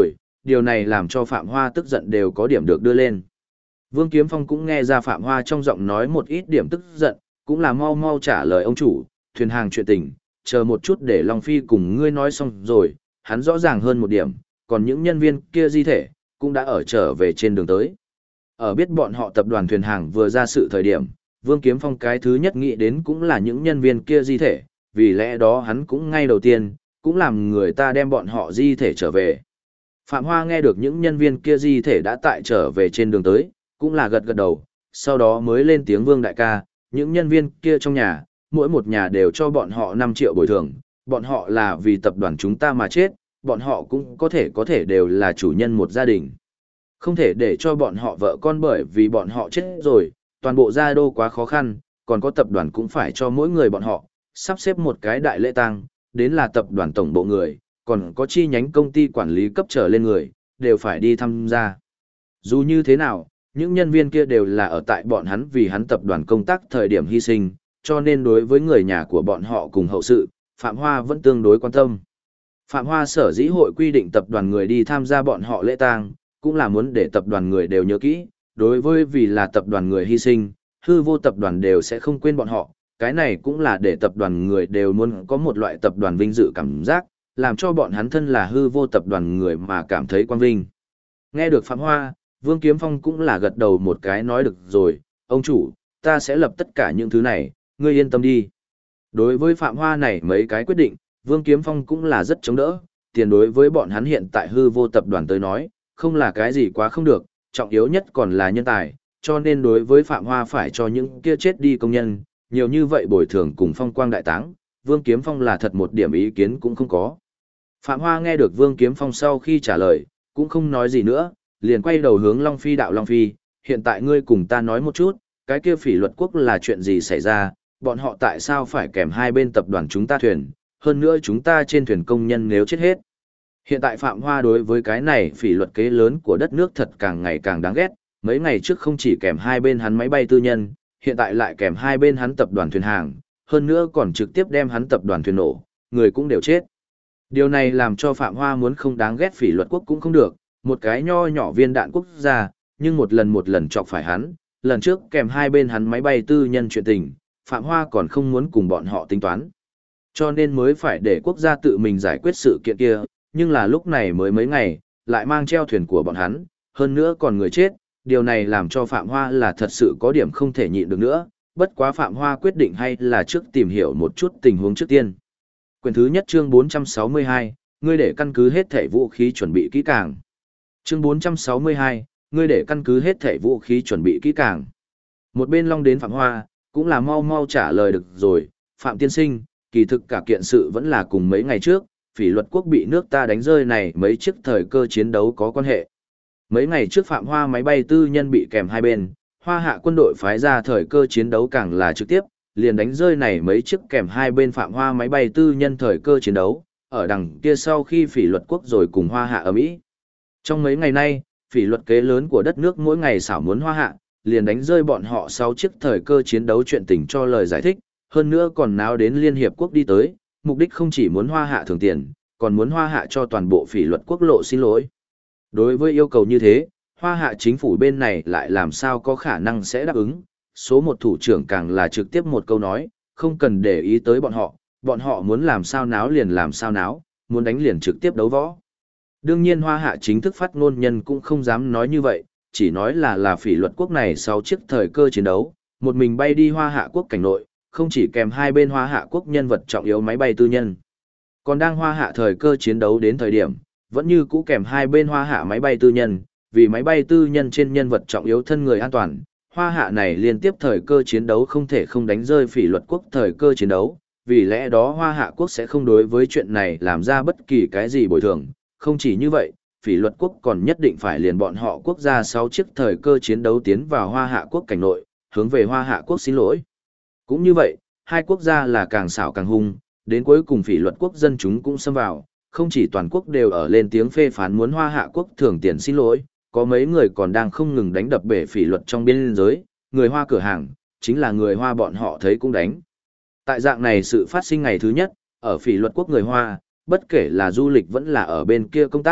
điều này làm cho Phạm Hoa tức giận đều có điểm được đưa lên. Vương Kiếm Phong cũng nghe ra Phạm Hoa trong giọng nói một ít điểm tức giận, cũng là mau mau trả lời ông chủ, thuyền hàng chuyện tình, chờ một chút để Long Phi cùng ngươi nói xong rồi, hắn rõ ràng hơn một điểm, còn những nhân viên kia di thể, cũng đã ở trở về trên đường tới. Ở biết bọn họ tập đoàn thuyền hàng vừa ra sự thời điểm, Vương Kiếm Phong cái thứ nhất nghĩ đến cũng là những nhân viên kia di thể, vì lẽ đó hắn cũng ngay đầu tiên, cũng làm người ta đem bọn họ di thể trở về. Phạm Hoa nghe được những nhân viên kia di thể đã tại trở về trên đường tới, cũng là gật gật đầu, sau đó mới lên tiếng Vương đại ca, những nhân viên kia trong nhà, mỗi một nhà đều cho bọn họ 5 triệu bồi thường, bọn họ là vì tập đoàn chúng ta mà chết, bọn họ cũng có thể đều là chủ nhân một gia đình. Không thể để cho bọn họ vợ con bởi vì bọn họ chết rồi, toàn bộ gia đô quá khó khăn, còn có tập đoàn cũng phải cho mỗi người bọn họ, sắp xếp một cái đại lễ tang, đến là tập đoàn tổng bộ người, còn có chi nhánh công ty quản lý cấp trở lên người, đều phải đi tham gia. Dù như thế nào, những nhân viên kia đều là ở tại bọn hắn vì hắn tập đoàn công tác thời điểm hy sinh, cho nên đối với người nhà của bọn họ cùng hậu sự, Phạm Hoa vẫn tương đối quan tâm. Phạm Hoa sở dĩ hội quy định tập đoàn người đi tham gia bọn họ lễ tang, cũng là muốn để tập đoàn người đều nhớ kỹ, đối với vì là tập đoàn người hy sinh, hư vô tập đoàn đều sẽ không quên bọn họ, cái này cũng là để tập đoàn người đều muốn có một loại tập đoàn vinh dự cảm giác, làm cho bọn hắn thân là hư vô tập đoàn người mà cảm thấy quang vinh. Nghe được Phạm Hoa, Vương Kiếm Phong cũng là gật đầu một cái nói được rồi, ông chủ, ta sẽ lập tất cả những thứ này, ngươi yên tâm đi. Đối với Phạm Hoa này mấy cái quyết định, Vương Kiếm Phong cũng là rất chống đỡ, tiền đối với bọn hắn hiện tại hư vô tập đoàn tới nói, không là cái gì quá không được, trọng yếu nhất còn là nhân tài, cho nên đối với Phạm Hoa phải cho những kia chết đi công nhân, nhiều như vậy bồi thường cùng phong quang đại táng, Vương Kiếm Phong là thật một điểm ý kiến cũng không có. Phạm Hoa nghe được Vương Kiếm Phong sau khi trả lời, cũng không nói gì nữa, liền quay đầu hướng Long Phi đạo Long Phi, hiện tại ngươi cùng ta nói một chút, cái kia Phỉ Luật Quốc là chuyện gì xảy ra, bọn họ tại sao phải kèm hai bên tập đoàn chúng ta thuyền, hơn nữa chúng ta trên thuyền công nhân nếu chết hết. Hiện tại Phạm Hoa đối với cái này phỉ luật kế lớn của đất nước thật càng ngày càng đáng ghét, mấy ngày trước không chỉ kèm hai bên hắn máy bay tư nhân, hiện tại lại kèm hai bên hắn tập đoàn thuyền hàng, hơn nữa còn trực tiếp đem hắn tập đoàn thuyền nổ, người cũng đều chết. Điều này làm cho Phạm Hoa muốn không đáng ghét Phỉ Luật Quốc cũng không được, một cái nho nhỏ viên đạn quốc gia, nhưng một lần chọc phải hắn, lần trước kèm hai bên hắn máy bay tư nhân chuyện tình, Phạm Hoa còn không muốn cùng bọn họ tính toán. Cho nên mới phải để quốc gia tự mình giải quyết sự kiện kia, nhưng là lúc này mới mấy ngày, lại mang treo thuyền của bọn hắn, hơn nữa còn người chết, điều này làm cho Phạm Hoa là thật sự có điểm không thể nhịn được nữa, bất quá Phạm Hoa quyết định hay là trước tìm hiểu một chút tình huống trước tiên. Quyển thứ nhất chương 462, ngươi để căn cứ hết thể vũ khí chuẩn bị kỹ càng. Chương 462, ngươi để căn cứ hết thể vũ khí chuẩn bị kỹ càng. Một bên long đến Phạm Hoa, cũng là mau mau trả lời được rồi, Phạm tiên sinh, kỳ thực cả kiện sự vẫn là cùng mấy ngày trước, Phỉ Luật Quốc bị nước ta đánh rơi này mấy chiếc thời cơ chiến đấu có quan hệ. Mấy ngày trước Phạm Hoa máy bay tư nhân bị kèm hai bên, Hoa Hạ quân đội phái ra thời cơ chiến đấu càng là trực tiếp, liền đánh rơi này mấy chiếc kèm hai bên Phạm Hoa máy bay tư nhân thời cơ chiến đấu, ở đằng kia sau khi Phỉ Luật Quốc rồi cùng Hoa Hạ ở Mỹ. Trong mấy ngày nay, Phỉ Luật kế lớn của đất nước mỗi ngày xảo muốn Hoa Hạ, liền đánh rơi bọn họ 6 chiếc thời cơ chiến đấu chuyện tình cho lời giải thích, hơn nữa còn náo đến Liên Hiệp Quốc đi tới, mục đích không chỉ muốn Hoa Hạ thưởng tiền, còn muốn Hoa Hạ cho toàn bộ Phỉ Luật Quốc lộ xin lỗi. Đối với yêu cầu như thế, Hoa Hạ chính phủ bên này lại làm sao có khả năng sẽ đáp ứng, số một thủ trưởng càng là trực tiếp một câu nói, không cần để ý tới bọn họ muốn làm sao náo liền làm sao náo, muốn đánh liền trực tiếp đấu võ. Đương nhiên Hoa Hạ chính thức phát ngôn nhân cũng không dám nói như vậy, chỉ nói là Phỉ Luật Quốc này 6 chiếc thời cơ chiến đấu, một mình bay đi Hoa Hạ Quốc cảnh nội, không chỉ kèm hai bên Hoa Hạ Quốc nhân vật trọng yếu máy bay tư nhân. Còn đang Hoa Hạ thời cơ chiến đấu đến thời điểm, vẫn như cũ kèm hai bên Hoa Hạ máy bay tư nhân, vì máy bay tư nhân trên nhân vật trọng yếu thân người an toàn, Hoa Hạ này liên tiếp thời cơ chiến đấu không thể không đánh rơi Phỉ Luật Quốc thời cơ chiến đấu, vì lẽ đó Hoa Hạ Quốc sẽ không đối với chuyện này làm ra bất kỳ cái gì bồi thường, không chỉ như vậy, Phỉ Luật Quốc còn nhất định phải liền bọn họ quốc gia 6 chiếc thời cơ chiến đấu tiến vào Hoa Hạ Quốc cảnh nội, hướng về Hoa Hạ Quốc xin lỗi. Cũng như vậy, hai quốc gia là càng xảo càng hung, đến cuối cùng Phỉ Luật Quốc dân chúng cũng xâm vào, không chỉ toàn quốc đều ở lên tiếng phê phán muốn Hoa Hạ Quốc thưởng tiền xin lỗi, có mấy người còn đang không ngừng đánh đập bể Phỉ Luật trong biên giới, người Hoa cửa hàng, chính là người Hoa bọn họ thấy cũng đánh. Tại dạng này sự phát sinh ngày thứ nhất, ở Phỉ Luật Quốc người Hoa, bất kể là du lịch vẫn là ở bên kia công tác,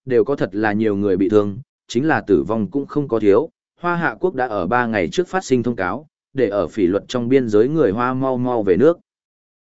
đều có thật là nhiều người bị thương, chính là tử vong cũng không có thiếu. Hoa Hạ quốc đã ở 3 ngày trước phát sinh thông cáo, để ở phỉ luật trong biên giới người Hoa mau mau về nước.